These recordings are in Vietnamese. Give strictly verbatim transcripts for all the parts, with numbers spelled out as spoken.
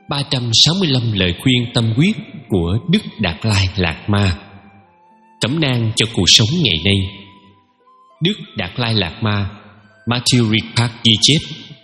ba trăm sáu mươi lăm lời khuyên tâm huyết của Đức Đạt Lai Lạt Ma. Cẩm nang cho cuộc sống ngày nay. Đức Đạt Lai Lạt Ma, Matthew Ricard ghi chép.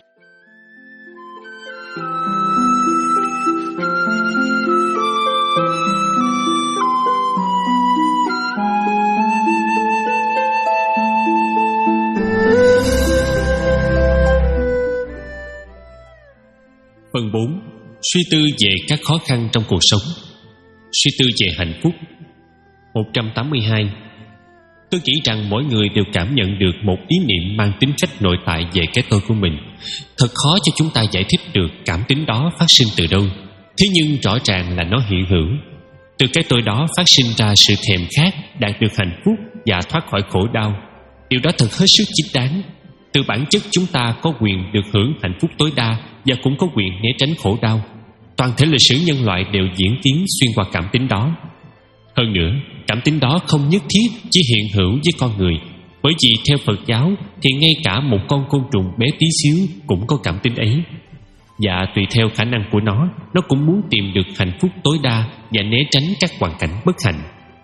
Phần bốn. Suy tư về các khó khăn trong cuộc sống. Suy tư về hạnh phúc. Một trăm tám mươi hai. Tôi nghĩ rằng mỗi người đều cảm nhận được một ý niệm mang tính cách nội tại về cái tôi của mình. Thật khó cho chúng ta giải thích được cảm tính đó phát sinh từ đâu. Thế nhưng rõ ràng là nó hiện hữu. Từ cái tôi đó phát sinh ra sự thèm khát đạt được hạnh phúc và thoát khỏi khổ đau. Điều đó thật hết sức chính đáng. Từ bản chất chúng ta có quyền được hưởng hạnh phúc tối đa và cũng có quyền né tránh khổ đau. Toàn thể lịch sử nhân loại đều diễn tiến xuyên qua cảm tính đó. Hơn nữa, cảm tính đó không nhất thiết chỉ hiện hữu với con người, bởi vì theo Phật giáo thì ngay cả một con côn trùng bé tí xíu cũng có cảm tính ấy. Và tùy theo khả năng của nó, nó cũng muốn tìm được hạnh phúc tối đa và né tránh các hoàn cảnh bất hạnh.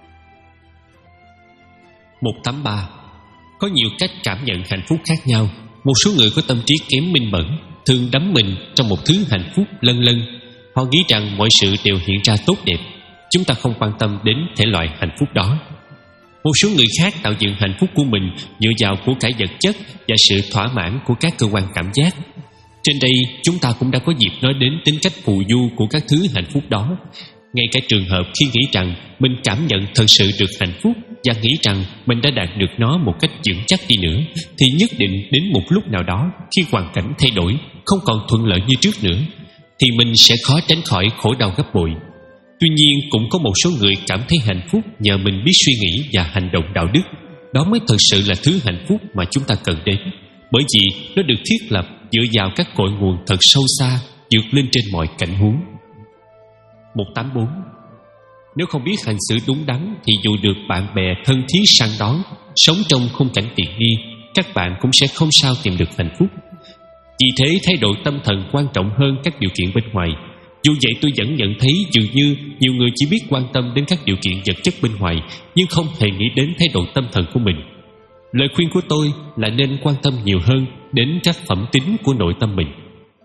Một trăm tám mươi ba. Có nhiều cách cảm nhận hạnh phúc khác nhau. Một số người có tâm trí kém minh mẫn thường đắm mình trong một thứ hạnh phúc lân lân. Họ nghĩ rằng mọi sự đều hiện ra tốt đẹp. Chúng ta không quan tâm đến thể loại hạnh phúc đó. Một số người khác tạo dựng hạnh phúc của mình dựa vào của cải vật chất và sự thỏa mãn của các cơ quan cảm giác. Trên đây chúng ta cũng đã có dịp nói đến tính cách phù du của các thứ hạnh phúc đó. Ngay cả trường hợp khi nghĩ rằng mình cảm nhận thật sự được hạnh phúc và nghĩ rằng mình đã đạt được nó một cách vững chắc đi nữa, thì nhất định đến một lúc nào đó, khi hoàn cảnh thay đổi, không còn thuận lợi như trước nữa, thì mình sẽ khó tránh khỏi khổ đau gấp bội. Tuy nhiên cũng có một số người cảm thấy hạnh phúc nhờ mình biết suy nghĩ và hành động đạo đức. Đó mới thật sự là thứ hạnh phúc mà chúng ta cần đến, bởi vì nó được thiết lập dựa vào các cội nguồn thật sâu xa, vượt lên trên mọi cảnh huống. Một trăm tám mươi bốn. Nếu không biết hành xử đúng đắn thì dù được bạn bè thân thiết săn đón, sống trong khung cảnh tiện nghi, các bạn cũng sẽ không sao tìm được hạnh phúc. Vì thế thái độ tâm thần quan trọng hơn các điều kiện bên ngoài. Dù vậy tôi vẫn nhận thấy dường như nhiều người chỉ biết quan tâm đến các điều kiện vật chất bên ngoài, nhưng không hề nghĩ đến thái độ tâm thần của mình. Lời khuyên của tôi là nên quan tâm nhiều hơn đến các phẩm tính của nội tâm mình.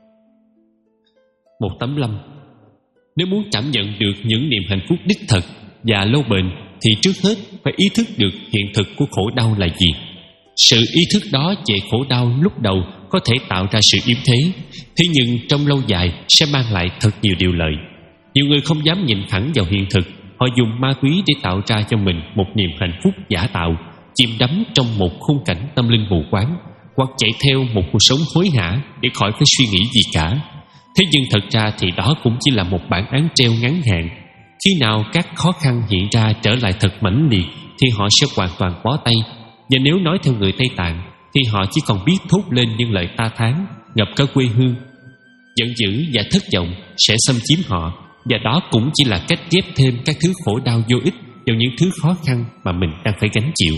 Một trăm tám mươi lăm. Nếu muốn cảm nhận được những niềm hạnh phúc đích thực và lâu bền thì trước hết phải ý thức được hiện thực của khổ đau là gì. Sự ý thức đó về khổ đau lúc đầu có thể tạo ra sự yếu thế, thế nhưng trong lâu dài sẽ mang lại thật nhiều điều lợi. Nhiều người không dám nhìn thẳng vào hiện thực. Họ dùng ma túy để tạo ra cho mình một niềm hạnh phúc giả tạo, chìm đắm trong một khung cảnh tâm linh mù quáng, hoặc chạy theo một cuộc sống hối hả để khỏi phải suy nghĩ gì cả. Thế nhưng thật ra thì đó cũng chỉ là một bản án treo ngắn hạn. Khi nào các khó khăn hiện ra trở lại thật mãnh liệt thì họ sẽ hoàn toàn bó tay. Và nếu nói theo người Tây Tạng thì họ chỉ còn biết thốt lên những lời ta thán ngập cả quê hương. Giận dữ và thất vọng sẽ xâm chiếm họ, và đó cũng chỉ là cách ghép thêm các thứ khổ đau vô ích vào những thứ khó khăn mà mình đang phải gánh chịu.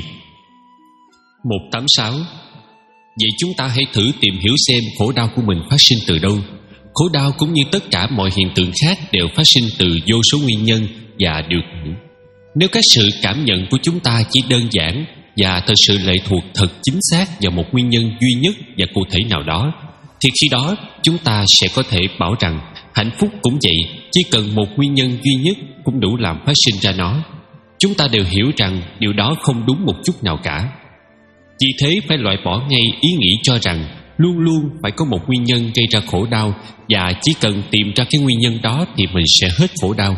Một trăm tám mươi sáu. Vậy chúng ta hãy thử tìm hiểu xem khổ đau của mình phát sinh từ đâu. Khổ đau cũng như tất cả mọi hiện tượng khác đều phát sinh từ vô số nguyên nhân và điều kiện. Nếu các sự cảm nhận của chúng ta chỉ đơn giản và thật sự lệ thuộc thật chính xác vào một nguyên nhân duy nhất và cụ thể nào đó, thì khi đó chúng ta sẽ có thể bảo rằng hạnh phúc cũng vậy, chỉ cần một nguyên nhân duy nhất cũng đủ làm phát sinh ra nó. Chúng ta đều hiểu rằng điều đó không đúng một chút nào cả. Vì thế phải loại bỏ ngay ý nghĩ cho rằng luôn luôn phải có một nguyên nhân gây ra khổ đau, và chỉ cần tìm ra cái nguyên nhân đó thì mình sẽ hết khổ đau.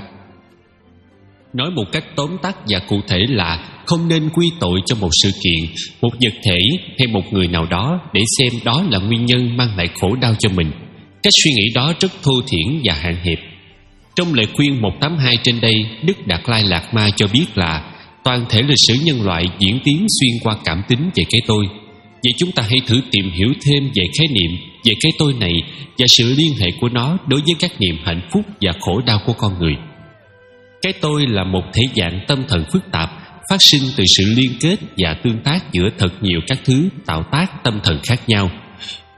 Nói một cách tóm tắt và cụ thể là không nên quy tội cho một sự kiện, một vật thể hay một người nào đó để xem đó là nguyên nhân mang lại khổ đau cho mình. Cách suy nghĩ đó rất thô thiển và hạn hẹp. Trong lời khuyên một trăm tám mươi hai trên đây, Đức Đạt Lai Lạt Ma cho biết là toàn thể lịch sử nhân loại diễn tiến xuyên qua cảm tính về cái tôi. Vậy chúng ta hãy thử tìm hiểu thêm về khái niệm về cái tôi này và sự liên hệ của nó đối với các niềm hạnh phúc và khổ đau của con người. Cái tôi là một thể dạng tâm thần phức tạp, phát sinh từ sự liên kết và tương tác giữa thật nhiều các thứ tạo tác tâm thần khác nhau.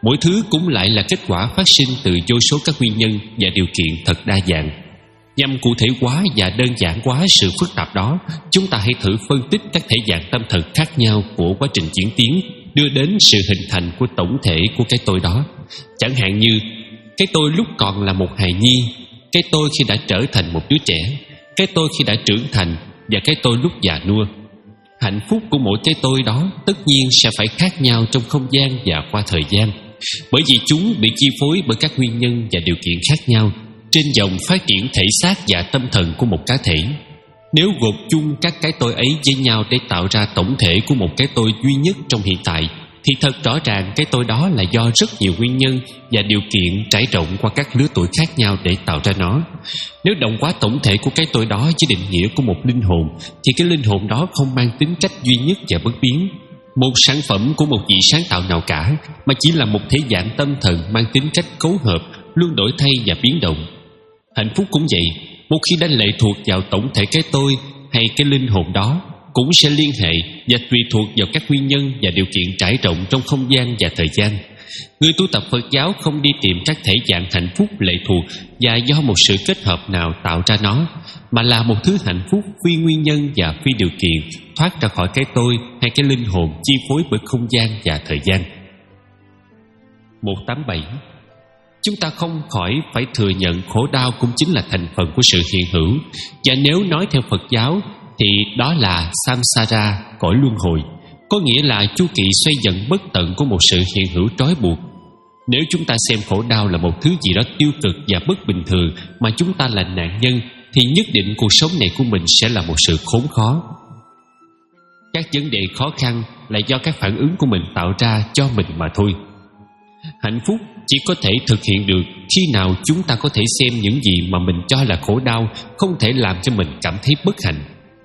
Mỗi thứ cũng lại là kết quả phát sinh từ vô số các nguyên nhân và điều kiện thật đa dạng. Nhằm cụ thể hóa và đơn giản hóa sự phức tạp đó, chúng ta hãy thử phân tích các thể dạng tâm thần khác nhau của quá trình diễn tiến đưa đến sự hình thành của tổng thể của cái tôi đó. Chẳng hạn như cái tôi lúc còn là một hài nhi, cái tôi khi đã trở thành một đứa trẻ, cái tôi khi đã trưởng thành và cái tôi lúc già nua. Hạnh phúc của mỗi cái tôi đó tất nhiên sẽ phải khác nhau trong không gian và qua thời gian, bởi vì chúng bị chi phối bởi các nguyên nhân và điều kiện khác nhau trên dòng phát triển thể xác và tâm thần của một cá thể. Nếu gộp chung các cái tôi ấy với nhau để tạo ra tổng thể của một cái tôi duy nhất trong hiện tại, thì thật rõ ràng cái tôi đó là do rất nhiều nguyên nhân và điều kiện trải rộng qua các lứa tuổi khác nhau để tạo ra nó. Nếu đồng hóa tổng thể của cái tôi đó với định nghĩa của một linh hồn, thì cái linh hồn đó không mang tính cách duy nhất và bất biến, một sản phẩm của một vị sáng tạo nào cả, mà chỉ là một thể dạng tâm thần mang tính cách cấu hợp, luôn đổi thay và biến động. Hạnh phúc cũng vậy, một khi đã lệ thuộc vào tổng thể cái tôi hay cái linh hồn đó, cũng sẽ liên hệ và tùy thuộc vào các nguyên nhân và điều kiện trải rộng trong không gian và thời gian. Người tu tập Phật giáo không đi tìm các thể dạng hạnh phúc lệ thuộc và do một sự kết hợp nào tạo ra nó, mà là một thứ hạnh phúc phi nguyên nhân và phi điều kiện, thoát ra khỏi cái tôi hay cái linh hồn chi phối bởi không gian và thời gian. một trăm tám mươi bảy. Chúng ta không khỏi phải thừa nhận khổ đau cũng chính là thành phần của sự hiện hữu, và nếu nói theo Phật giáo thì đó là samsara, cõi luân hồi, có nghĩa là chu kỳ xoay dần bất tận của một sự hiện hữu trói buộc. Nếu chúng ta xem khổ đau là một thứ gì đó tiêu cực và bất bình thường, mà chúng ta là nạn nhân, thì nhất định cuộc sống này của mình sẽ là một sự khốn khó. Các vấn đề khó khăn là do các phản ứng của mình tạo ra cho mình mà thôi. Hạnh phúc chỉ có thể thực hiện được khi nào chúng ta có thể xem những gì mà mình cho là khổ đau không thể làm cho mình cảm thấy bất hạnh.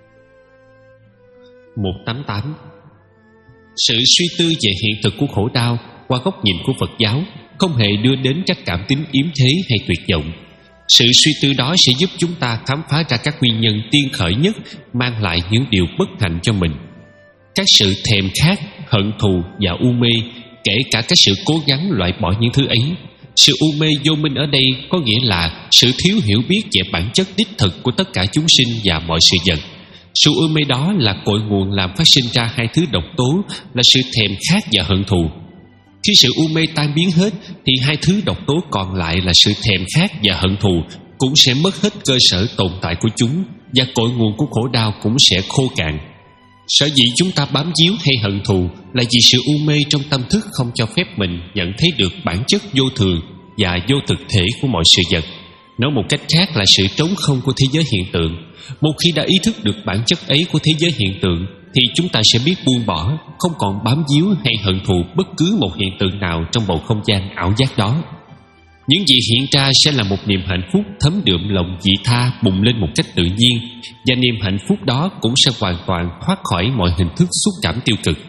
một trăm tám mươi tám. Sự suy tư về hiện thực của khổ đau qua góc nhìn của Phật giáo không hề đưa đến các cảm tính yếm thế hay tuyệt vọng. Sự suy tư đó sẽ giúp chúng ta khám phá ra các nguyên nhân tiên khởi nhất mang lại những điều bất hạnh cho mình. Các sự thèm khát, hận thù và u mê, kể cả các sự cố gắng loại bỏ những thứ ấy. Sự u mê vô minh ở đây có nghĩa là sự thiếu hiểu biết về bản chất đích thực của tất cả chúng sinh và mọi sự vật. Sự u mê đó là cội nguồn làm phát sinh ra hai thứ độc tố là sự thèm khát và hận thù. Khi sự u mê tan biến hết thì hai thứ độc tố còn lại là sự thèm khát và hận thù cũng sẽ mất hết cơ sở tồn tại của chúng, và cội nguồn của khổ đau cũng sẽ khô cạn. Sở dĩ chúng ta bám víu hay hận thù là vì sự u mê trong tâm thức không cho phép mình nhận thấy được bản chất vô thường và vô thực thể của mọi sự vật. Nói một cách khác là sự trống không của thế giới hiện tượng. Một khi đã ý thức được bản chất ấy của thế giới hiện tượng, thì chúng ta sẽ biết buông bỏ, không còn bám víu hay hận thù bất cứ một hiện tượng nào trong bầu không gian ảo giác đó. Những gì hiện ra sẽ là một niềm hạnh phúc thấm đượm lòng vị tha bùng lên một cách tự nhiên, và niềm hạnh phúc đó cũng sẽ hoàn toàn thoát khỏi mọi hình thức xúc cảm tiêu cực.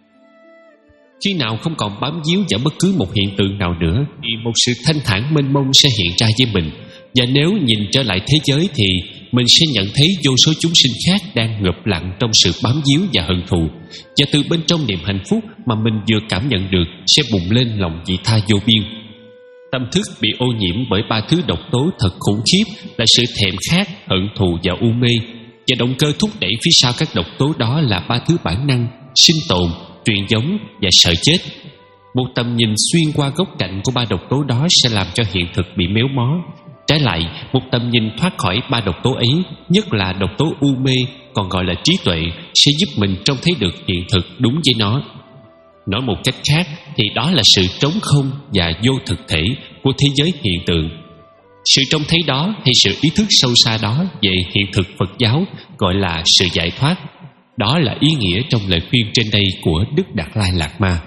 Khi nào không còn bám víu vào bất cứ một hiện tượng nào nữa, thì một sự thanh thản mênh mông sẽ hiện ra với mình. Và nếu nhìn trở lại thế giới thì mình sẽ nhận thấy vô số chúng sinh khác đang ngập lặng trong sự bám víu và hận thù. Và từ bên trong niềm hạnh phúc mà mình vừa cảm nhận được sẽ bùng lên lòng vị tha vô biên. Tâm thức bị ô nhiễm bởi ba thứ độc tố thật khủng khiếp là sự thèm khát, hận thù và u mê. Và động cơ thúc đẩy phía sau các độc tố đó là ba thứ bản năng: sinh tồn, truyền giống và sợ chết. Một tầm nhìn xuyên qua góc cạnh của ba độc tố đó sẽ làm cho hiện thực bị méo mó. Trái lại, một tầm nhìn thoát khỏi ba độc tố ấy, nhất là độc tố u mê, còn gọi là trí tuệ, sẽ giúp mình trông thấy được hiện thực đúng với nó. Nói một cách khác thì đó là sự trống không và vô thực thể của thế giới hiện tượng. Sự trông thấy đó hay sự ý thức sâu xa đó về hiện thực Phật giáo gọi là sự giải thoát. Đó là ý nghĩa trong lời khuyên trên đây của Đức Đạt Lai Lạt Ma.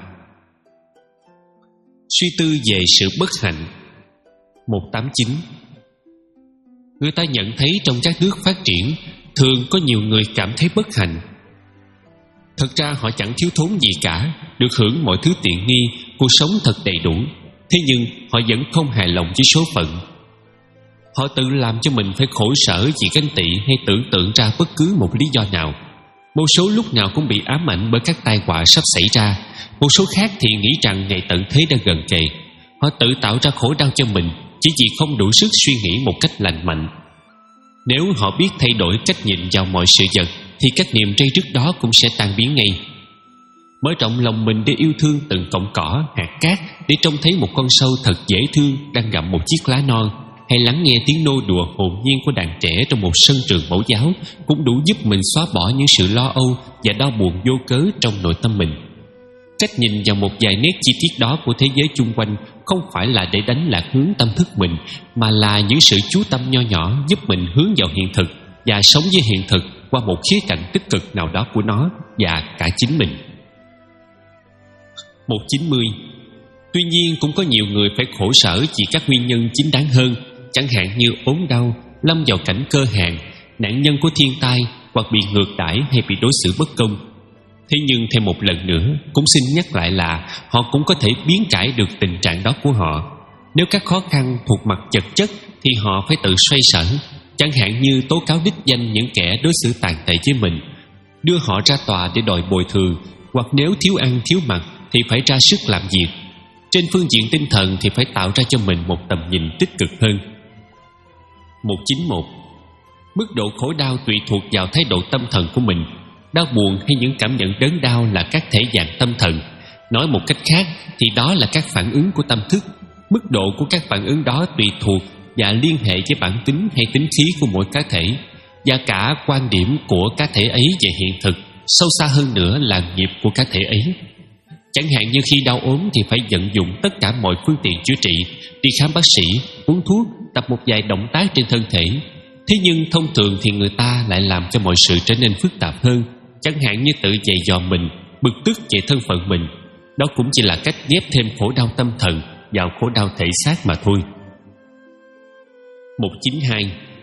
Suy tư về sự bất hạnh. một trăm tám mươi chín. Người ta nhận thấy trong các nước phát triển thường có nhiều người cảm thấy bất hạnh. Thật ra họ chẳng thiếu thốn gì cả, được hưởng mọi thứ tiện nghi, cuộc sống thật đầy đủ. Thế nhưng họ vẫn không hài lòng với số phận. Họ tự làm cho mình phải khổ sở vì ganh tị hay tưởng tượng ra bất cứ một lý do nào. Một số lúc nào cũng bị ám ảnh bởi các tai họa sắp xảy ra. Một số khác thì nghĩ rằng ngày tận thế đã gần kề. Họ tự tạo ra khổ đau cho mình chỉ vì không đủ sức suy nghĩ một cách lành mạnh. Nếu họ biết thay đổi cách nhìn vào mọi sự vật thì các niềm ray rứt đó cũng sẽ tan biến ngay. Mở rộng lòng mình để yêu thương từng cọng cỏ, hạt cát, để trông thấy một con sâu thật dễ thương đang gặm một chiếc lá non, hay lắng nghe tiếng nô đùa hồn nhiên của đàn trẻ trong một sân trường mẫu giáo, cũng đủ giúp mình xóa bỏ những sự lo âu và đau buồn vô cớ trong nội tâm mình. Cách nhìn vào một vài nét chi tiết đó của thế giới chung quanh không phải là để đánh lạc hướng tâm thức mình, mà là những sự chú tâm nho nhỏ giúp mình hướng vào hiện thực và sống với hiện thực qua một khía cạnh tích cực nào đó của nó và cả chính mình. một trăm chín mươi. Tuy nhiên cũng có nhiều người phải khổ sở vì các nguyên nhân chính đáng hơn, chẳng hạn như ốm đau, lâm vào cảnh cơ hạn, nạn nhân của thiên tai, hoặc bị ngược đãi hay bị đối xử bất công. Thế nhưng thêm một lần nữa, cũng xin nhắc lại là họ cũng có thể biến cải được tình trạng đó của họ. Nếu các khó khăn thuộc mặt vật chất thì họ phải tự xoay sở, chẳng hạn như tố cáo đích danh những kẻ đối xử tàn tệ với mình, đưa họ ra tòa để đòi bồi thường, hoặc nếu thiếu ăn thiếu mặc thì phải ra sức làm việc. Trên phương diện tinh thần thì phải tạo ra cho mình một tầm nhìn tích cực hơn. một trăm chín mươi mốt. Mức độ khổ đau tùy thuộc vào thái độ tâm thần của mình. Đau buồn hay những cảm nhận đớn đau là các thể dạng tâm thần. Nói một cách khác thì đó là các phản ứng của tâm thức. Mức độ của các phản ứng đó tùy thuộc và liên hệ với bản tính hay tính khí của mỗi cá thể, và cả quan điểm của cá thể ấy về hiện thực. Sâu xa hơn nữa là nghiệp của cá thể ấy. Chẳng hạn như khi đau ốm thì phải vận dụng tất cả mọi phương tiện chữa trị, đi khám bác sĩ, uống thuốc, tập một vài động tác trên thân thể. Thế nhưng thông thường thì người ta lại làm cho mọi sự trở nên phức tạp hơn, chẳng hạn như tự dày dò mình, bực tức về thân phận mình. Đó cũng chỉ là cách ghép thêm khổ đau tâm thần vào khổ đau thể xác mà thôi. một trăm chín mươi hai.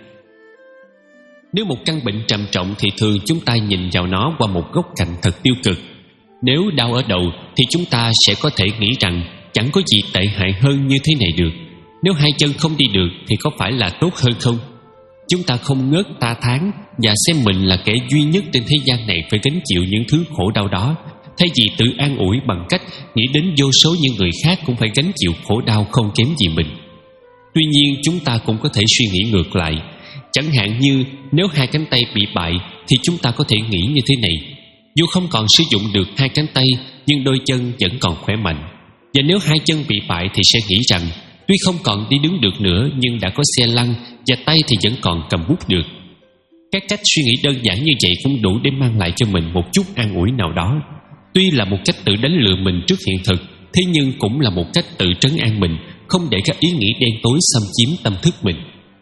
Nếu một căn bệnh trầm trọng thì thường chúng ta nhìn vào nó qua một góc cạnh thật tiêu cực. Nếu đau ở đầu thì chúng ta sẽ có thể nghĩ rằng chẳng có gì tệ hại hơn như thế này được. Nếu hai chân không đi được thì có phải là tốt hơn không? Chúng ta không ngớt ta thán và xem mình là kẻ duy nhất trên thế gian này phải gánh chịu những thứ khổ đau đó, thay vì tự an ủi bằng cách nghĩ đến vô số những người khác cũng phải gánh chịu khổ đau không kém gì mình. Tuy nhiên chúng ta cũng có thể suy nghĩ ngược lại. Chẳng hạn như nếu hai cánh tay bị bại thì chúng ta có thể nghĩ như thế này: dù không còn sử dụng được hai cánh tay nhưng đôi chân vẫn còn khỏe mạnh. Và nếu hai chân bị bại thì sẽ nghĩ rằng tuy không còn đi đứng được nữa nhưng đã có xe lăn và tay thì vẫn còn cầm bút được. Các cách suy nghĩ đơn giản như vậy cũng đủ để mang lại cho mình một chút an ủi nào đó. Tuy là một cách tự đánh lừa mình trước hiện thực, thế nhưng cũng là một cách tự trấn an mình, không để các ý nghĩ đen tối xâm chiếm tâm thức mình.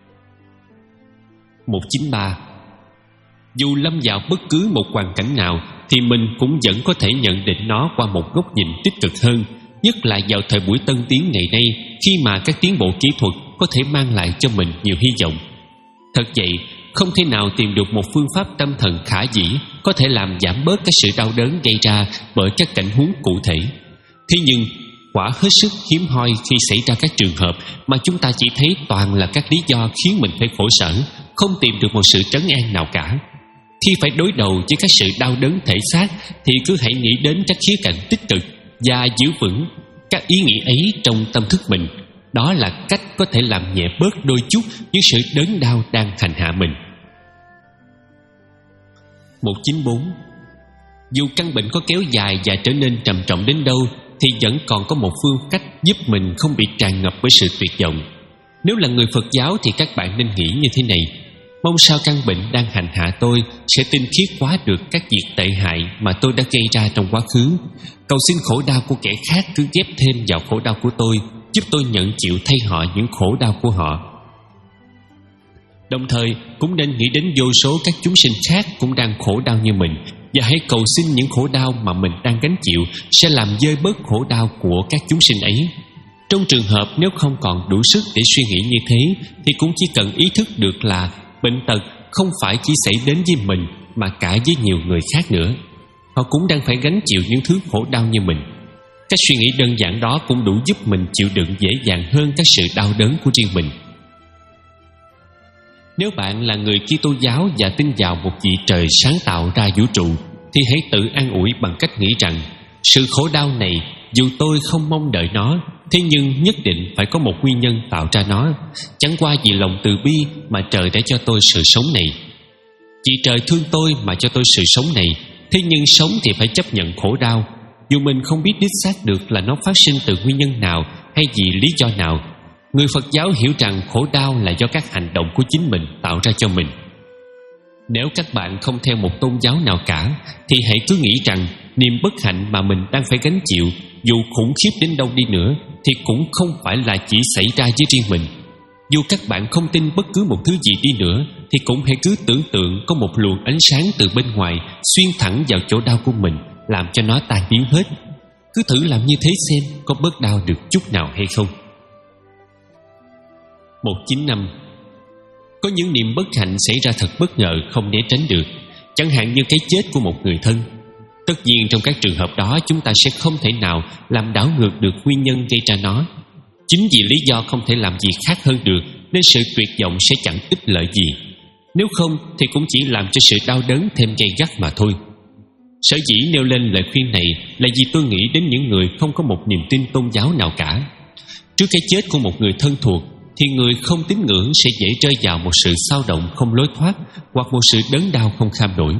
một trăm chín mươi ba. Dù lâm vào bất cứ một hoàn cảnh nào thì mình cũng vẫn có thể nhận định nó qua một góc nhìn tích cực hơn, nhất là vào thời buổi tân tiến ngày nay, khi mà các tiến bộ kỹ thuật có thể mang lại cho mình nhiều hy vọng. Thật vậy, không thể nào tìm được một phương pháp tâm thần khả dĩ có thể làm giảm bớt cái sự đau đớn gây ra bởi các cảnh huống cụ thể. Thế nhưng quả hết sức hiếm hoi khi xảy ra các trường hợp mà chúng ta chỉ thấy toàn là các lý do khiến mình phải khổ sở, không tìm được một sự trấn an nào cả. Khi phải đối đầu với các sự đau đớn thể xác thì cứ hãy nghĩ đến các khía cạnh tích cực và giữ vững các ý nghĩ ấy trong tâm thức mình. Đó là cách có thể làm nhẹ bớt đôi chút những sự đớn đau đang hành hạ mình. một trăm chín mươi bốn. Dù căn bệnh có kéo dài và trở nên trầm trọng đến đâu thì vẫn còn có một phương cách giúp mình không bị tràn ngập bởi sự tuyệt vọng. Nếu là người Phật giáo thì các bạn nên nghĩ như thế này: mong sao căn bệnh đang hành hạ tôi sẽ tinh khiết quá được các việc tệ hại mà tôi đã gây ra trong quá khứ. Cầu xin khổ đau của kẻ khác cứ ghép thêm vào khổ đau của tôi, giúp tôi nhận chịu thay họ những khổ đau của họ. Đồng thời cũng nên nghĩ đến vô số các chúng sinh khác cũng đang khổ đau như mình, và hãy cầu xin những khổ đau mà mình đang gánh chịu sẽ làm vơi bớt khổ đau của các chúng sinh ấy. Trong trường hợp nếu không còn đủ sức để suy nghĩ như thế thì cũng chỉ cần ý thức được là bệnh tật không phải chỉ xảy đến với mình mà cả với nhiều người khác nữa. Họ cũng đang phải gánh chịu những thứ khổ đau như mình. Cách suy nghĩ đơn giản đó cũng đủ giúp mình chịu đựng dễ dàng hơn các sự đau đớn của riêng mình. Nếu bạn là người Kitô giáo và tin vào một vị trời sáng tạo ra vũ trụ, thì hãy tự an ủi bằng cách nghĩ rằng sự khổ đau này, dù tôi không mong đợi nó, thế nhưng nhất định phải có một nguyên nhân tạo ra nó. Chẳng qua vì lòng từ bi mà trời đã cho tôi sự sống này. Vì trời thương tôi mà cho tôi sự sống này, thế nhưng sống thì phải chấp nhận khổ đau, dù mình không biết đích xác được là nó phát sinh từ nguyên nhân nào hay vì lý do nào. Người Phật giáo hiểu rằng khổ đau là do các hành động của chính mình tạo ra cho mình. Nếu các bạn không theo một tôn giáo nào cả, thì hãy cứ nghĩ rằng niềm bất hạnh mà mình đang phải gánh chịu, dù khủng khiếp đến đâu đi nữa, thì cũng không phải là chỉ xảy ra với riêng mình. Dù các bạn không tin bất cứ một thứ gì đi nữa, thì cũng hãy cứ tưởng tượng có một luồng ánh sáng từ bên ngoài xuyên thẳng vào chỗ đau của mình, làm cho nó tan biến hết. Cứ thử làm như thế xem có bớt đau được chút nào hay không. Một chín năm. Có những niềm bất hạnh xảy ra thật bất ngờ, không né tránh được, chẳng hạn như cái chết của một người thân. Tất nhiên trong các trường hợp đó, chúng ta sẽ không thể nào làm đảo ngược được nguyên nhân gây ra nó. Chính vì lý do không thể làm gì khác hơn được, nên sự tuyệt vọng sẽ chẳng ích lợi gì. Nếu không thì cũng chỉ làm cho sự đau đớn thêm gay gắt mà thôi. Sở dĩ nêu lên lời khuyên này là vì tôi nghĩ đến những người không có một niềm tin tôn giáo nào cả. Trước cái chết của một người thân thuộc, thì người không tín ngưỡng sẽ dễ rơi vào một sự xao động không lối thoát, hoặc một sự đớn đau không kham nổi.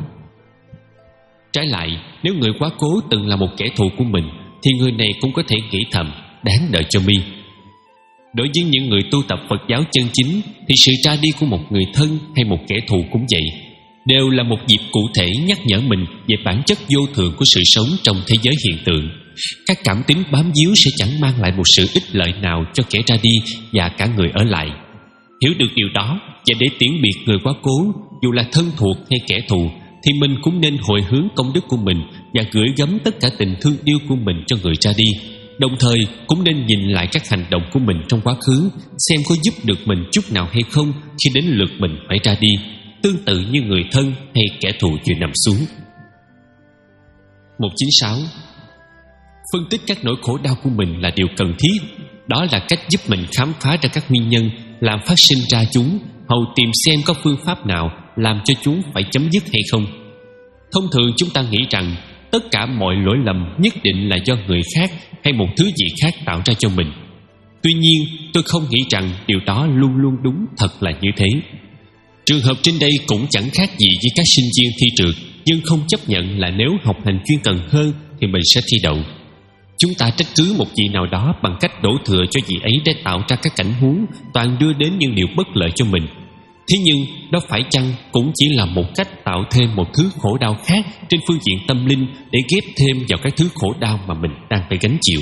Trái lại, nếu người quá cố từng là một kẻ thù của mình, thì người này cũng có thể nghĩ thầm đáng đợi cho mi. Đối với những người tu tập Phật giáo chân chính, thì sự ra đi của một người thân hay một kẻ thù cũng vậy, đều là một dịp cụ thể nhắc nhở mình về bản chất vô thường của sự sống trong thế giới hiện tượng. Các cảm tính bám víu sẽ chẳng mang lại một sự ích lợi nào cho kẻ ra đi và cả người ở lại. Hiểu được điều đó, và để tiễn biệt người quá cố, dù là thân thuộc hay kẻ thù, thì mình cũng nên hồi hướng công đức của mình và gửi gắm tất cả tình thương yêu của mình cho người ra đi. Đồng thời cũng nên nhìn lại các hành động của mình trong quá khứ, xem có giúp được mình chút nào hay không khi đến lượt mình phải ra đi, tương tự như người thân hay kẻ thù vừa nằm xuống. Một chín sáu. Phân tích các nỗi khổ đau của mình là điều cần thiết. Đó là cách giúp mình khám phá ra các nguyên nhân làm phát sinh ra chúng, hầu tìm xem có phương pháp nào làm cho chúng phải chấm dứt hay không. Thông thường chúng ta nghĩ rằng tất cả mọi lỗi lầm nhất định là do người khác hay một thứ gì khác tạo ra cho mình. Tuy nhiên, tôi không nghĩ rằng điều đó luôn luôn đúng thật là như thế. Trường hợp trên đây cũng chẳng khác gì với các sinh viên thi trượt, nhưng không chấp nhận là nếu học hành chuyên cần hơn thì mình sẽ thi đậu. Chúng ta trách cứ một vị nào đó bằng cách đổ thừa cho vị ấy để tạo ra các cảnh huống toàn đưa đến những điều bất lợi cho mình. Thế nhưng đó phải chăng cũng chỉ là một cách tạo thêm một thứ khổ đau khác trên phương diện tâm linh để ghép thêm vào các thứ khổ đau mà mình đang phải gánh chịu.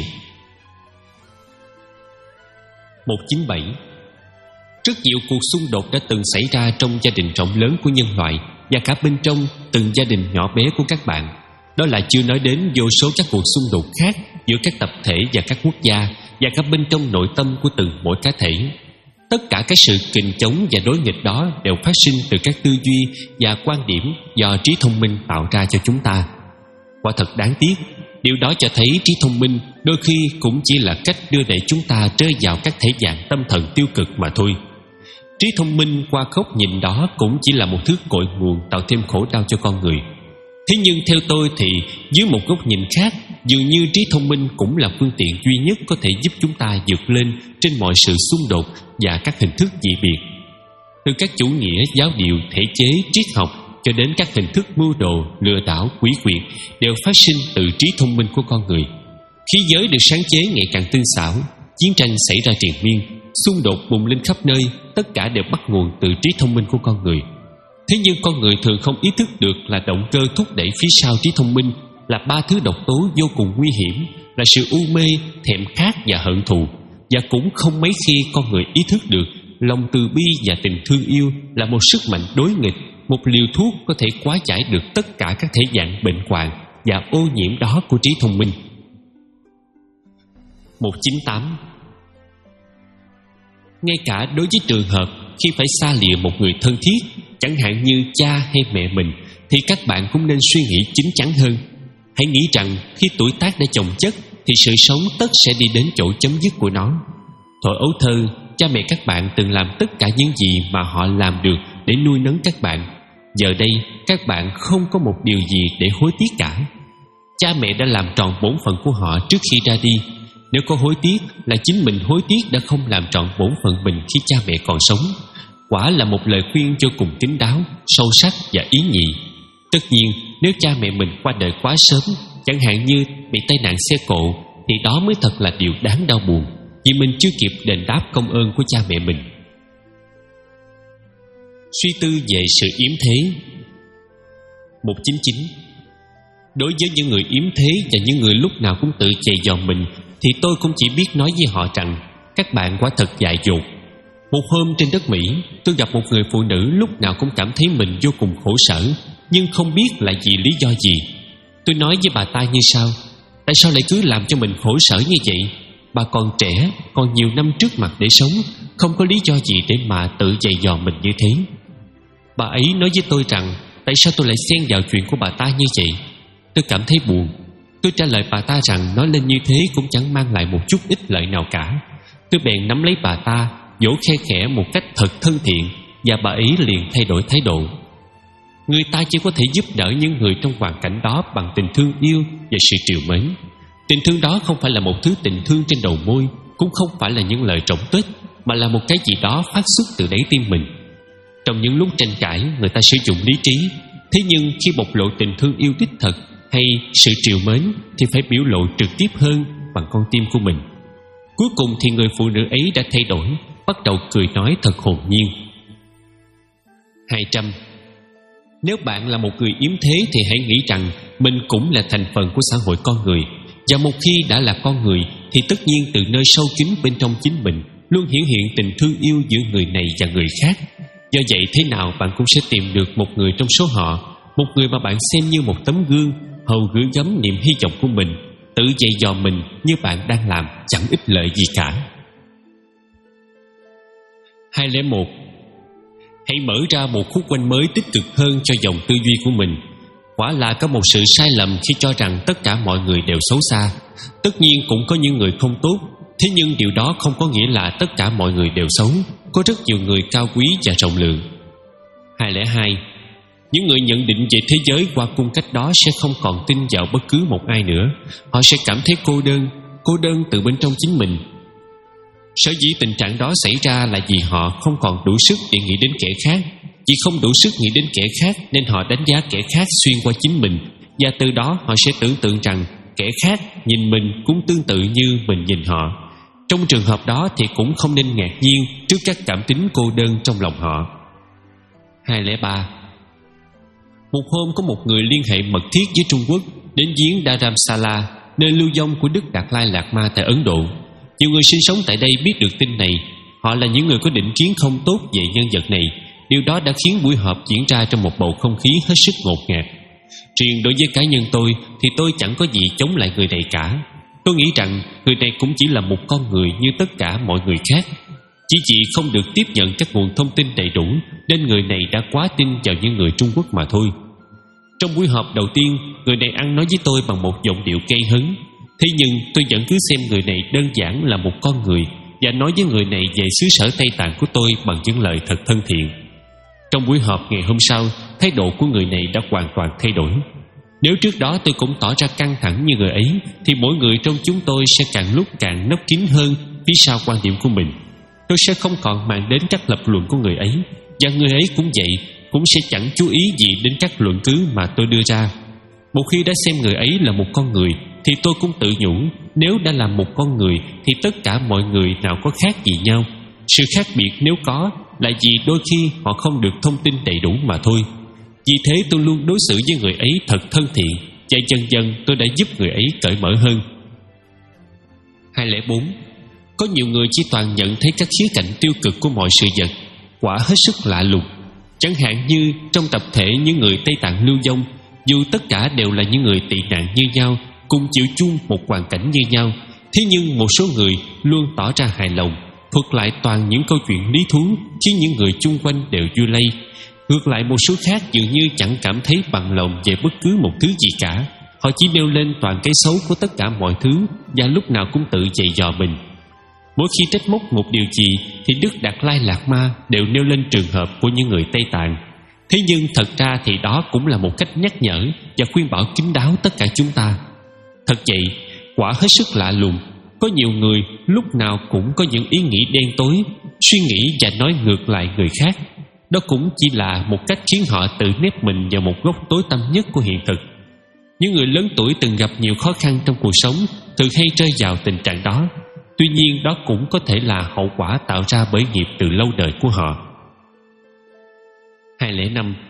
Một chín bảy. Rất nhiều cuộc xung đột đã từng xảy ra trong gia đình rộng lớn của nhân loại và cả bên trong từng gia đình nhỏ bé của các bạn. Đó là chưa nói đến vô số các cuộc xung đột khác giữa các tập thể và các quốc gia, và cả bên trong nội tâm của từng mỗi cá thể. Tất cả các sự kình chống và đối nghịch đó đều phát sinh từ các tư duy và quan điểm do trí thông minh tạo ra cho chúng ta. Quả thật đáng tiếc, điều đó cho thấy trí thông minh đôi khi cũng chỉ là cách đưa đẩy chúng ta rơi vào các thể dạng tâm thần tiêu cực mà thôi. Trí thông minh qua góc nhìn đó cũng chỉ là một thứ cội nguồn tạo thêm khổ đau cho con người. Thế nhưng theo tôi thì dưới một góc nhìn khác, dường như trí thông minh cũng là phương tiện duy nhất có thể giúp chúng ta vượt lên trên mọi sự xung đột và các hình thức dị biệt. Từ các chủ nghĩa giáo điều, thể chế, triết học cho đến các hình thức mưu đồ, lừa đảo, quỷ quyệt đều phát sinh từ trí thông minh của con người. Khí giới được sáng chế ngày càng tinh xảo, chiến tranh xảy ra triền miên, xung đột bùng lên khắp nơi, tất cả đều bắt nguồn từ trí thông minh của con người. Thế nhưng con người thường không ý thức được là động cơ thúc đẩy phía sau trí thông minh là ba thứ độc tố vô cùng nguy hiểm, là sự u mê, thèm khát và hận thù. Và cũng không mấy khi con người ý thức được lòng từ bi và tình thương yêu là một sức mạnh đối nghịch, một liều thuốc có thể hóa giải được tất cả các thể dạng bệnh hoạn và ô nhiễm đó của trí thông minh. Một chín tám. Ngay cả đối với trường hợp khi phải xa lìa một người thân thiết, chẳng hạn như cha hay mẹ mình, thì các bạn cũng nên suy nghĩ chín chắn hơn. Hãy nghĩ rằng khi tuổi tác đã chồng chất thì sự sống tất sẽ đi đến chỗ chấm dứt của nó. Thuở ấu thơ, cha mẹ các bạn từng làm tất cả những gì mà họ làm được để nuôi nấng các bạn. Giờ đây các bạn không có một điều gì để hối tiếc cả. Cha mẹ đã làm tròn bổn phận của họ trước khi ra đi. Nếu có hối tiếc là chính mình hối tiếc đã không làm trọn bổn phận mình khi cha mẹ còn sống. Quả là một lời khuyên vô cùng kín đáo, sâu sắc và ý nhị. Tất nhiên nếu cha mẹ mình qua đời quá sớm, chẳng hạn như bị tai nạn xe cộ, thì đó mới thật là điều đáng đau buồn, vì mình chưa kịp đền đáp công ơn của cha mẹ mình. Suy tư về sự yếm thế. Một chín chín. Đối với những người yếm thế và những người lúc nào cũng tự chày dò mình, thì tôi cũng chỉ biết nói với họ rằng các bạn quả thật dại dột. Một hôm trên đất Mỹ, tôi gặp một người phụ nữ lúc nào cũng cảm thấy mình vô cùng khổ sở, nhưng không biết là vì lý do gì. Tôi nói với bà ta như sau: tại sao lại cứ làm cho mình khổ sở như vậy? Bà còn trẻ, còn nhiều năm trước mặt để sống, không có lý do gì để mà tự dày dò mình như thế. Bà ấy nói với tôi rằng tại sao tôi lại xen vào chuyện của bà ta như vậy. Tôi cảm thấy buồn. Tôi trả lời bà ta rằng nói lên như thế cũng chẳng mang lại một chút ích lợi nào cả. Tôi bèn nắm lấy bà ta, vỗ khe khẽ một cách thật thân thiện, và bà ấy liền thay đổi thái độ. Người ta chỉ có thể giúp đỡ những người trong hoàn cảnh đó bằng tình thương yêu và sự trìu mến. Tình thương đó không phải là một thứ tình thương trên đầu môi, cũng không phải là những lời trống tuếch, mà là một cái gì đó phát xuất từ đáy tim mình. Trong những lúc tranh cãi, người ta sử dụng lý trí, thế nhưng khi bộc lộ tình thương yêu đích thực hay sự trìu mến thì phải biểu lộ trực tiếp hơn bằng con tim của mình. Cuối cùng thì người phụ nữ ấy đã thay đổi, bắt đầu cười nói thật hồn nhiên. Hai trăm. Nếu bạn là một người yếm thế thì hãy nghĩ rằng mình cũng là thành phần của xã hội con người. Và một khi đã là con người thì tất nhiên từ nơi sâu kín bên trong chính mình luôn hiển hiện tình thương yêu giữa người này và người khác. Do vậy thế nào bạn cũng sẽ tìm được một người trong số họ, một người mà bạn xem như một tấm gương, hầu gửi gắm niềm hy vọng của mình. Tự dày dò mình như bạn đang làm chẳng ích lợi gì cả. Hai không một. Hãy mở ra một khúc quanh mới tích cực hơn cho dòng tư duy của mình. Quả là có một sự sai lầm khi cho rằng tất cả mọi người đều xấu xa. Tất nhiên cũng có những người không tốt, thế nhưng điều đó không có nghĩa là tất cả mọi người đều xấu. Có rất nhiều người cao quý và rộng lượng. Hai không hai. Những người nhận định về thế giới qua cung cách đó sẽ không còn tin vào bất cứ một ai nữa. Họ sẽ cảm thấy cô đơn, cô đơn từ bên trong chính mình. Sở dĩ tình trạng đó xảy ra là vì họ không còn đủ sức để nghĩ đến kẻ khác. Vì không đủ sức nghĩ đến kẻ khác nên họ đánh giá kẻ khác xuyên qua chính mình, và từ đó họ sẽ tưởng tượng rằng kẻ khác nhìn mình cũng tương tự như mình nhìn họ. Trong trường hợp đó thì cũng không nên ngạc nhiên trước các cảm tính cô đơn trong lòng họ. Hai không ba. Một hôm có một người liên hệ mật thiết với Trung Quốc đến giếng Dharamsala, nơi lưu vong của Đức Đạt Lai Lạt Ma tại Ấn Độ. Nhiều người sinh sống tại đây biết được tin này. Họ là những người có định kiến không tốt về nhân vật này. Điều đó đã khiến buổi họp diễn ra trong một bầu không khí hết sức ngột ngạt. Riêng đối với cá nhân tôi thì tôi chẳng có gì chống lại người này cả. Tôi nghĩ rằng người này cũng chỉ là một con người như tất cả mọi người khác. Chỉ vì không được tiếp nhận các nguồn thông tin đầy đủ nên người này đã quá tin vào những người Trung Quốc mà thôi. Trong buổi họp đầu tiên, người này ăn nói với tôi bằng một giọng điệu gây hấn. Thế nhưng tôi vẫn cứ xem người này đơn giản là một con người, và nói với người này về xứ sở Tây Tạng của tôi bằng những lời thật thân thiện. Trong buổi họp ngày hôm sau, thái độ của người này đã hoàn toàn thay đổi. Nếu trước đó tôi cũng tỏ ra căng thẳng như người ấy, thì mỗi người trong chúng tôi sẽ càng lúc càng nấp kín hơn phía sau quan điểm của mình. Tôi sẽ không còn mang đến các lập luận của người ấy, và người ấy cũng vậy, cũng sẽ chẳng chú ý gì đến các luận cứ mà tôi đưa ra. Một khi đã xem người ấy là một con người thì tôi cũng tự nhủ, nếu đã là một con người thì tất cả mọi người nào có khác gì nhau. Sự khác biệt nếu có là vì đôi khi họ không được thông tin đầy đủ mà thôi. Vì thế tôi luôn đối xử với người ấy thật thân thiện, và dần dần tôi đã giúp người ấy cởi mở hơn. Hai không bốn. Có nhiều người chỉ toàn nhận thấy các khía cạnh tiêu cực của mọi sự vật. Quả hết sức lạ lùng. Chẳng hạn như trong tập thể những người Tây Tạng lưu vong, dù tất cả đều là những người tị nạn như nhau, cùng chịu chung một hoàn cảnh như nhau, thế nhưng một số người luôn tỏ ra hài lòng, thuật lại toàn những câu chuyện lý thú khiến những người chung quanh đều vui lây. Ngược lại một số khác dường như chẳng cảm thấy bằng lòng về bất cứ một thứ gì cả. Họ chỉ nêu lên toàn cái xấu của tất cả mọi thứ và lúc nào cũng tự dày dò mình. Mỗi khi trách móc một điều gì thì Đức Đạt Lai Lạt Ma đều nêu lên trường hợp của những người Tây Tạng. Thế nhưng thật ra thì đó cũng là một cách nhắc nhở và khuyên bảo kín đáo tất cả chúng ta. Thật vậy, quả hết sức lạ lùng, có nhiều người lúc nào cũng có những ý nghĩ đen tối, suy nghĩ và nói ngược lại người khác. Đó cũng chỉ là một cách khiến họ tự nép mình vào một góc tối tăm nhất của hiện thực. Những người lớn tuổi từng gặp nhiều khó khăn trong cuộc sống thường hay rơi vào tình trạng đó. Tuy nhiên đó cũng có thể là hậu quả tạo ra bởi nghiệp từ lâu đời của họ. hai không năm.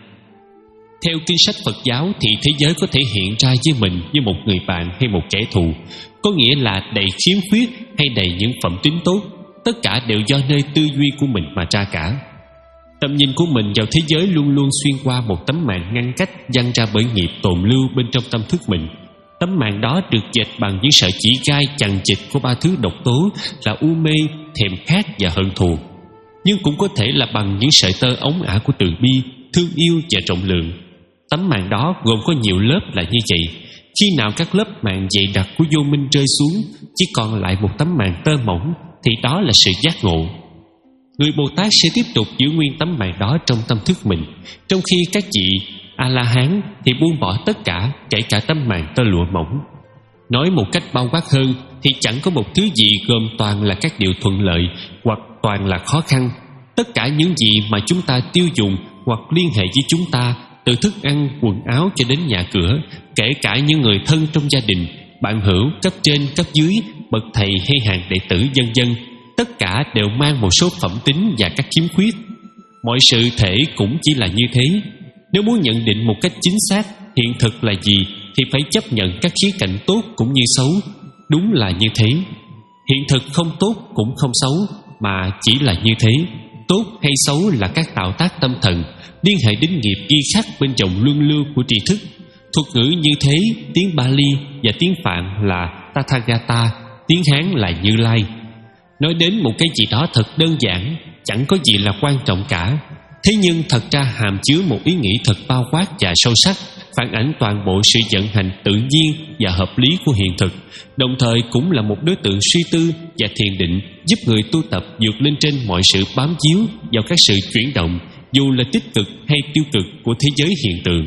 Theo kinh sách Phật giáo thì thế giới có thể hiện ra với mình như một người bạn hay một kẻ thù, có nghĩa là đầy khiếm khuyết hay đầy những phẩm tính tốt. Tất cả đều do nơi tư duy của mình mà ra cả. Tầm nhìn của mình vào thế giới luôn luôn xuyên qua một tấm màn ngăn cách giăng ra bởi nghiệp tồn lưu bên trong tâm thức mình. Tấm màn đó được dệt bằng những sợi chỉ gai chằng chịt của ba thứ độc tố là u mê, thèm khát và hận thù. Nhưng cũng có thể là bằng những sợi tơ ống ả của từ bi, thương yêu và rộng lượng. Tấm màn đó gồm có nhiều lớp là như vậy. Khi nào các lớp màn dày đặc của vô minh rơi xuống, chỉ còn lại một tấm màn tơ mỏng, thì đó là sự giác ngộ. Người Bồ Tát sẽ tiếp tục giữ nguyên tấm màn đó trong tâm thức mình, trong khi các vị A-la-hán thì buông bỏ tất cả, kể cả tấm màn tơ lụa mỏng. Nói một cách bao quát hơn thì chẳng có một thứ gì gồm toàn là các điều thuận lợi hoặc toàn là khó khăn. Tất cả những gì mà chúng ta tiêu dùng hoặc liên hệ với chúng ta, từ thức ăn, quần áo cho đến nhà cửa, kể cả những người thân trong gia đình, bạn hữu, cấp trên, cấp dưới, bậc thầy hay hàng đệ tử vân vân, tất cả đều mang một số phẩm tính và các khiếm khuyết. Mọi sự thể cũng chỉ là như thế. Nếu muốn nhận định một cách chính xác hiện thực là gì thì phải chấp nhận các khía cạnh tốt cũng như xấu. Đúng là như thế. Hiện thực không tốt cũng không xấu, mà chỉ là như thế. Tốt hay xấu là các tạo tác tâm thần, liên hệ đến nghiệp ghi khắc bên dòng luân lưu của tri thức. Thuật ngữ như thế, tiếng Bali và tiếng Phạn là Tathagata, tiếng Hán là Như Lai. Nói đến một cái gì đó thật đơn giản, chẳng có gì là quan trọng cả. Thế nhưng thật ra hàm chứa một ý nghĩ thật bao quát và sâu sắc, phản ánh toàn bộ sự vận hành tự nhiên và hợp lý của hiện thực, đồng thời cũng là một đối tượng suy tư và thiền định, giúp người tu tập vượt lên trên mọi sự bám víu vào các sự chuyển động, dù là tích cực hay tiêu cực của thế giới hiện tượng.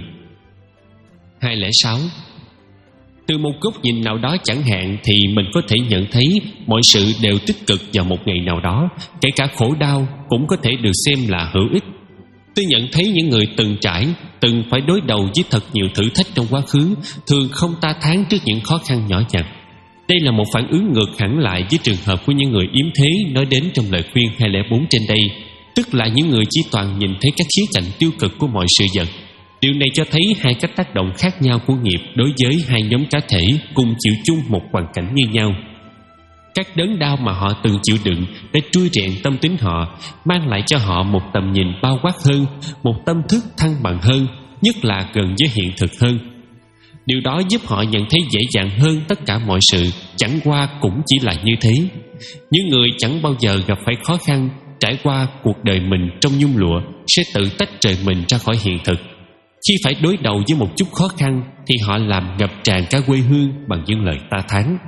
hai không sáu. Từ một góc nhìn nào đó chẳng hạn thì mình có thể nhận thấy mọi sự đều tích cực vào một ngày nào đó, kể cả khổ đau cũng có thể được xem là hữu ích. Tôi nhận thấy những người từng trải, từng phải đối đầu với thật nhiều thử thách trong quá khứ, thường không ta thán trước những khó khăn nhỏ nhặt. Đây là một phản ứng ngược hẳn lại với trường hợp của những người yếm thế nói đến trong lời khuyên hai không bốn trên đây, tức là những người chỉ toàn nhìn thấy các khía cạnh tiêu cực của mọi sự vật. Điều này cho thấy hai cách tác động khác nhau của nghiệp đối với hai nhóm cá thể cùng chịu chung một hoàn cảnh như nhau. Các đớn đau mà họ từng chịu đựng đã trui rèn tâm tính họ, mang lại cho họ một tầm nhìn bao quát hơn, một tâm thức thăng bằng hơn, nhất là gần với hiện thực hơn. Điều đó giúp họ nhận thấy dễ dàng hơn tất cả mọi sự, chẳng qua cũng chỉ là như thế. Những người chẳng bao giờ gặp phải khó khăn, trải qua cuộc đời mình trong nhung lụa, sẽ tự tách rời mình ra khỏi hiện thực. Khi phải đối đầu với một chút khó khăn thì họ làm ngập tràn cả quê hương bằng những lời ta thán.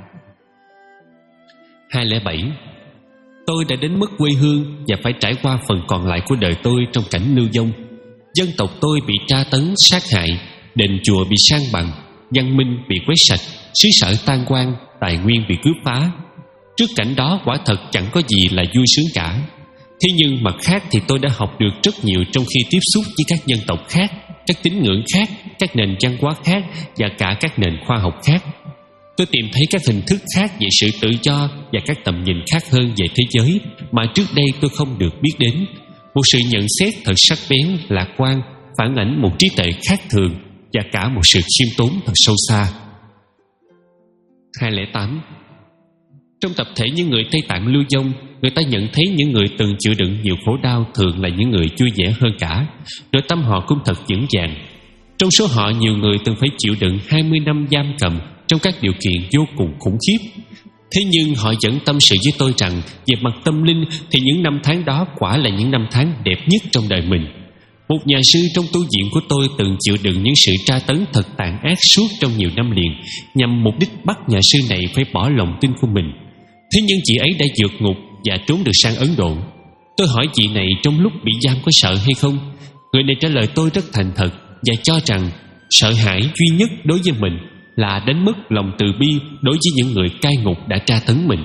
hai không bảy. Tôi đã đến mất quê hương và phải trải qua phần còn lại của đời tôi trong cảnh lưu vong. Dân tộc tôi bị tra tấn, sát hại, đền chùa bị san bằng, văn minh bị quét sạch, xứ sở tan quang, tài nguyên bị cướp phá. Trước cảnh đó quả thật chẳng có gì là vui sướng cả. Thế nhưng mặt khác thì tôi đã học được rất nhiều trong khi tiếp xúc với các dân tộc khác, các tín ngưỡng khác, các nền văn hóa khác và cả các nền khoa học khác. Tôi tìm thấy các hình thức khác về sự tự do và các tầm nhìn khác hơn về thế giới mà trước đây tôi không được biết đến. Một sự nhận xét thật sắc bén, lạc quan, phản ảnh một trí tuệ khác thường và cả một sự khiêm tốn thật sâu xa. hai không tám. Trong tập thể những người Tây Tạng lưu vong, người ta nhận thấy những người từng chịu đựng nhiều khổ đau thường là những người vui vẻ hơn cả, nội tâm họ cũng thật vững vàng. Trong số họ, nhiều người từng phải chịu đựng hai mươi năm giam cầm trong các điều kiện vô cùng khủng khiếp. Thế nhưng họ vẫn tâm sự với tôi rằng về mặt tâm linh thì những năm tháng đó quả là những năm tháng đẹp nhất trong đời mình. Một nhà sư trong tu viện của tôi từng chịu đựng những sự tra tấn thật tàn ác suốt trong nhiều năm liền, nhằm mục đích bắt nhà sư này phải bỏ lòng tin của mình. Thế nhưng chị ấy đã vượt ngục và trốn được sang Ấn Độ. Tôi hỏi chị này trong lúc bị giam có sợ hay không. Người này trả lời tôi rất thành thật và cho rằng sợ hãi duy nhất đối với mình là đánh mất lòng từ bi đối với những người cai ngục đã tra tấn mình.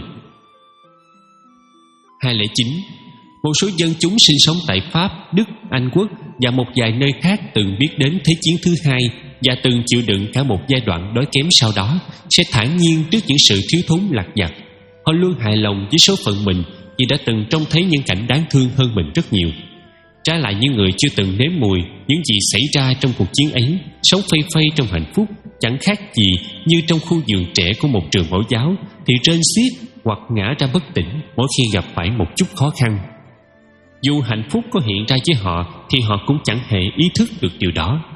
Hai không chín. Một số dân chúng sinh sống tại Pháp, Đức, Anh Quốc và một vài nơi khác từng biết đến Thế chiến thứ hai và từng chịu đựng cả một giai đoạn đói kém sau đó sẽ thản nhiên trước những sự thiếu thốn lặt vặt. Họ luôn hài lòng với số phận mình vì đã từng trông thấy những cảnh đáng thương hơn mình rất nhiều. Trái lại, những người chưa từng nếm mùi những gì xảy ra trong cuộc chiến ấy sống phây phây trong hạnh phúc chẳng khác gì như trong khu vườn trẻ của một trường mẫu giáo, thì rên xiết hoặc ngã ra bất tỉnh mỗi khi gặp phải một chút khó khăn. Dù hạnh phúc có hiện ra với họ thì họ cũng chẳng hề ý thức được điều đó.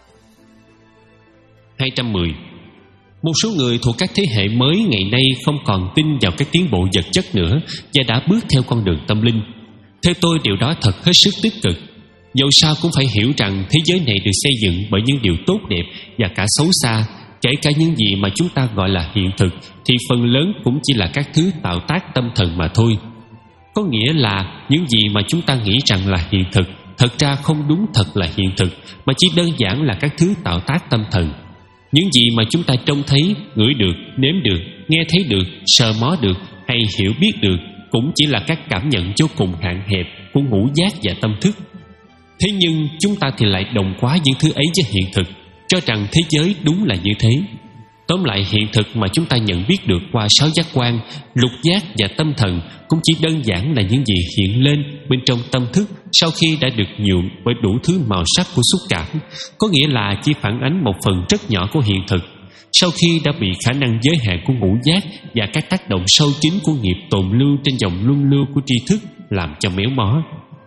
Hai trăm mười. Một số người thuộc các thế hệ mới ngày nay không còn tin vào các tiến bộ vật chất nữa và đã bước theo con đường tâm linh. Theo tôi, điều đó thật hết sức tích cực. Dẫu sao cũng phải hiểu rằng thế giới này được xây dựng bởi những điều tốt đẹp và cả xấu xa. Kể cả những gì mà chúng ta gọi là hiện thực thì phần lớn cũng chỉ là các thứ tạo tác tâm thần mà thôi. Có nghĩa là những gì mà chúng ta nghĩ rằng là hiện thực thật ra không đúng thật là hiện thực, mà chỉ đơn giản là các thứ tạo tác tâm thần. Những gì mà chúng ta trông thấy, ngửi được, nếm được, nghe thấy được, sờ mó được hay hiểu biết được cũng chỉ là các cảm nhận vô cùng hạn hẹp của ngũ giác và tâm thức. Thế nhưng chúng ta thì lại đồng hóa những thứ ấy với hiện thực, cho rằng thế giới đúng là như thế. Tóm lại, hiện thực mà chúng ta nhận biết được qua sáu giác quan, lục giác và tâm thần cũng chỉ đơn giản là những gì hiện lên bên trong tâm thức sau khi đã được nhuộm bởi đủ thứ màu sắc của xúc cảm, có nghĩa là chỉ phản ánh một phần rất nhỏ của hiện thực sau khi đã bị khả năng giới hạn của ngũ giác và các tác động sâu kín của nghiệp tồn lưu trên dòng luân lưu của tri thức làm cho méo mó.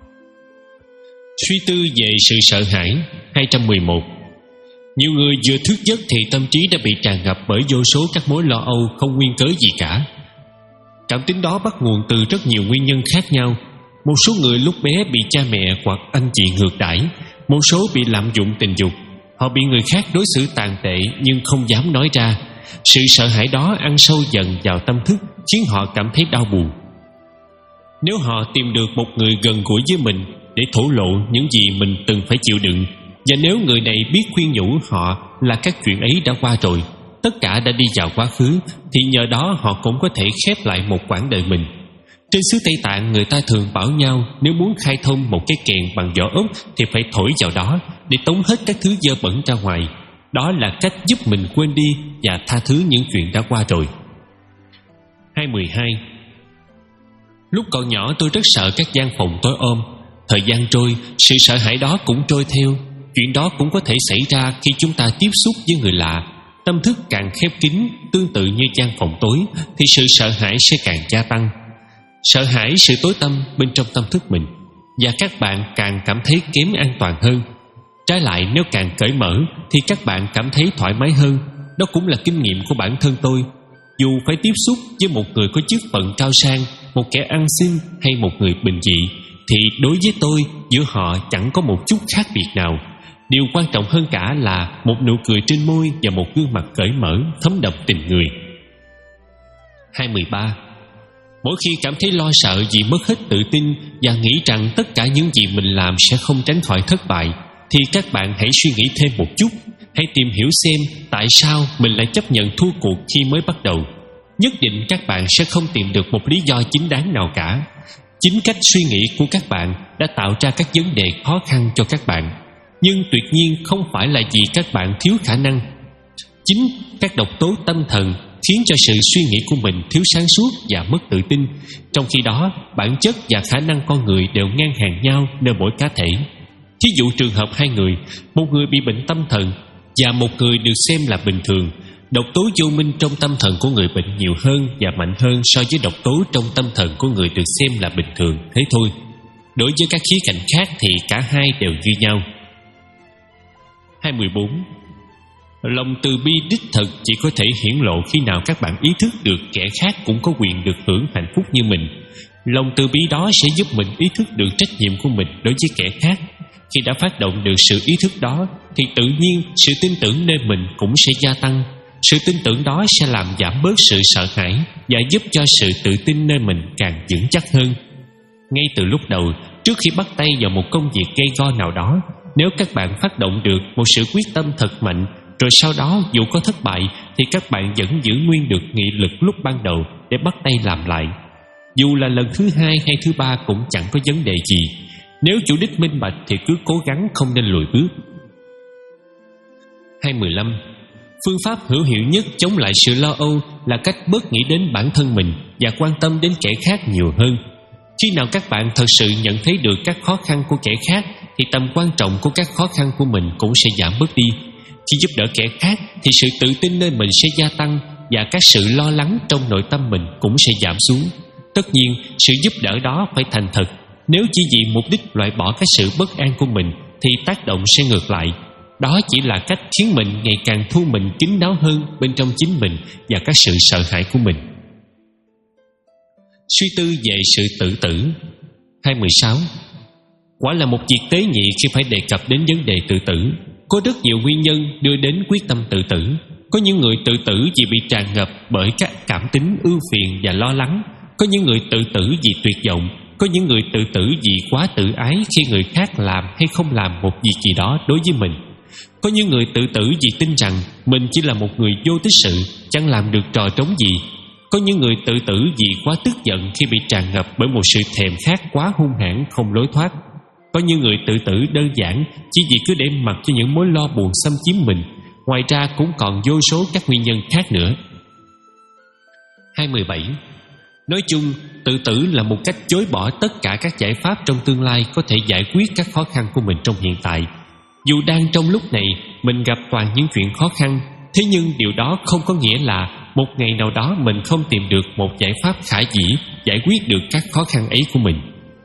Suy tư về sự sợ hãi. Hai trăm mười một. Nhiều người vừa thức giấc thì tâm trí đã bị tràn ngập bởi vô số các mối lo âu không nguyên cớ gì cả. Cảm tính đó bắt nguồn từ rất nhiều nguyên nhân khác nhau. Một số người lúc bé bị cha mẹ hoặc anh chị ngược đãi, một số bị lạm dụng tình dục. Họ bị người khác đối xử tàn tệ nhưng không dám nói ra. Sự sợ hãi đó ăn sâu dần vào tâm thức, khiến họ cảm thấy đau buồn. Nếu họ tìm được một người gần gũi với mình để thổ lộ những gì mình từng phải chịu đựng, và nếu người này biết khuyên nhủ họ là các chuyện ấy đã qua rồi, tất cả đã đi vào quá khứ, thì nhờ đó họ cũng có thể khép lại một quãng đời mình. Trên xứ Tây Tạng, người ta thường bảo nhau nếu muốn khai thông một cái kèn bằng vỏ ốc thì phải thổi vào đó để tống hết các thứ dơ bẩn ra ngoài. Đó là cách giúp mình quên đi và tha thứ những chuyện đã qua rồi. Hai mười hai. Lúc còn nhỏ tôi rất sợ các gian phòng tối om. Thời gian trôi, sự sợ hãi đó cũng trôi theo. Chuyện đó cũng có thể xảy ra khi chúng ta tiếp xúc với người lạ. Tâm thức càng khép kín, tương tự như gian phòng tối, thì sự sợ hãi sẽ càng gia tăng. Sợ hãi sự tối tăm bên trong tâm thức mình, và các bạn càng cảm thấy kém an toàn hơn. Trái lại, nếu càng cởi mở thì các bạn cảm thấy thoải mái hơn. Đó cũng là kinh nghiệm của bản thân tôi. Dù phải tiếp xúc với một người có chức phận cao sang, một kẻ ăn xin hay một người bình dị, thì đối với tôi, giữa họ chẳng có một chút khác biệt nào. Điều quan trọng hơn cả là một nụ cười trên môi và một gương mặt cởi mở, thấm đậm tình người. Hai mười ba. Mỗi khi cảm thấy lo sợ vì mất hết tự tin và nghĩ rằng tất cả những gì mình làm sẽ không tránh khỏi thất bại, thì các bạn hãy suy nghĩ thêm một chút. Hãy tìm hiểu xem tại sao mình lại chấp nhận thua cuộc khi mới bắt đầu. Nhất định các bạn sẽ không tìm được một lý do chính đáng nào cả. Chính cách suy nghĩ của các bạn đã tạo ra các vấn đề khó khăn cho các bạn. Nhưng tuyệt nhiên không phải là vì các bạn thiếu khả năng. Chính các độc tố tâm thần khiến cho sự suy nghĩ của mình thiếu sáng suốt và mất tự tin. Trong khi đó, bản chất và khả năng con người đều ngang hàng nhau nơi mỗi cá thể. Thí dụ trường hợp hai người, một người bị bệnh tâm thần và một người được xem là bình thường. Độc tố vô minh trong tâm thần của người bệnh nhiều hơn và mạnh hơn so với độc tố trong tâm thần của người được xem là bình thường, thế thôi. Đối với các khía cạnh khác thì cả hai đều như nhau. Hai mười bốn. Lòng từ bi đích thực chỉ có thể hiển lộ khi nào các bạn ý thức được kẻ khác cũng có quyền được hưởng hạnh phúc như mình. Lòng từ bi đó sẽ giúp mình ý thức được trách nhiệm của mình đối với kẻ khác. Khi đã phát động được sự ý thức đó thì tự nhiên sự tin tưởng nơi mình cũng sẽ gia tăng. sự tin tưởng đó sẽ làm giảm bớt sự sợ hãi và giúp cho sự tự tin nơi mình càng vững chắc hơn. Ngay từ lúc đầu, trước khi bắt tay vào một công việc gây go nào đó, nếu các bạn phát động được một sự quyết tâm thật mạnh, rồi sau đó dù có thất bại thì các bạn vẫn giữ nguyên được nghị lực lúc ban đầu để bắt tay làm lại. Dù là lần thứ hai hay thứ ba cũng chẳng có vấn đề gì. Nếu chủ đích minh bạch thì cứ cố gắng, không nên lùi bước. Hai mười lăm. Phương pháp hữu hiệu nhất chống lại sự lo âu là cách bớt nghĩ đến bản thân mình và quan tâm đến kẻ khác nhiều hơn. Khi nào các bạn thật sự nhận thấy được các khó khăn của kẻ khác thì tầm quan trọng của các khó khăn của mình cũng sẽ giảm bớt đi. Khi giúp đỡ kẻ khác thì sự tự tin nơi mình sẽ gia tăng và các sự lo lắng trong nội tâm mình cũng sẽ giảm xuống. Tất nhiên, sự giúp đỡ đó phải thành thật. Nếu chỉ vì mục đích loại bỏ cái sự bất an của mình thì tác động sẽ ngược lại. Đó chỉ là cách khiến mình ngày càng thu mình kín đáo hơn bên trong chính mình và các sự sợ hãi của mình. Suy tư về sự tự tử. Hai mười sáu. Quả là một việc tế nhị khi phải đề cập đến vấn đề tự tử. Có rất nhiều nguyên nhân đưa đến quyết tâm tự tử. Có những người tự tử vì bị tràn ngập bởi các cảm tính ưu phiền và lo lắng. Có những người tự tử vì tuyệt vọng. Có những người tự tử vì quá tự ái khi người khác làm hay không làm một việc gì đó đối với mình. Có những người tự tử vì tin rằng mình chỉ là một người vô tích sự, chẳng làm được trò trống gì. Có những người tự tử vì quá tức giận khi bị tràn ngập bởi một sự thèm khát quá hung hãn không lối thoát. Có những người tự tử đơn giản chỉ vì cứ để mặc cho những mối lo buồn xâm chiếm mình. Ngoài ra cũng còn vô số các nguyên nhân khác nữa. Hai mười bảy. Nói chung, tự tử là một cách chối bỏ tất cả các giải pháp trong tương lai có thể giải quyết các khó khăn của mình trong hiện tại. Dù đang trong lúc này mình gặp toàn những chuyện khó khăn, thế nhưng điều đó không có nghĩa là một ngày nào đó mình không tìm được một giải pháp khả dĩ giải quyết được các khó khăn ấy của mình.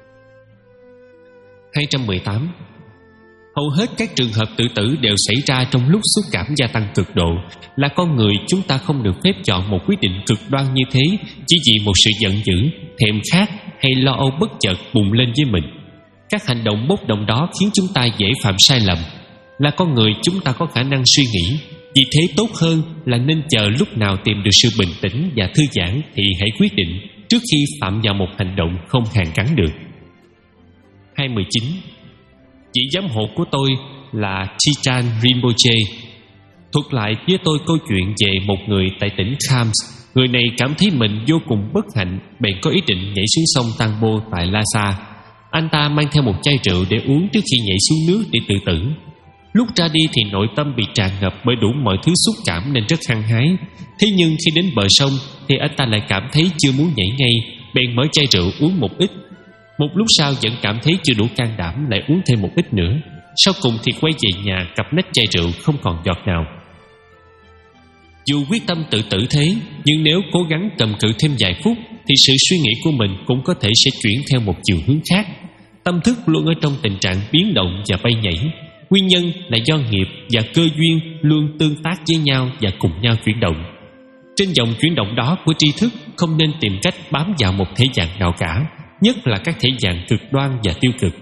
Hai trăm mười tám. Hầu hết các trường hợp tự tử đều xảy ra trong lúc xúc cảm gia tăng cực độ. Là con người, chúng ta không được phép chọn một quyết định cực đoan như thế chỉ vì một sự giận dữ, thèm khát hay lo âu bất chợt bùng lên với mình. Các hành động bốc đồng đó khiến chúng ta dễ phạm sai lầm. Là con người, chúng ta có khả năng suy nghĩ. Vì thế tốt hơn là nên chờ lúc nào tìm được sự bình tĩnh và thư giãn thì hãy quyết định trước khi phạm vào một hành động không hàn gắn được. Hai mười chín. Vị giám hộ của tôi là Chichen Rinpoche thuật lại với tôi câu chuyện về một người tại tỉnh Khams. Người này cảm thấy mình vô cùng bất hạnh, bèn có ý định nhảy xuống sông Tangbo tại Lhasa. Anh ta mang theo một chai rượu để uống trước khi nhảy xuống nước để tự tử. Lúc ra đi thì nội tâm bị tràn ngập bởi đủ mọi thứ xúc cảm nên rất hăng hái. Thế nhưng khi đến bờ sông thì anh ta lại cảm thấy chưa muốn nhảy ngay, bèn mở chai rượu uống một ít. Một lúc sau vẫn cảm thấy chưa đủ can đảm, lại uống thêm một ít nữa. Sau cùng thì quay về nhà cặp nách chai rượu không còn giọt nào. Dù quyết tâm tự tử thế, nhưng nếu cố gắng cầm cự thêm vài phút thì sự suy nghĩ của mình cũng có thể sẽ chuyển theo một chiều hướng khác. Tâm thức luôn ở trong tình trạng biến động và bay nhảy. Nguyên nhân là do nghiệp và cơ duyên luôn tương tác với nhau và cùng nhau chuyển động. Trên dòng chuyển động đó của tri thức không nên tìm cách bám vào một thể dạng nào cả, nhất là các thể dạng cực đoan và tiêu cực.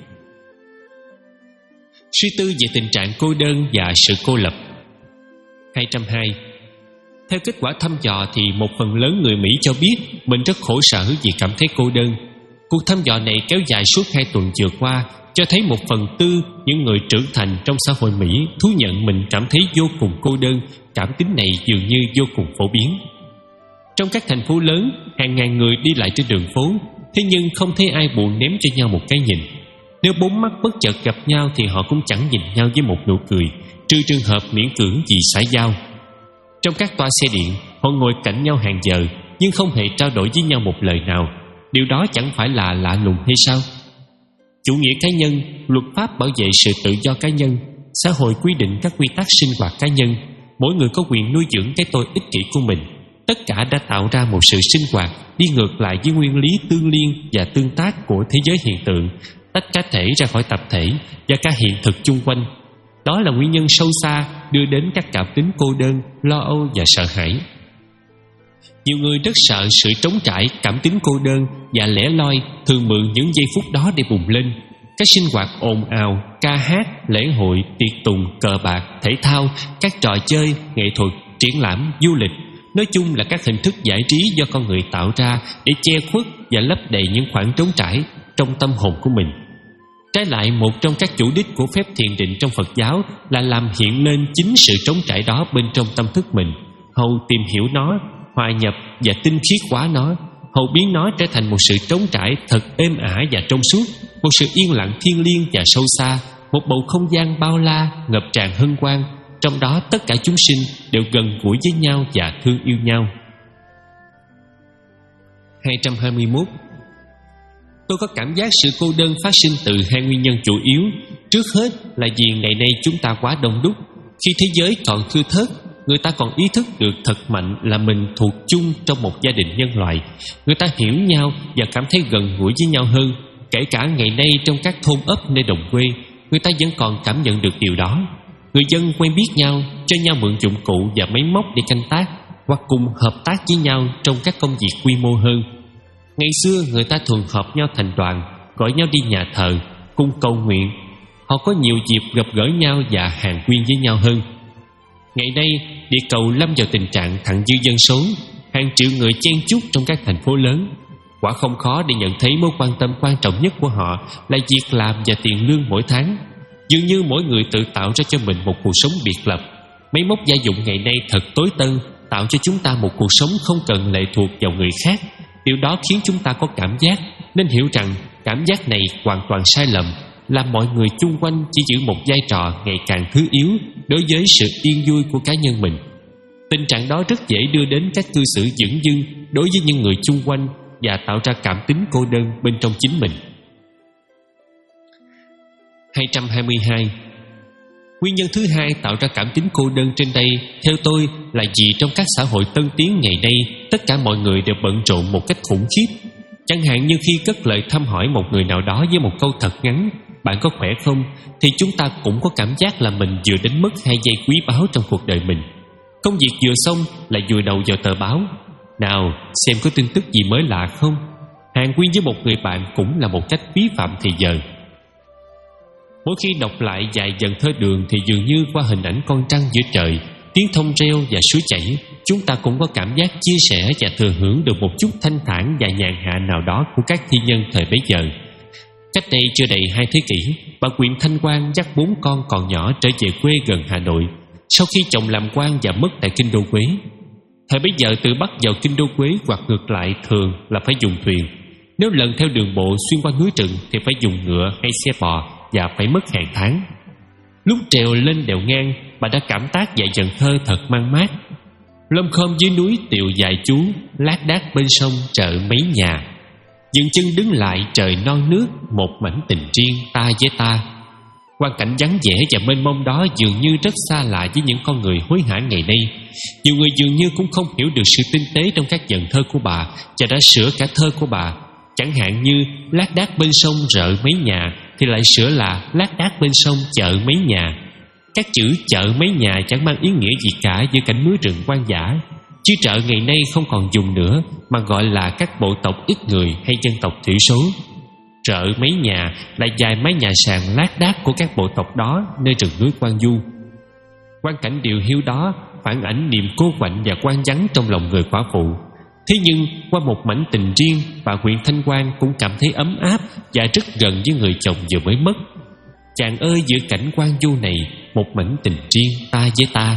Suy tư về tình trạng cô đơn và sự cô lập. Hai trăm hai. Theo kết quả thăm dò thì một phần lớn người Mỹ cho biết mình rất khổ sở vì cảm thấy cô đơn. Cuộc thăm dò này kéo dài suốt hai tuần vừa qua, cho thấy một phần tư những người trưởng thành trong xã hội Mỹ thú nhận mình cảm thấy vô cùng cô đơn. Cảm tính này dường như vô cùng phổ biến. Trong các thành phố lớn, hàng ngàn người đi lại trên đường phố, thế nhưng không thấy ai buồn ném cho nhau một cái nhìn. Nếu bốn mắt bất chợt gặp nhau thì họ cũng chẳng nhìn nhau với một nụ cười, trừ trường hợp miễn cưỡng vì xã giao. Trong các toa xe điện, họ ngồi cạnh nhau hàng giờ nhưng không hề trao đổi với nhau một lời nào. Điều đó chẳng phải là lạ lùng hay sao? Chủ nghĩa cá nhân, luật pháp bảo vệ sự tự do cá nhân, xã hội quy định các quy tắc sinh hoạt cá nhân, mỗi người có quyền nuôi dưỡng cái tôi ích kỷ của mình. Tất cả đã tạo ra một sự sinh hoạt đi ngược lại với nguyên lý tương liên và tương tác của thế giới hiện tượng, tách cá thể ra khỏi tập thể và cả hiện thực chung quanh. Đó là nguyên nhân sâu xa đưa đến các cảm tính cô đơn, lo âu và sợ hãi. Nhiều người rất sợ sự trống trải, cảm tính cô đơn và lẻ loi, thường mượn những giây phút đó để bùng lên. Các sinh hoạt ồn ào, ca hát, lễ hội, tiệc tùng, cờ bạc, thể thao, các trò chơi, nghệ thuật triển lãm, du lịch, nói chung là các hình thức giải trí do con người tạo ra để che khuất và lấp đầy những khoảng trống trải trong tâm hồn của mình. Trái lại, một trong các chủ đích của phép thiền định trong Phật giáo là làm hiện lên chính sự trống trải đó bên trong tâm thức mình, hầu tìm hiểu nó, hòa nhập và tinh khiết hóa nó, hầu biến nó trở thành một sự trống trải thật êm ả và trong suốt, một sự yên lặng thiêng liêng và sâu xa, một bầu không gian bao la ngập tràn hân hoan, trong đó tất cả chúng sinh đều gần gũi với nhau và thương yêu nhau. hai trăm hai mươi mốt. Tôi có cảm giác sự cô đơn phát sinh từ hai nguyên nhân chủ yếu. Trước hết là vì ngày nay chúng ta quá đông đúc. Khi thế giới còn thưa thớt, người ta còn ý thức được thật mạnh là mình thuộc chung trong một gia đình nhân loại. Người ta hiểu nhau và cảm thấy gần gũi với nhau hơn. Kể cả ngày nay trong các thôn ấp nơi đồng quê, người ta vẫn còn cảm nhận được điều đó. Người dân quen biết nhau, cho nhau mượn dụng cụ và máy móc để canh tác, hoặc cùng hợp tác với nhau trong các công việc quy mô hơn. Ngày xưa người ta thường họp nhau thành đoàn, gọi nhau đi nhà thờ, cùng cầu nguyện. Họ có nhiều dịp gặp gỡ nhau và hàn huyên với nhau hơn. Ngày nay, địa cầu lâm vào tình trạng thặng dư dân số, hàng triệu người chen chúc trong các thành phố lớn. Quả không khó để nhận thấy mối quan tâm quan trọng nhất của họ là việc làm và tiền lương mỗi tháng. Dường như mỗi người tự tạo ra cho mình một cuộc sống biệt lập. Máy móc gia dụng ngày nay thật tối tân, tạo cho chúng ta một cuộc sống không cần lệ thuộc vào người khác. Điều đó khiến chúng ta có cảm giác, nên hiểu rằng cảm giác này hoàn toàn sai lầm, làm mọi người chung quanh chỉ giữ một vai trò ngày càng thứ yếu đối với sự yên vui của cá nhân mình. Tình trạng đó rất dễ đưa đến các cư xử dửng dưng đối với những người chung quanh và tạo ra cảm tính cô đơn bên trong chính mình. hai trăm hai mươi hai. Nguyên nhân thứ hai tạo ra cảm tính cô đơn trên đây, theo tôi, là vì trong các xã hội tân tiến ngày nay, tất cả mọi người đều bận rộn một cách khủng khiếp. Chẳng hạn như khi cất lời thăm hỏi một người nào đó với một câu thật ngắn, "Bạn có khỏe không?", thì chúng ta cũng có cảm giác là mình vừa đánh mất hai giây quý báu trong cuộc đời mình. Công việc vừa xong lại vùi đầu vào tờ báo. Nào, xem có tin tức gì mới lạ không? Hàn huyên với một người bạn cũng là một cách phí phạm thì giờ. Mỗi khi đọc lại vài dần thơ Đường thì dường như qua hình ảnh con trăng giữa trời, tiếng thông reo và suối chảy, chúng ta cũng có cảm giác chia sẻ và thừa hưởng được một chút thanh thản và nhàn hạ nào đó của các thi nhân thời bấy giờ. Cách đây chưa đầy hai thế kỷ, bà Quyện Thanh Quang dắt bốn con còn nhỏ trở về quê gần Hà Nội sau khi chồng làm quan và mất tại Kinh Đô Quế. Thời bấy giờ từ Bắc vào Kinh Đô Quế hoặc ngược lại thường là phải dùng thuyền. Nếu lần theo đường bộ xuyên qua núi rừng thì phải dùng ngựa hay xe bò và phải mất hàng tháng. Lúc trèo lên đèo ngang, bà đã cảm tác vài dần thơ thật mang mát. Lom khom dưới núi tiều dài chú, lác đác bên sông chợ mấy nhà. Dừng chân đứng lại trời non nước, một mảnh tình riêng ta với ta. Quan cảnh vắng vẻ và mênh mông đó dường như rất xa lạ với những con người hối hả ngày nay. Nhiều người dường như cũng không hiểu được sự tinh tế trong các dần thơ của bà và đã sửa cả thơ của bà. Chẳng hạn như lác đác bên sông rợ mấy nhà thì lại sửa là lác đác bên sông chợ mấy nhà. Các chữ chợ mấy nhà chẳng mang ý nghĩa gì cả giữa cảnh núi rừng hoang dã. Chữ chợ ngày nay không còn dùng nữa mà gọi là các bộ tộc ít người hay dân tộc thiểu số. Chợ mấy nhà là vài mái nhà sàn lác đác của các bộ tộc đó nơi rừng núi Quang Du. Quan cảnh điều hiu đó phản ảnh niềm cô quạnh và quan vắng trong lòng người quả phụ. Thế nhưng qua một mảnh tình riêng, bà Quyện Thanh Quang cũng cảm thấy ấm áp và rất gần với người chồng vừa mới mất. Chàng ơi, giữa cảnh Quang Du này, một mảnh tình riêng ta với ta.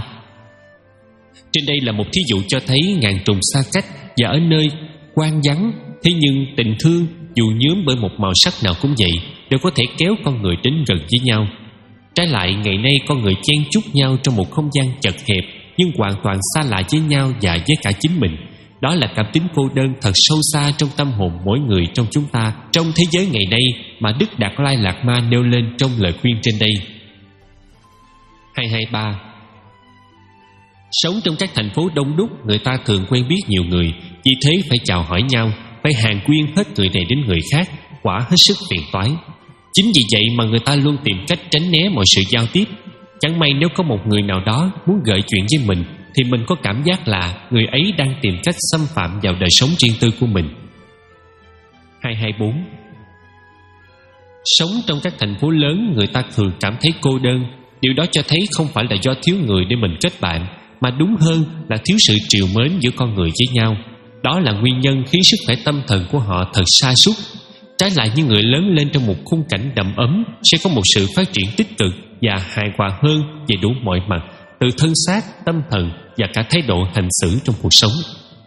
Trên đây là một thí dụ cho thấy ngàn trùng xa cách và ở nơi quan vắng, thế nhưng tình thương dù nhuốm bởi một màu sắc nào cũng vậy, đều có thể kéo con người đến gần với nhau. Trái lại, ngày nay con người chen chúc nhau trong một không gian chật hẹp nhưng hoàn toàn xa lạ với nhau và với cả chính mình. Đó là cảm tính cô đơn thật sâu xa trong tâm hồn mỗi người trong chúng ta trong thế giới ngày nay mà Đức Đạt Lai Lạt Ma nêu lên trong lời khuyên trên đây. hai hai ba. Sống trong các thành phố đông đúc, người ta thường quen biết nhiều người, vì thế phải chào hỏi nhau, phải hàn huyên hết người này đến người khác, quả hết sức phiền toái. Chính vì vậy mà người ta luôn tìm cách tránh né mọi sự giao tiếp. Chẳng may nếu có một người nào đó muốn gợi chuyện với mình thì mình có cảm giác là người ấy đang tìm cách xâm phạm vào đời sống riêng tư của mình. hai hai bốn. Sống trong các thành phố lớn, người ta thường cảm thấy cô đơn. Điều đó cho thấy không phải là do thiếu người để mình kết bạn, mà đúng hơn là thiếu sự trìu mến giữa con người với nhau. Đó là nguyên nhân khiến sức khỏe tâm thần của họ thật sa sút. Trái lại, những người lớn lên trong một khung cảnh đầm ấm sẽ có một sự phát triển tích cực và hài hòa hơn về đủ mọi mặt, từ thân xác, tâm thần và cả thái độ hành xử trong cuộc sống.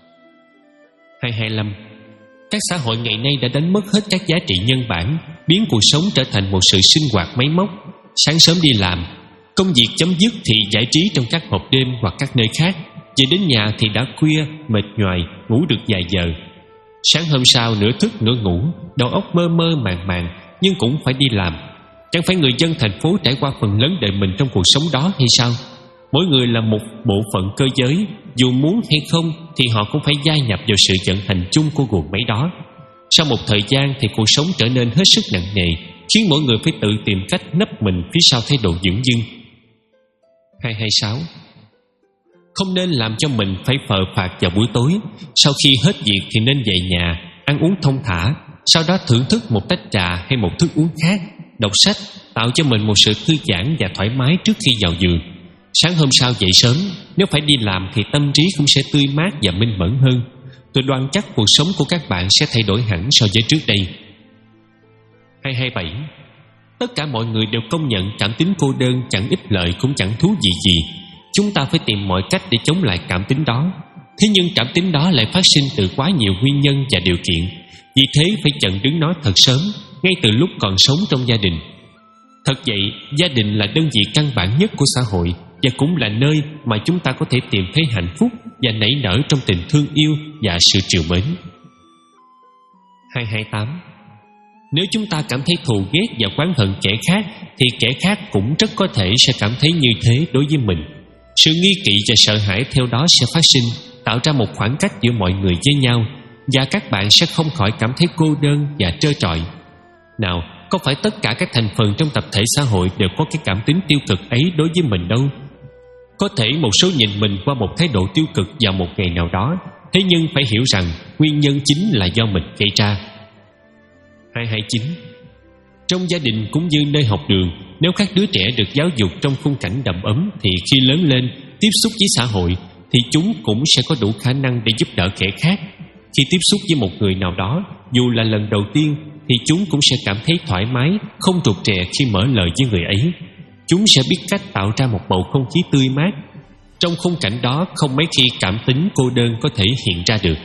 hai hai lăm. Các xã hội ngày nay đã đánh mất hết các giá trị nhân bản, biến cuộc sống trở thành một sự sinh hoạt máy móc. Sáng sớm đi làm, công việc chấm dứt thì giải trí trong các hộp đêm hoặc các nơi khác. Về đến nhà thì đã khuya, mệt nhoài, ngủ được vài giờ. Sáng hôm sau nửa thức nửa ngủ, đầu óc mơ mơ màng màng, nhưng cũng phải đi làm. Chẳng phải người dân thành phố trải qua phần lớn đời mình trong cuộc sống đó hay sao? Mỗi người là một bộ phận cơ giới, dù muốn hay không thì họ cũng phải gia nhập vào sự vận hành chung của guồng máy đó. Sau một thời gian thì cuộc sống trở nên hết sức nặng nề, khiến mỗi người phải tự tìm cách nấp mình phía sau thái độ dửng dưng. hai hai sáu. Không nên làm cho mình phải phờ phạc vào buổi tối. Sau khi hết việc thì nên về nhà, ăn uống thông thả, sau đó thưởng thức một tách trà hay một thức uống khác, đọc sách, tạo cho mình một sự thư giãn và thoải mái trước khi vào giường. Sáng hôm sau dậy sớm, nếu phải đi làm thì tâm trí cũng sẽ tươi mát và minh mẫn hơn. Tôi đoan chắc cuộc sống của các bạn sẽ thay đổi hẳn so với trước đây. hai hai bảy. Tất cả mọi người đều công nhận cảm tính cô đơn chẳng ích lợi cũng chẳng thú vị gì. Chúng ta phải tìm mọi cách để chống lại cảm tính đó. Thế nhưng cảm tính đó lại phát sinh từ quá nhiều nguyên nhân và điều kiện. Vì thế phải chặn đứng nó thật sớm, ngay từ lúc còn sống trong gia đình. Thật vậy, gia đình là đơn vị căn bản nhất của xã hội, và cũng là nơi mà chúng ta có thể tìm thấy hạnh phúc và nảy nở trong tình thương yêu và sự trìu mến. hai hai tám. Nếu chúng ta cảm thấy thù ghét và oán hận kẻ khác, thì kẻ khác cũng rất có thể sẽ cảm thấy như thế đối với mình. Sự nghi kỵ và sợ hãi theo đó sẽ phát sinh, tạo ra một khoảng cách giữa mọi người với nhau, và các bạn sẽ không khỏi cảm thấy cô đơn và trơ trọi. Nào, có phải tất cả các thành phần trong tập thể xã hội đều có cái cảm tính tiêu cực ấy đối với mình đâu. Có thể một số nhìn mình qua một thái độ tiêu cực vào một ngày nào đó, thế nhưng phải hiểu rằng nguyên nhân chính là do mình gây ra. hai hai chín. Trong gia đình cũng như nơi học đường, nếu các đứa trẻ được giáo dục trong khung cảnh đầm ấm thì khi lớn lên, tiếp xúc với xã hội, thì chúng cũng sẽ có đủ khả năng để giúp đỡ kẻ khác. Khi tiếp xúc với một người nào đó, dù là lần đầu tiên, thì chúng cũng sẽ cảm thấy thoải mái, không rụt rè khi mở lời với người ấy. Chúng sẽ biết cách tạo ra một bầu không khí tươi mát. Trong khung cảnh đó, không mấy khi cảm tính cô đơn có thể hiện ra được.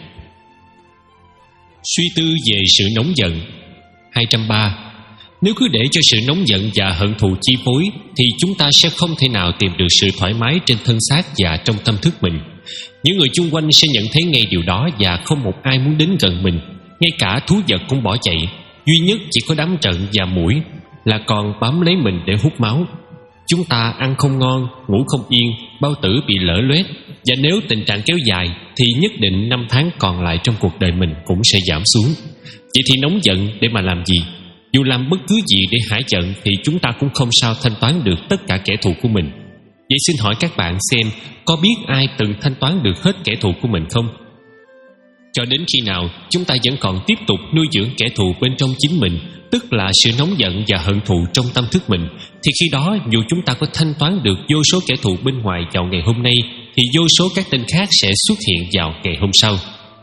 Suy tư về sự nóng giận. hai không ba. Nếu cứ để cho sự nóng giận và hận thù chi phối, thì chúng ta sẽ không thể nào tìm được sự thoải mái trên thân xác và trong tâm thức mình. Những người chung quanh sẽ nhận thấy ngay điều đó, và không một ai muốn đến gần mình. Ngay cả thú vật cũng bỏ chạy. Duy nhất chỉ có đám trợn và muỗi là còn bám lấy mình để hút máu. Chúng ta ăn không ngon, ngủ không yên, bao tử bị lở loét, và nếu tình trạng kéo dài thì nhất định năm tháng còn lại trong cuộc đời mình cũng sẽ giảm xuống. Vậy thì nóng giận để mà làm gì? Dù làm bất cứ gì để hả giận thì chúng ta cũng không sao thanh toán được tất cả kẻ thù của mình. Vậy xin hỏi các bạn xem, có biết ai từng thanh toán được hết kẻ thù của mình không? Cho đến khi nào chúng ta vẫn còn tiếp tục nuôi dưỡng kẻ thù bên trong chính mình, tức là sự nóng giận và hận thù trong tâm thức mình, thì khi đó dù chúng ta có thanh toán được vô số kẻ thù bên ngoài vào ngày hôm nay, thì vô số các tên khác sẽ xuất hiện vào ngày hôm sau.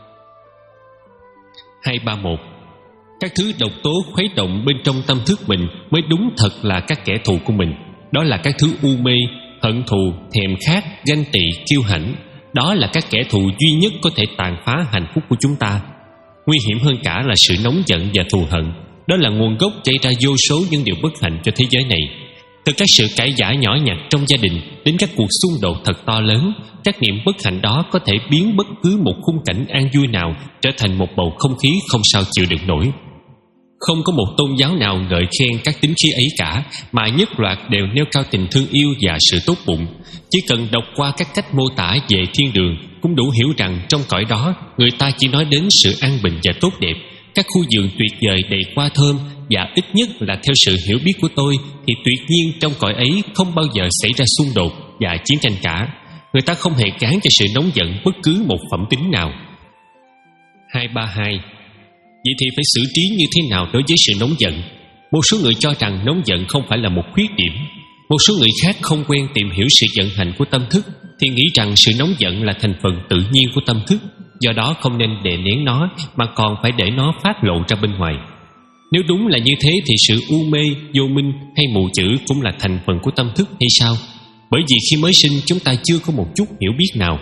hai ba một. Các thứ độc tố khuấy động bên trong tâm thức mình mới đúng thật là các kẻ thù của mình. Đó là các thứ u mê, hận thù, thèm khát, ganh tị, kiêu hãnh. Đó là các kẻ thù duy nhất có thể tàn phá hạnh phúc của chúng ta. Nguy hiểm hơn cả là sự nóng giận và thù hận. Đó là nguồn gốc gây ra vô số những điều bất hạnh cho thế giới này. Từ các sự cãi vã nhỏ nhặt trong gia đình đến các cuộc xung đột thật to lớn, các niềm bất hạnh đó có thể biến bất cứ một khung cảnh an vui nào trở thành một bầu không khí không sao chịu đựng nổi. Không có một tôn giáo nào ngợi khen các tính khí ấy cả, mà nhất loạt đều nêu cao tình thương yêu và sự tốt bụng. Chỉ cần đọc qua các cách mô tả về thiên đường cũng đủ hiểu rằng trong cõi đó người ta chỉ nói đến sự an bình và tốt đẹp, các khu vườn tuyệt vời đầy hoa thơm, và ít nhất là theo sự hiểu biết của tôi thì tuyệt nhiên trong cõi ấy không bao giờ xảy ra xung đột và chiến tranh cả. Người ta không hề gán cho sự nóng giận bất cứ một phẩm tính nào. hai ba hai. Vậy thì phải xử trí như thế nào đối với sự nóng giận? Một số người cho rằng nóng giận không phải là một khuyết điểm. Một số người khác không quen tìm hiểu sự vận hành của tâm thức thì nghĩ rằng sự nóng giận là thành phần tự nhiên của tâm thức, do đó không nên đè nén nó mà còn phải để nó phát lộ ra bên ngoài. Nếu đúng là như thế thì sự u mê, vô minh hay mù chữ cũng là thành phần của tâm thức hay sao? Bởi vì khi mới sinh chúng ta chưa có một chút hiểu biết nào.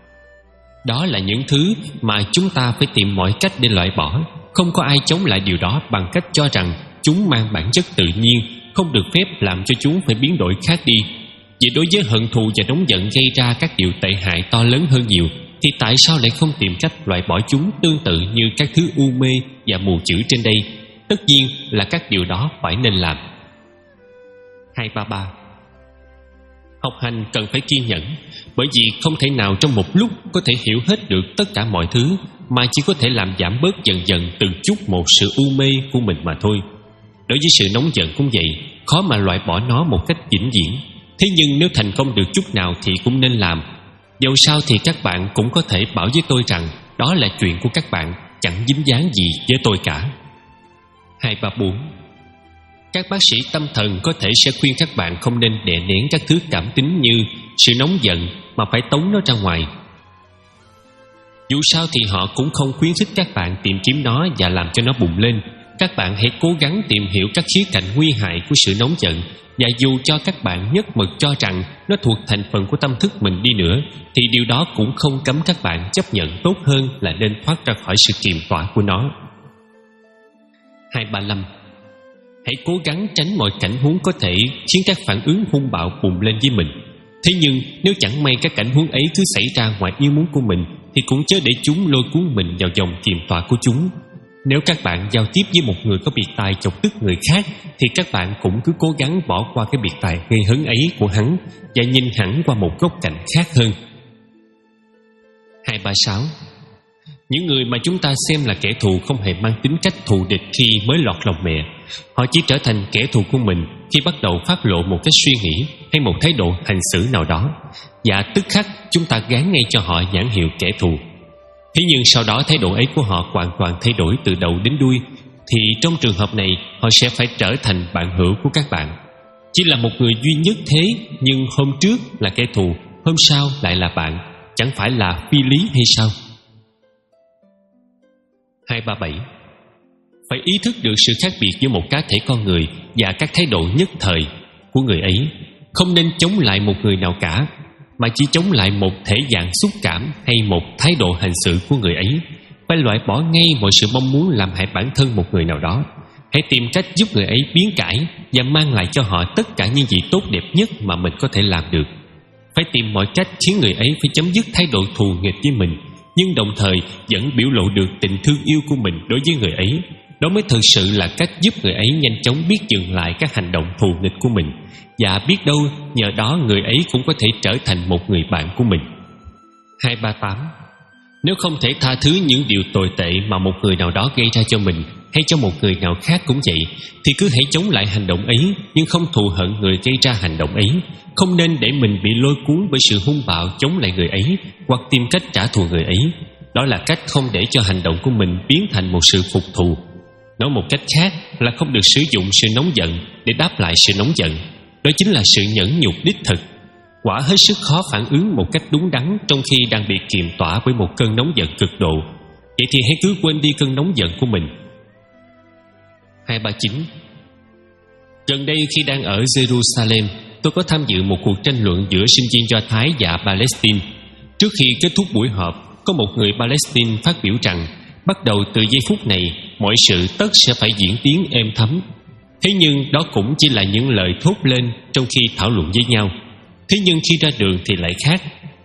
Đó là những thứ mà chúng ta phải tìm mọi cách để loại bỏ. Không có ai chống lại điều đó bằng cách cho rằng chúng mang bản chất tự nhiên, không được phép làm cho chúng phải biến đổi khác đi. Vì đối với hận thù và nóng giận gây ra các điều tệ hại to lớn hơn nhiều, thì tại sao lại không tìm cách loại bỏ chúng tương tự như các thứ u mê và mù chữ trên đây? Tất nhiên là các điều đó phải nên làm. hai ba ba. Học hành cần phải kiên nhẫn, bởi vì không thể nào trong một lúc có thể hiểu hết được tất cả mọi thứ, mà chỉ có thể làm giảm bớt dần dần từng chút một sự u mê của mình mà thôi. Đối với sự nóng giận cũng vậy, khó mà loại bỏ nó một cách vĩnh viễn. Thế nhưng nếu thành công được chút nào thì cũng nên làm. Dẫu sao thì các bạn cũng có thể bảo với tôi rằng đó là chuyện của các bạn, chẳng dính dáng gì với tôi cả. hai ba bốn. Các bác sĩ tâm thần có thể sẽ khuyên các bạn không nên đè nén các thứ cảm tính như sự nóng giận mà phải tống nó ra ngoài. Dù sao thì họ cũng không khuyến khích các bạn tìm kiếm nó và làm cho nó bùng lên. Các bạn hãy cố gắng tìm hiểu các khía cạnh nguy hại của sự nóng giận, và dù cho các bạn nhất mực cho rằng nó thuộc thành phần của tâm thức mình đi nữa, thì điều đó cũng không cấm các bạn chấp nhận tốt hơn là nên thoát ra khỏi sự kiềm tỏa của nó. hai ba lăm. Hãy cố gắng tránh mọi cảnh huống có thể khiến các phản ứng hung bạo bùng lên với mình. Thế nhưng nếu chẳng may các cảnh huống ấy cứ xảy ra ngoài ý muốn của mình, thì cũng chớ để chúng lôi cuốn mình vào vòng kiềm tỏa của chúng. Nếu các bạn giao tiếp với một người có biệt tài chọc tức người khác, thì các bạn cũng cứ cố gắng bỏ qua cái biệt tài gây hấn ấy của hắn và nhìn hẳn qua một góc cạnh khác hơn. hai ba sáu. Những người mà chúng ta xem là kẻ thù không hề mang tính cách thù địch khi mới lọt lòng mẹ. Họ chỉ trở thành kẻ thù của mình khi bắt đầu phát lộ một cái suy nghĩ hay một thái độ hành xử nào đó, và tức khắc chúng ta gán ngay cho họ nhãn hiệu kẻ thù. Thế nhưng sau đó thái độ ấy của họ hoàn toàn thay đổi từ đầu đến đuôi, thì trong trường hợp này họ sẽ phải trở thành bạn hữu của các bạn. Chỉ là một người duy nhất thế, nhưng hôm trước là kẻ thù, hôm sau lại là bạn. Chẳng phải là phi lý hay sao? hai ba bảy. Phải ý thức được sự khác biệt giữa một cá thể con người và các thái độ nhất thời của người ấy. Không nên chống lại một người nào cả, mà chỉ chống lại một thể dạng xúc cảm hay một thái độ hành xử của người ấy. Phải loại bỏ ngay mọi sự mong muốn làm hại bản thân một người nào đó. Hãy tìm cách giúp người ấy biến cải và mang lại cho họ tất cả những gì tốt đẹp nhất mà mình có thể làm được. Phải tìm mọi cách khiến người ấy phải chấm dứt thái độ thù nghịch với mình, nhưng đồng thời vẫn biểu lộ được tình thương yêu của mình đối với người ấy. Đó mới thực sự là cách giúp người ấy nhanh chóng biết dừng lại các hành động thù nghịch của mình, và biết đâu nhờ đó người ấy cũng có thể trở thành một người bạn của mình. hai ba tám. Nếu không thể tha thứ những điều tồi tệ mà một người nào đó gây ra cho mình hay cho một người nào khác cũng vậy, thì cứ hãy chống lại hành động ấy, nhưng không thù hận người gây ra hành động ấy. Không nên để mình bị lôi cuốn bởi sự hung bạo chống lại người ấy, hoặc tìm cách trả thù người ấy. Đó là cách không để cho hành động của mình biến thành một sự phục thù. Nói một cách khác là không được sử dụng sự nóng giận để đáp lại sự nóng giận. Đó chính là sự nhẫn nhục đích thực. Quả hết sức khó phản ứng một cách đúng đắn trong khi đang bị kiềm tỏa bởi một cơn nóng giận cực độ. Vậy thì hãy cứ quên đi cơn nóng giận của mình. hai ba chín. Gần đây khi đang ở Jerusalem, tôi có tham dự một cuộc tranh luận giữa sinh viên Do Thái và Palestine. Trước khi kết thúc buổi họp, có một người Palestine phát biểu rằng bắt đầu từ giây phút này, mọi sự tất sẽ phải diễn tiến êm thấm. Thế nhưng đó cũng chỉ là những lời thốt lên trong khi thảo luận với nhau. Thế nhưng khi ra đường thì lại khác.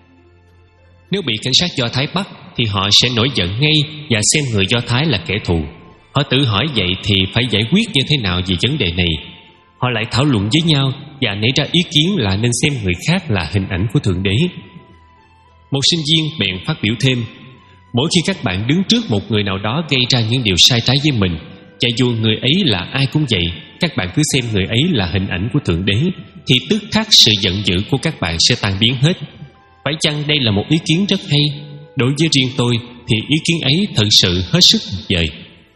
Nếu bị cảnh sát Do Thái bắt thì họ sẽ nổi giận ngay và xem người Do Thái là kẻ thù. Họ tự hỏi vậy thì phải giải quyết như thế nào về vấn đề này. Họ lại thảo luận với nhau và nảy ra ý kiến là nên xem người khác là hình ảnh của Thượng Đế. Một sinh viên bèn phát biểu thêm: mỗi khi các bạn đứng trước một người nào đó gây ra những điều sai trái với mình, và dù người ấy là ai cũng vậy, các bạn cứ xem người ấy là hình ảnh của Thượng Đế, thì tức khắc sự giận dữ của các bạn sẽ tan biến hết. Phải chăng đây là một ý kiến rất hay? Đối với riêng tôi thì ý kiến ấy thật sự hết sức tuyệt vời.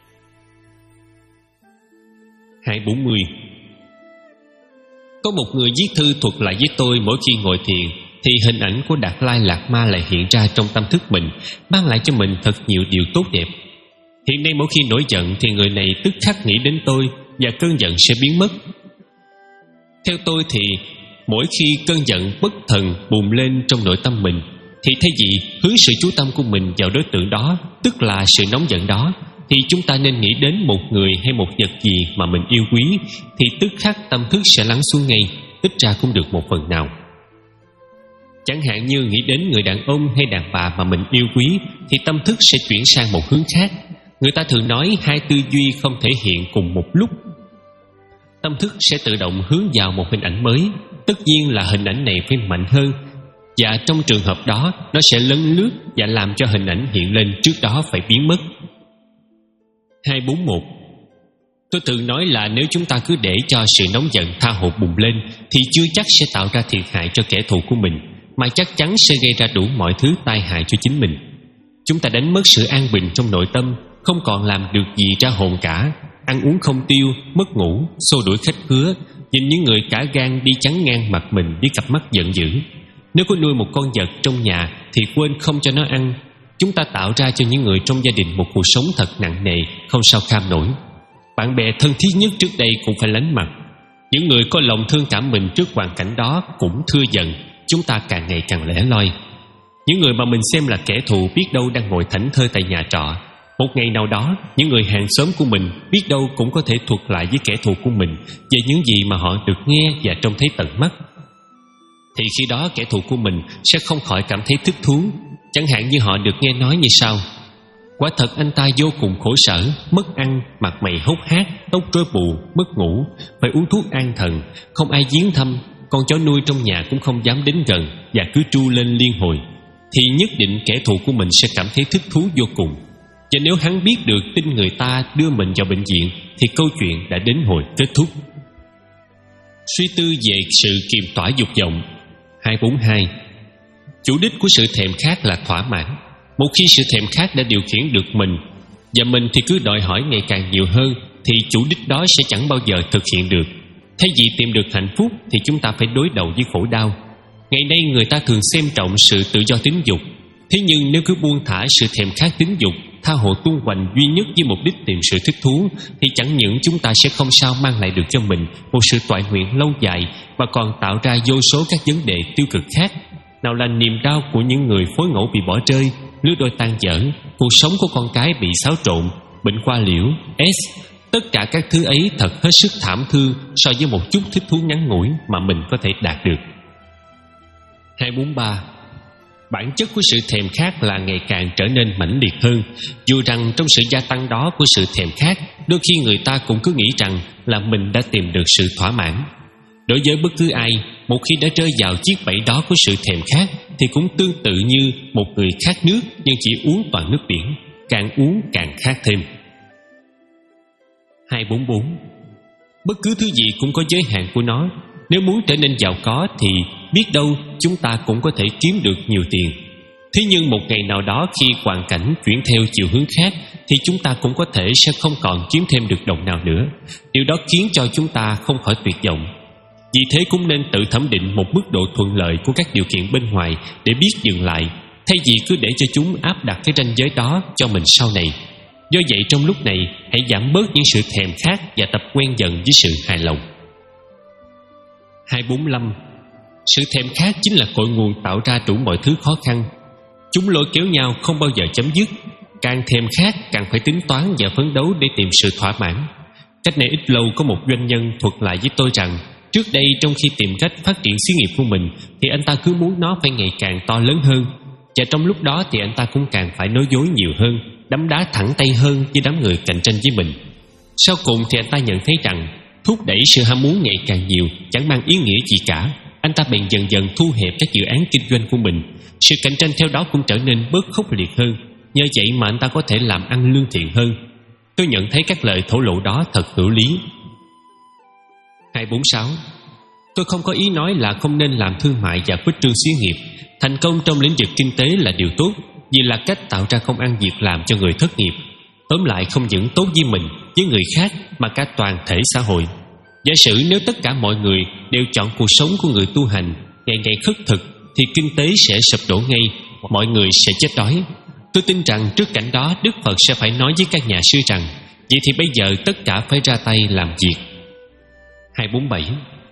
hai bốn mươi. Có một người viết thư thuật lại với tôi mỗi khi ngồi thiền, thì hình ảnh của Đạt Lai Lạt Ma lại hiện ra trong tâm thức mình, mang lại cho mình thật nhiều điều tốt đẹp. Hiện nay mỗi khi nổi giận thì người này tức khắc nghĩ đến tôi và cơn giận sẽ biến mất. Theo tôi thì mỗi khi cơn giận bất thần bùng lên trong nội tâm mình thì thay vì hướng sự chú tâm của mình vào đối tượng đó, tức là sự nóng giận đó, thì chúng ta nên nghĩ đến một người hay một vật gì mà mình yêu quý, thì tức khắc tâm thức sẽ lắng xuống ngay, ít ra cũng được một phần nào. Chẳng hạn như nghĩ đến người đàn ông hay đàn bà mà mình yêu quý thì tâm thức sẽ chuyển sang một hướng khác. Người ta thường nói hai tư duy không thể hiện cùng một lúc. Tâm thức sẽ tự động hướng vào một hình ảnh mới. Tất nhiên là hình ảnh này phải mạnh hơn, và trong trường hợp đó nó sẽ lấn lướt và làm cho hình ảnh hiện lên trước đó phải biến mất. Hai bốn một. Tôi thường nói là nếu chúng ta cứ để cho sự nóng giận tha hồ bùng lên thì chưa chắc sẽ tạo ra thiệt hại cho kẻ thù của mình, mà chắc chắn sẽ gây ra đủ mọi thứ tai hại cho chính mình. Chúng ta đánh mất sự an bình trong nội tâm, không còn làm được gì ra hồn cả, ăn uống không tiêu, mất ngủ, xô đuổi khách khứa, nhìn những người cả gan đi chắn ngang mặt mình với cặp mắt giận dữ. Nếu có nuôi một con vật trong nhà thì quên không cho nó ăn. Chúng ta tạo ra cho những người trong gia đình một cuộc sống thật nặng nề, không sao kham nổi. Bạn bè thân thiết nhất trước đây cũng phải lánh mặt. Những người có lòng thương cảm mình trước hoàn cảnh đó cũng thưa dần. Chúng ta càng ngày càng lẻ loi. Những người mà mình xem là kẻ thù biết đâu đang ngồi thảnh thơi tại nhà trọ. Một ngày nào đó, những người hàng xóm của mình biết đâu cũng có thể thuật lại với kẻ thù của mình về những gì mà họ được nghe và trông thấy tận mắt. Thì khi đó kẻ thù của mình sẽ không khỏi cảm thấy thích thú. Chẳng hạn như họ được nghe nói như sau: quả thật anh ta vô cùng khổ sở, mất ăn, mặt mày hốc hác, tóc rối bù, mất ngủ, phải uống thuốc an thần, không ai viếng thăm, con chó nuôi trong nhà cũng không dám đến gần và cứ tru lên liên hồi. Thì nhất định kẻ thù của mình sẽ cảm thấy thích thú vô cùng. Và nếu hắn biết được tin người ta đưa mình vào bệnh viện thì câu chuyện đã đến hồi kết thúc. Suy tư về sự kiềm tỏa dục vọng. Hai bốn hai. Chủ đích của sự thèm khát là thỏa mãn. Một khi sự thèm khát đã điều khiển được mình, và mình thì cứ đòi hỏi ngày càng nhiều hơn, thì chủ đích đó sẽ chẳng bao giờ thực hiện được. Thay vì tìm được hạnh phúc thì chúng ta phải đối đầu với khổ đau. Ngày nay người ta thường xem trọng sự tự do tính dục. Thế nhưng nếu cứ buông thả sự thèm khát tính dục, tha hồ tung hoành duy nhất với mục đích tìm sự thích thú, thì chẳng những chúng ta sẽ không sao mang lại được cho mình một sự toại nguyện lâu dài, mà còn tạo ra vô số các vấn đề tiêu cực khác. Nào là niềm đau của những người phối ngẫu bị bỏ rơi, lứa đôi tan vỡ, cuộc sống của con cái bị xáo trộn, bệnh qua liễu, S. Tất cả các thứ ấy thật hết sức thảm thương so với một chút thích thú ngắn ngủi mà mình có thể đạt được. Hai bốn ba. Bản chất của sự thèm khát là ngày càng trở nên mãnh liệt hơn. Dù rằng trong sự gia tăng đó của sự thèm khát, đôi khi người ta cũng cứ nghĩ rằng là mình đã tìm được sự thỏa mãn. Đối với bất cứ ai, một khi đã rơi vào chiếc bẫy đó của sự thèm khát thì cũng tương tự như một người khát nước nhưng chỉ uống toàn nước biển, càng uống càng khát thêm. Hai bốn bốn. Bất cứ thứ gì cũng có giới hạn của nó. Nếu muốn trở nên giàu có thì biết đâu chúng ta cũng có thể kiếm được nhiều tiền. Thế nhưng một ngày nào đó khi hoàn cảnh chuyển theo chiều hướng khác thì chúng ta cũng có thể sẽ không còn kiếm thêm được đồng nào nữa. Điều đó khiến cho chúng ta không khỏi tuyệt vọng. Vì thế cũng nên tự thẩm định một mức độ thuận lợi của các điều kiện bên ngoài để biết dừng lại, thay vì cứ để cho chúng áp đặt cái ranh giới đó cho mình sau này. Do vậy trong lúc này hãy giảm bớt những sự thèm khát và tập quen dần với sự hài lòng. Hai bốn lăm. Sự thèm khát chính là cội nguồn tạo ra đủ mọi thứ khó khăn. Chúng lôi kéo nhau không bao giờ chấm dứt. Càng thèm khát càng phải tính toán và phấn đấu để tìm sự thỏa mãn. Cách này ít lâu có một doanh nhân thuật lại với tôi rằng trước đây trong khi tìm cách phát triển xí nghiệp của mình thì anh ta cứ muốn nó phải ngày càng to lớn hơn, và trong lúc đó thì anh ta cũng càng phải nói dối nhiều hơn, đấm đá thẳng tay hơn với đám người cạnh tranh với mình. Sau cùng thì anh ta nhận thấy rằng thúc đẩy sự ham muốn ngày càng nhiều chẳng mang ý nghĩa gì cả. Anh ta bèn dần dần thu hẹp các dự án kinh doanh của mình. Sự cạnh tranh theo đó cũng trở nên bớt khốc liệt hơn. Nhờ vậy mà anh ta có thể làm ăn lương thiện hơn. Tôi nhận thấy các lời thổ lộ đó thật hữu lý. Hai bốn sáu. Tôi không có ý nói là không nên làm thương mại và khuếch trương xí nghiệp. Thành công trong lĩnh vực kinh tế là điều tốt, vì là cách tạo ra công ăn việc làm cho người thất nghiệp. Tóm lại không những tốt với mình, với người khác mà cả toàn thể xã hội. Giả sử nếu tất cả mọi người đều chọn cuộc sống của người tu hành, ngày ngày khất thực, thì kinh tế sẽ sụp đổ ngay, mọi người sẽ chết đói. Tôi tin rằng trước cảnh đó Đức Phật sẽ phải nói với các nhà sư rằng: vậy thì bây giờ tất cả phải ra tay làm việc. Hai bốn bảy.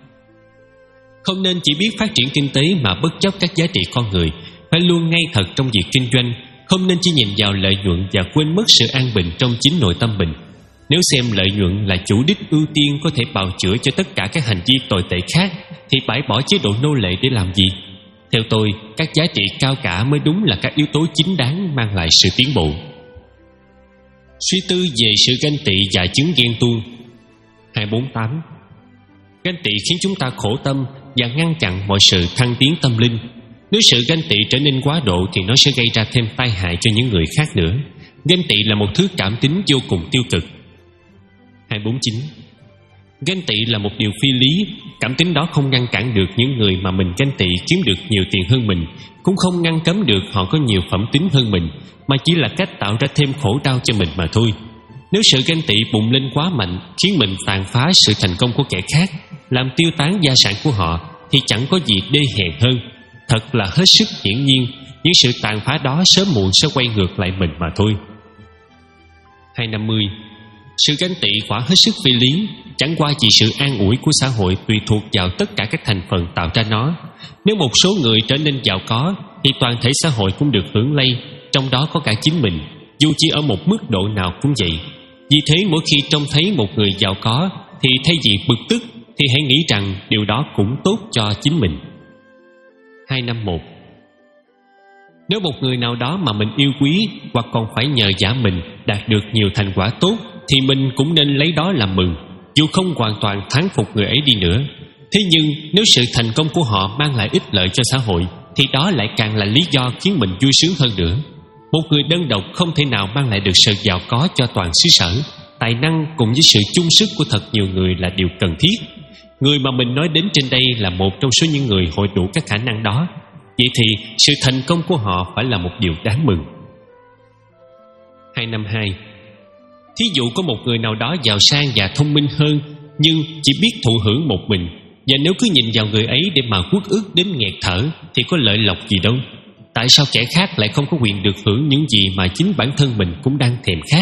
Không nên chỉ biết phát triển kinh tế mà bất chấp các giá trị con người, phải luôn ngay thật trong việc kinh doanh. Không nên chỉ nhìn vào lợi nhuận và quên mất sự an bình trong chính nội tâm mình. Nếu xem lợi nhuận là chủ đích ưu tiên có thể bào chữa cho tất cả các hành vi tồi tệ khác, thì bãi bỏ chế độ nô lệ để làm gì? Theo tôi, các giá trị cao cả mới đúng là các yếu tố chính đáng mang lại sự tiến bộ. Suy tư về sự ganh tị và chứng ghen tuông. Hai bốn tám. Ganh tị khiến chúng ta khổ tâm và ngăn chặn mọi sự thăng tiến tâm linh. Nếu sự ganh tị trở nên quá độ thì nó sẽ gây ra thêm tai hại cho những người khác nữa. Ganh tị là một thứ cảm tính vô cùng tiêu cực. Hai bốn chín. Ganh tị là một điều phi lý. Cảm tính đó không ngăn cản được những người mà mình ganh tị kiếm được nhiều tiền hơn mình, cũng không ngăn cấm được họ có nhiều phẩm tính hơn mình, mà chỉ là cách tạo ra thêm khổ đau cho mình mà thôi. Nếu sự ganh tị bùng lên quá mạnh, khiến mình tàn phá sự thành công của kẻ khác, làm tiêu tán gia sản của họ, thì chẳng có gì đê hèn hơn. Thật là hết sức hiển nhiên, những sự tàn phá đó sớm muộn sẽ quay ngược lại mình mà thôi. Hai năm mươi. Sự ganh tị quả hết sức phi lý, chẳng qua vì sự an ủi của xã hội tùy thuộc vào tất cả các thành phần tạo ra nó. Nếu một số người trở nên giàu có, thì toàn thể xã hội cũng được hưởng lây, trong đó có cả chính mình, dù chỉ ở một mức độ nào cũng vậy. Vì thế mỗi khi trông thấy một người giàu có, thì thay vì bực tức, thì hãy nghĩ rằng điều đó cũng tốt cho chính mình. Hai năm một. Nếu một người nào đó mà mình yêu quý, hoặc còn phải nhờ vả mình đạt được nhiều thành quả tốt, thì mình cũng nên lấy đó làm mừng, dù không hoàn toàn thán phục người ấy đi nữa. Thế nhưng nếu sự thành công của họ mang lại ích lợi cho xã hội, thì đó lại càng là lý do khiến mình vui sướng hơn nữa. Một người đơn độc không thể nào mang lại được sự giàu có cho toàn xứ sở. Tài năng cùng với sự chung sức của thật nhiều người là điều cần thiết. Người mà mình nói đến trên đây là một trong số những người hội đủ các khả năng đó. Vậy thì sự thành công của họ phải là một điều đáng mừng. Hai năm hai. Thí dụ có một người nào đó giàu sang và thông minh hơn, nhưng chỉ biết thụ hưởng một mình, và nếu cứ nhìn vào người ấy để mà uất ức đến nghẹt thở, thì có lợi lộc gì đâu. Tại sao kẻ khác lại không có quyền được hưởng những gì mà chính bản thân mình cũng đang thèm khát?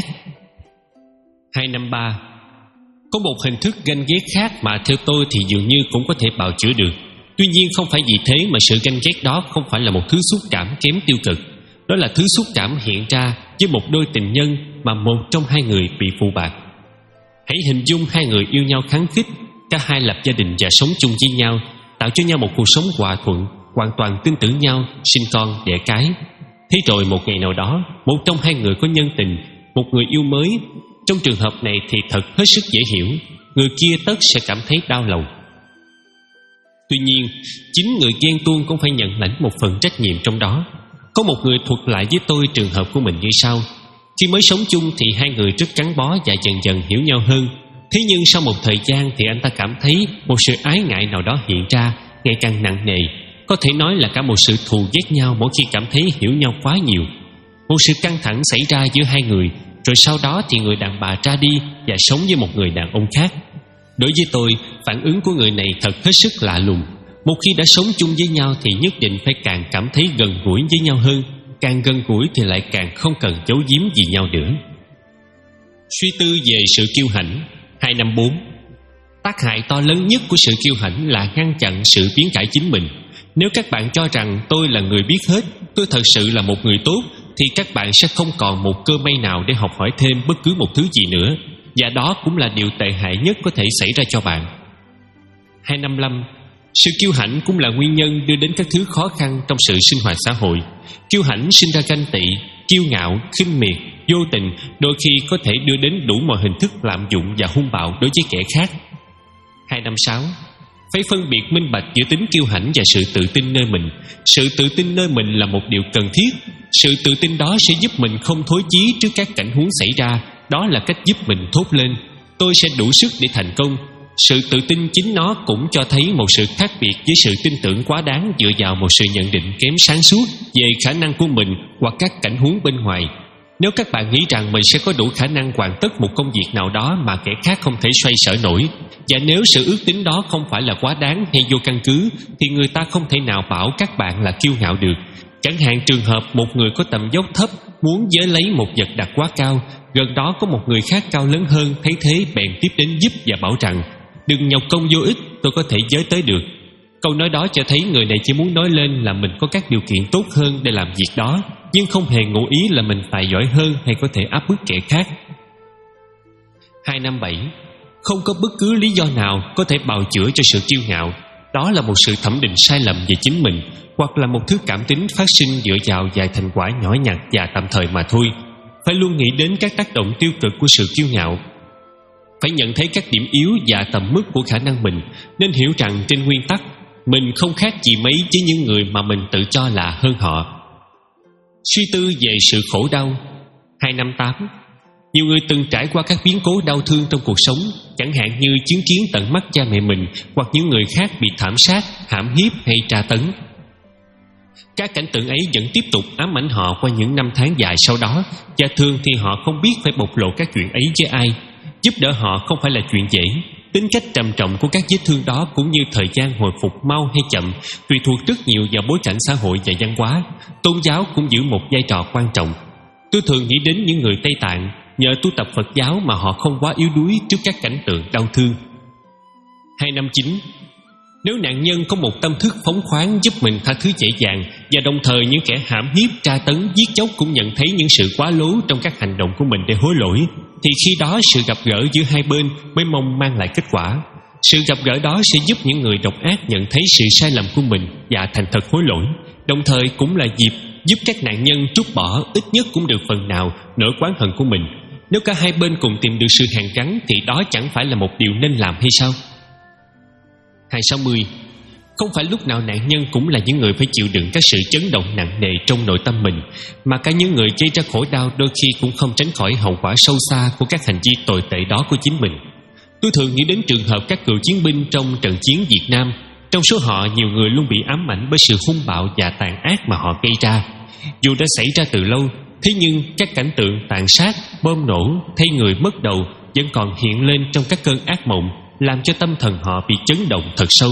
Hai năm ba. Có một hình thức ganh ghét khác mà theo tôi thì dường như cũng có thể bào chữa được. Tuy nhiên không phải vì thế mà sự ganh ghét đó không phải là một thứ xúc cảm kém tiêu cực. Đó là thứ xúc cảm hiện ra với một đôi tình nhân mà một trong hai người bị phụ bạc. Hãy hình dung hai người yêu nhau khăng khít, cả hai lập gia đình và sống chung với nhau, tạo cho nhau một cuộc sống hòa thuận, hoàn toàn tin tưởng nhau, sinh con đẻ cái. Thế rồi một ngày nào đó, một trong hai người có nhân tình, một người yêu mới. Trong trường hợp này thì thật hết sức dễ hiểu, người kia tất sẽ cảm thấy đau lòng. Tuy nhiên, chính người ghen tuông cũng phải nhận lãnh một phần trách nhiệm trong đó. Có một người thuật lại với tôi trường hợp của mình như sau. Khi mới sống chung thì hai người rất gắn bó và dần dần hiểu nhau hơn. Thế nhưng sau một thời gian thì anh ta cảm thấy một sự ái ngại nào đó hiện ra, ngày càng nặng nề. Có thể nói là cả một sự thù ghét nhau mỗi khi cảm thấy hiểu nhau quá nhiều. Một sự căng thẳng xảy ra giữa hai người, rồi sau đó thì người đàn bà ra đi và sống với một người đàn ông khác. Đối với tôi, phản ứng của người này thật hết sức lạ lùng. Một khi đã sống chung với nhau thì nhất định phải càng cảm thấy gần gũi với nhau hơn. Càng gần gũi thì lại càng không cần giấu giếm gì nhau nữa. Suy tư về sự kiêu hãnh. Hai năm bốn. Tác hại to lớn nhất của sự kiêu hãnh là ngăn chặn sự biến cải chính mình. Nếu các bạn cho rằng tôi là người biết hết, tôi thật sự là một người tốt, thì các bạn sẽ không còn một cơ may nào để học hỏi thêm bất cứ một thứ gì nữa. Và đó cũng là điều tệ hại nhất có thể xảy ra cho bạn. Hai năm lăm. Sự kiêu hãnh cũng là nguyên nhân đưa đến các thứ khó khăn trong sự sinh hoạt xã hội. Kiêu hãnh sinh ra ganh tị, kiêu ngạo, khinh miệt, vô tình, đôi khi có thể đưa đến đủ mọi hình thức lạm dụng và hung bạo đối với kẻ khác. Hai năm sáu. Phải phân biệt minh bạch giữa tính kiêu hãnh và sự tự tin nơi mình. Sự tự tin nơi mình là một điều cần thiết. Sự tự tin đó sẽ giúp mình không thối chí trước các cảnh huống xảy ra. Đó là cách giúp mình thốt lên: tôi sẽ đủ sức để thành công. Sự tự tin chính nó cũng cho thấy một sự khác biệt với sự tin tưởng quá đáng dựa vào một sự nhận định kém sáng suốt về khả năng của mình hoặc các cảnh huống bên ngoài. Nếu các bạn nghĩ rằng mình sẽ có đủ khả năng hoàn tất một công việc nào đó mà kẻ khác không thể xoay sở nổi, Và nếu sự ước tính đó không phải là quá đáng hay vô căn cứ, thì người ta không thể nào bảo các bạn là kiêu ngạo được. Chẳng hạn trường hợp một người có tầm vóc thấp muốn giới lấy một vật đặt quá cao, gần đó có một người khác cao lớn hơn, thấy thế bèn tiếp đến giúp và bảo rằng: đừng nhọc công vô ích, tôi có thể giới tới được. Câu nói đó cho thấy người này chỉ muốn nói lên là mình có các điều kiện tốt hơn để làm việc đó, nhưng không hề ngụ ý là mình tài giỏi hơn hay có thể áp bức kẻ khác. Hai năm bảy. Không có bất cứ lý do nào có thể bào chữa cho sự kiêu ngạo. Đó là một sự thẩm định sai lầm về chính mình, hoặc là một thứ cảm tính phát sinh dựa vào vài thành quả nhỏ nhặt và tạm thời mà thôi. Phải luôn nghĩ đến các tác động tiêu cực của sự kiêu ngạo. Phải nhận thấy các điểm yếu và tầm mức của khả năng mình, nên hiểu rằng trên nguyên tắc mình không khác gì mấy với những người mà mình tự cho là hơn họ. Suy tư về sự khổ đau. Hai năm tám. Nhiều người từng trải qua các biến cố đau thương trong cuộc sống, chẳng hạn như chứng kiến tận mắt cha mẹ mình hoặc những người khác bị thảm sát, hãm hiếp hay tra tấn. Các cảnh tượng ấy vẫn tiếp tục ám ảnh họ qua những năm tháng dài sau đó, và thường thì họ không biết phải bộc lộ các chuyện ấy với ai. Giúp đỡ họ không phải là chuyện dễ. Tính cách trầm trọng của các vết thương đó cũng như thời gian hồi phục mau hay chậm tùy thuộc rất nhiều vào bối cảnh xã hội và văn hóa. Tôn giáo cũng giữ một vai trò quan trọng. Tôi thường nghĩ đến những người Tây Tạng, nhờ tu tập Phật giáo mà họ không quá yếu đuối trước các cảnh tượng đau thương. Hai năm chín. Nếu nạn nhân có một tâm thức phóng khoáng giúp mình tha thứ dễ dàng, và đồng thời những kẻ hãm hiếp, tra tấn, giết chóc cũng nhận thấy những sự quá lố trong các hành động của mình để hối lỗi, thì khi đó sự gặp gỡ giữa hai bên mới mong mang lại kết quả. Sự gặp gỡ đó sẽ giúp những người độc ác nhận thấy sự sai lầm của mình và thành thật hối lỗi, đồng thời cũng là dịp giúp các nạn nhân trút bỏ ít nhất cũng được phần nào nỗi oán hận của mình. Nếu cả hai bên cùng tìm được sự hàn gắn thì đó chẳng phải là một điều nên làm hay sao? Hai sáu mươi. Không phải lúc nào nạn nhân cũng là những người phải chịu đựng các sự chấn động nặng nề trong nội tâm mình, mà cả những người gây ra khổ đau đôi khi cũng không tránh khỏi hậu quả sâu xa của các hành vi tồi tệ đó của chính mình. Tôi thường nghĩ đến trường hợp các cựu chiến binh trong trận chiến Việt Nam. Trong số họ, nhiều người luôn bị ám ảnh bởi sự hung bạo và tàn ác mà họ gây ra. Dù đã xảy ra từ lâu, thế nhưng các cảnh tượng tàn sát, bom nổ, thay người mất đầu vẫn còn hiện lên trong các cơn ác mộng, làm cho tâm thần họ bị chấn động thật sâu.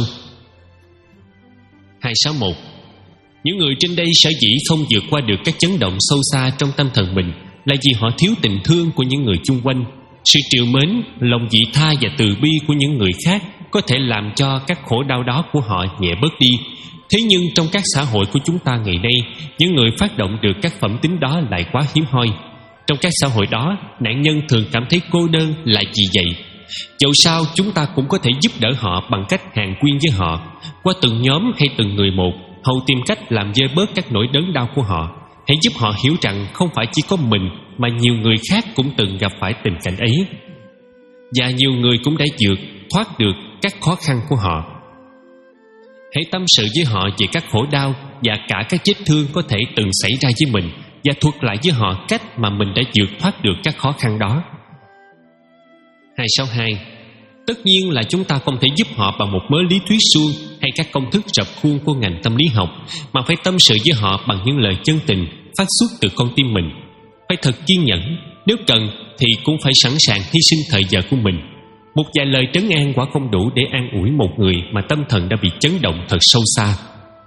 Hai sáu một. Những người trên đây sở dĩ không vượt qua được các chấn động sâu xa trong tâm thần mình là vì họ thiếu tình thương của những người chung quanh. Sự trìu mến, lòng vị tha và từ bi của những người khác có thể làm cho các khổ đau đó của họ nhẹ bớt đi. Thế nhưng trong các xã hội của chúng ta ngày nay, những người phát động được các phẩm tính đó lại quá hiếm hoi. Trong các xã hội đó, nạn nhân thường cảm thấy cô đơn là vì vậy. Dẫu sao chúng ta cũng có thể giúp đỡ họ bằng cách hàn quyên với họ, qua từng nhóm hay từng người một, hầu tìm cách làm vơi bớt các nỗi đớn đau của họ. Hãy giúp họ hiểu rằng không phải chỉ có mình mà nhiều người khác cũng từng gặp phải tình cảnh ấy, và nhiều người cũng đã vượt thoát được các khó khăn của họ. Hãy tâm sự với họ về các khổ đau và cả các vết thương có thể từng xảy ra với mình, và thuật lại với họ cách mà mình đã vượt thoát được các khó khăn đó. Hai sáu hai. Tất nhiên là chúng ta không thể giúp họ bằng một mớ lý thuyết suông hay các công thức rập khuôn của ngành tâm lý học, mà phải tâm sự với họ bằng những lời chân tình phát xuất từ con tim mình. Phải thật kiên nhẫn, nếu cần thì cũng phải sẵn sàng hy sinh thời giờ của mình. Một vài lời trấn an quả không đủ để an ủi một người mà tâm thần đã bị chấn động thật sâu xa.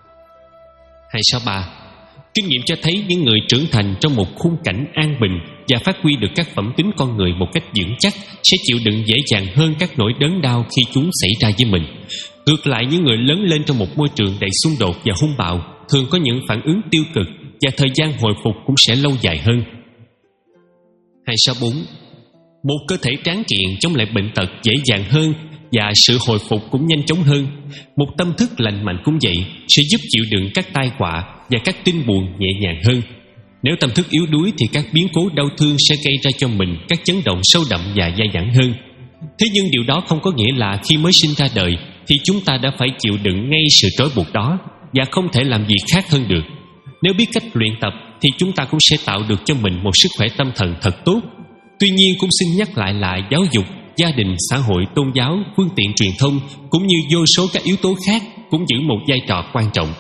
Hai sáu ba. Kinh nghiệm cho thấy những người trưởng thành trong một khung cảnh an bình và phát huy được các phẩm tính con người một cách vững chắc sẽ chịu đựng dễ dàng hơn các nỗi đớn đau khi chúng xảy ra với mình. Ngược lại, những người lớn lên trong một môi trường đầy xung đột và hung bạo thường có những phản ứng tiêu cực, và thời gian hồi phục cũng sẽ lâu dài hơn. Hai sáu bốn. Một cơ thể tráng kiện chống lại bệnh tật dễ dàng hơn, và sự hồi phục cũng nhanh chóng hơn. Một tâm thức lành mạnh cũng vậy, sẽ giúp chịu đựng các tai họa và các tin buồn nhẹ nhàng hơn. Nếu tâm thức yếu đuối thì các biến cố đau thương sẽ gây ra cho mình các chấn động sâu đậm và dai dẳng hơn. Thế nhưng điều đó không có nghĩa là khi mới sinh ra đời thì chúng ta đã phải chịu đựng ngay sự trói buộc đó và không thể làm gì khác hơn được. Nếu biết cách luyện tập thì chúng ta cũng sẽ tạo được cho mình một sức khỏe tâm thần thật tốt. Tuy nhiên cũng xin nhắc lại là giáo dục, gia đình, xã hội, tôn giáo, phương tiện truyền thông cũng như vô số các yếu tố khác cũng giữ một vai trò quan trọng.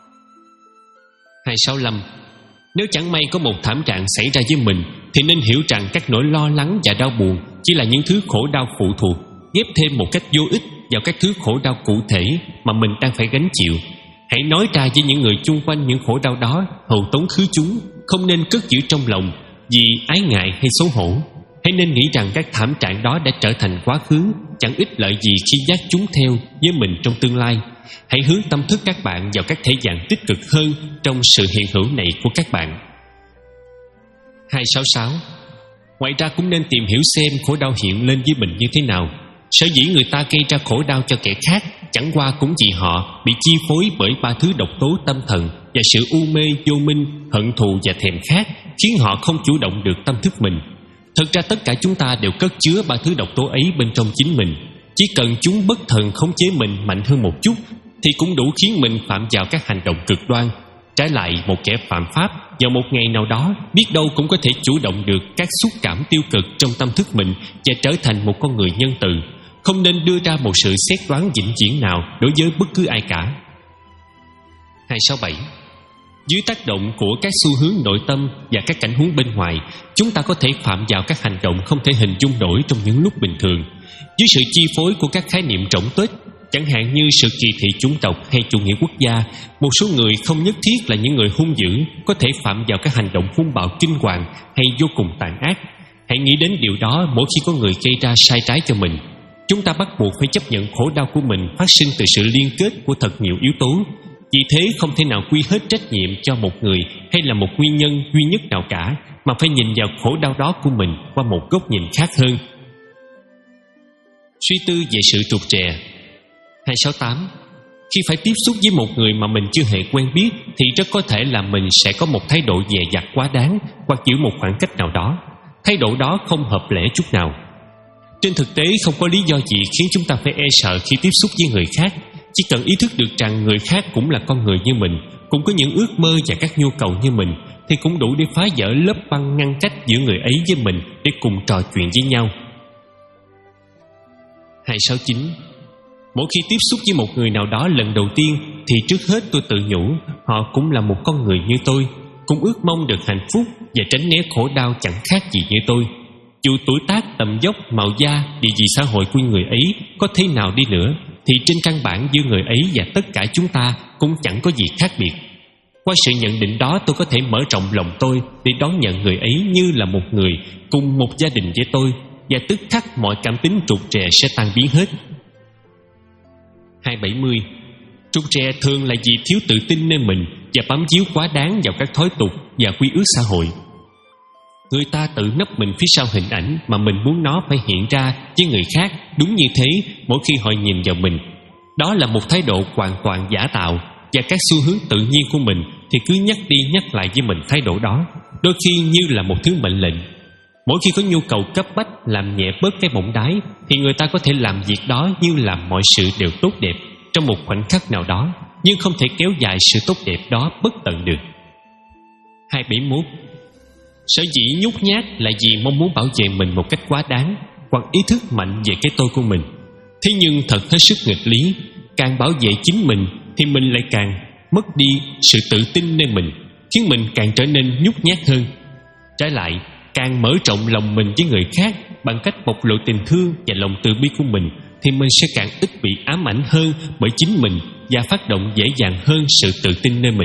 Hai sáu lăm. Nếu chẳng may có một thảm trạng xảy ra với mình thì nên hiểu rằng các nỗi lo lắng và đau buồn chỉ là những thứ khổ đau phụ thuộc. ghép thêm một cách vô ích vào các thứ khổ đau cụ thể mà mình đang phải gánh chịu. Hãy nói ra với những người chung quanh những khổ đau đó, hầu tống khứ chúng, không nên cất giữ trong lòng vì ái ngại hay xấu hổ. Hãy nên nghĩ rằng các thảm trạng đó đã trở thành quá khứ, chẳng ích lợi gì khi dắt chúng theo với mình trong tương lai. Hãy hướng tâm thức các bạn vào các thể dạng tích cực hơn trong sự hiện hữu này của các bạn. Hai sáu sáu. Ngoài ra cũng nên tìm hiểu xem khổ đau hiện lên với mình như thế nào. Sở dĩ người ta gây ra khổ đau cho kẻ khác chẳng qua cũng vì họ bị chi phối bởi ba thứ độc tố tâm thần và sự u mê, vô minh, hận thù và thèm khát, khiến họ không chủ động được tâm thức mình. Thực ra tất cả chúng ta đều cất chứa ba thứ độc tố ấy bên trong chính mình. Chỉ cần chúng bất thần khống chế mình mạnh hơn một chút thì cũng đủ khiến mình phạm vào các hành động cực đoan. Trái lại, một kẻ phạm pháp vào một ngày nào đó biết đâu cũng có thể chủ động được các xúc cảm tiêu cực trong tâm thức mình và trở thành một con người nhân từ. Không nên đưa ra một sự xét đoán vĩnh viễn nào đối với bất cứ ai cả. Hai sáu bảy. Dưới tác động của các xu hướng nội tâm và các cảnh huống bên ngoài, chúng ta có thể phạm vào các hành động không thể hình dung nổi trong những lúc bình thường. Dưới sự chi phối của các khái niệm rỗng tuếch, chẳng hạn như sự kỳ thị chủng tộc hay chủ nghĩa quốc gia, một số người không nhất thiết là những người hung dữ có thể phạm vào các hành động hung bạo kinh hoàng hay vô cùng tàn ác. Hãy nghĩ đến điều đó mỗi khi có người gây ra sai trái cho mình. Chúng ta bắt buộc phải chấp nhận khổ đau của mình phát sinh từ sự liên kết của thật nhiều yếu tố. Vì thế không thể nào quy hết trách nhiệm cho một người hay là một nguyên nhân duy nhất nào cả, mà phải nhìn vào khổ đau đó của mình qua một góc nhìn khác hơn. Suy tư về sự trục trè. Hai sáu tám. Khi phải tiếp xúc với một người mà mình chưa hề quen biết thì rất có thể là mình sẽ có một thái độ dè dặt quá đáng hoặc giữ một khoảng cách nào đó. Thái độ đó không hợp lẽ chút nào. Trên thực tế không có lý do gì khiến chúng ta phải e sợ khi tiếp xúc với người khác. Chỉ cần ý thức được rằng người khác cũng là con người như mình, cũng có những ước mơ và các nhu cầu như mình, thì cũng đủ để phá vỡ lớp băng ngăn cách giữa người ấy với mình để cùng trò chuyện với nhau. Hai sáu chín. Mỗi khi tiếp xúc với một người nào đó lần đầu tiên thì trước hết tôi tự nhủ họ cũng là một con người như tôi, cũng ước mong được hạnh phúc và tránh né khổ đau chẳng khác gì như tôi. Dù tuổi tác, tầm dốc, màu da, địa vị xã hội của người ấy có thế nào đi nữa thì trên căn bản giữa người ấy và tất cả chúng ta cũng chẳng có gì khác biệt. Qua sự nhận định đó, tôi có thể mở rộng lòng tôi để đón nhận người ấy như là một người cùng một gia đình với tôi, và tức khắc mọi cảm tính trục trè sẽ tan biến hết. Hai bảy mươi. Trục trè thường là vì thiếu tự tin nơi mình và bám víu quá đáng vào các thói tục và quy ước xã hội. Người ta tự nấp mình phía sau hình ảnh mà mình muốn nó phải hiện ra với người khác đúng như thế mỗi khi họ nhìn vào mình. Đó là một thái độ hoàn toàn giả tạo, và các xu hướng tự nhiên của mình thì cứ nhắc đi nhắc lại với mình thái độ đó, đôi khi như là một thứ mệnh lệnh. Mỗi khi có nhu cầu cấp bách làm nhẹ bớt cái bổng đái thì người ta có thể làm việc đó như làm mọi sự đều tốt đẹp trong một khoảnh khắc nào đó, nhưng không thể kéo dài sự tốt đẹp đó bất tận được. Hai bảy mốt. Sở dĩ nhút nhát là vì mong muốn bảo vệ mình một cách quá đáng, hoặc ý thức mạnh về cái tôi của mình. Thế nhưng thật hết sức nghịch lý, càng bảo vệ chính mình thì mình lại càng mất đi sự tự tin nơi mình, khiến mình càng trở nên nhút nhát hơn. Trái lại, càng mở rộng lòng mình với người khác bằng cách bộc lộ tình thương và lòng từ bi của mình thì mình sẽ càng ít bị ám ảnh hơn bởi chính mình và phát động dễ dàng hơn sự tự tin nơi mình.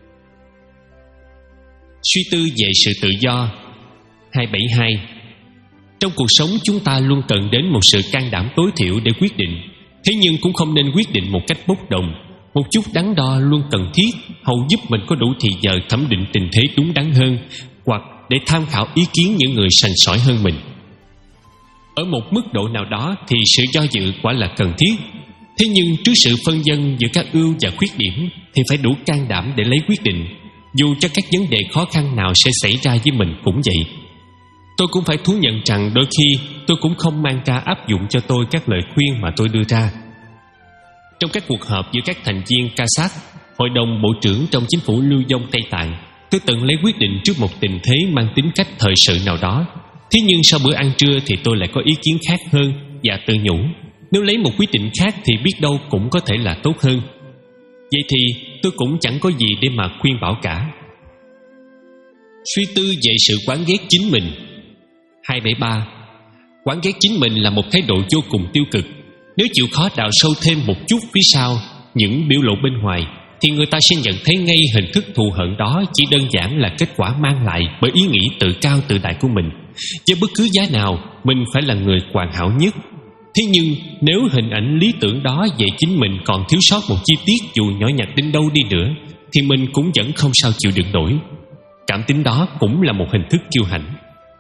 Suy tư về sự tự do. Hai bảy hai. Trong cuộc sống chúng ta luôn cần đến một sự can đảm tối thiểu để quyết định. Thế nhưng cũng không nên quyết định một cách bốc đồng. Một chút đắn đo luôn cần thiết, hầu giúp mình có đủ thì giờ thẩm định tình thế đúng đắn hơn, hoặc để tham khảo ý kiến những người sành sỏi hơn mình. Ở một mức độ nào đó thì sự do dự quả là cần thiết. Thế nhưng trước sự phân vân giữa các ưu và khuyết điểm thì phải đủ can đảm để lấy quyết định, dù cho các vấn đề khó khăn nào sẽ xảy ra với mình cũng vậy. Tôi cũng phải thú nhận rằng đôi khi tôi cũng không mang ra áp dụng cho tôi các lời khuyên mà tôi đưa ra. Trong các cuộc họp giữa các thành viên ca sát, hội đồng bộ trưởng trong chính phủ Lưu Vong Tây Tạng, tôi từng lấy quyết định trước một tình thế mang tính cách thời sự nào đó. Thế nhưng sau bữa ăn trưa thì tôi lại có ý kiến khác hơn và tự nhủ, nếu lấy một quyết định khác thì biết đâu cũng có thể là tốt hơn. Vậy thì tôi cũng chẳng có gì để mà khuyên bảo cả. Suy tư về sự quán ghét chính mình. Hai bảy ba. Quán ghét chính mình là một thái độ vô cùng tiêu cực. Nếu chịu khó đào sâu thêm một chút phía sau những biểu lộ bên ngoài, thì người ta sẽ nhận thấy ngay hình thức thù hận đó chỉ đơn giản là kết quả mang lại bởi ý nghĩ tự cao tự đại của mình. Với bất cứ giá nào, mình phải là người hoàn hảo nhất. Thế nhưng nếu hình ảnh lý tưởng đó về chính mình còn thiếu sót một chi tiết dù nhỏ nhặt đến đâu đi nữa, thì mình cũng vẫn không sao chịu đựng nổi. Cảm tính đó cũng là một hình thức kiêu hãnh.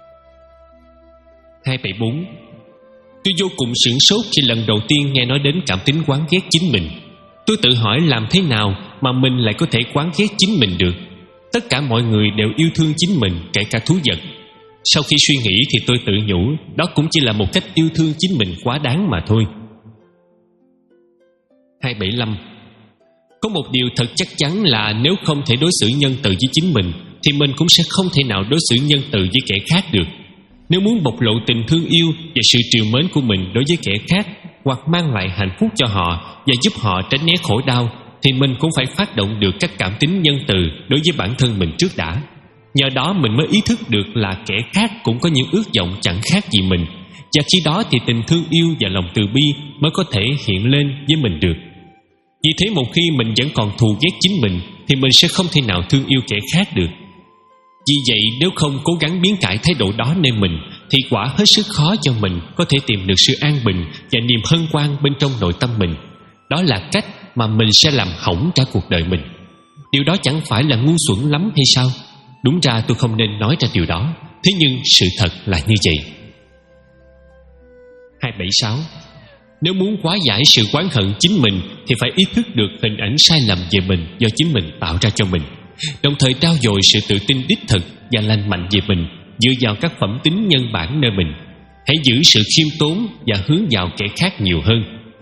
Hai bảy bốn. Tôi vô cùng sửng sốt khi lần đầu tiên nghe nói đến cảm tính quán ghét chính mình. Tôi tự hỏi làm thế nào mà mình lại có thể quán ghét chính mình được. Tất cả mọi người đều yêu thương chính mình, kể cả thú vật. Sau khi suy nghĩ thì tôi tự nhủ đó cũng chỉ là một cách yêu thương chính mình quá đáng mà thôi. Hai bảy lăm. Có một điều thật chắc chắn là nếu không thể đối xử nhân từ với chính mình, thì mình cũng sẽ không thể nào đối xử nhân từ với kẻ khác được. Nếu muốn bộc lộ tình thương yêu và sự trìu mến của mình đối với kẻ khác, hoặc mang lại hạnh phúc cho họ và giúp họ tránh né khổ đau, thì mình cũng phải phát động được các cảm tính nhân từ đối với bản thân mình trước đã. Nhờ đó mình mới ý thức được là kẻ khác cũng có những ước vọng chẳng khác gì mình, và khi đó thì tình thương yêu và lòng từ bi mới có thể hiện lên với mình được. Vì thế một khi mình vẫn còn thù ghét chính mình, thì mình sẽ không thể nào thương yêu kẻ khác được. Vì vậy nếu không cố gắng biến cải thái độ đó nơi mình, thì quả hết sức khó cho mình có thể tìm được sự an bình và niềm hân hoan bên trong nội tâm mình. Đó là cách mà mình sẽ làm hỏng cả cuộc đời mình. Điều đó chẳng phải là ngu xuẩn lắm hay sao? Đúng ra tôi không nên nói ra điều đó, thế nhưng sự thật là như vậy. Hai bảy sáu. Nếu muốn hóa giải sự oán hận chính mình, thì phải ý thức được hình ảnh sai lầm về mình do chính mình tạo ra cho mình, đồng thời trao dồi sự tự tin đích thực và lành mạnh về mình dựa vào các phẩm tính nhân bản nơi mình. Hãy giữ sự khiêm tốn và hướng vào kẻ khác nhiều hơn.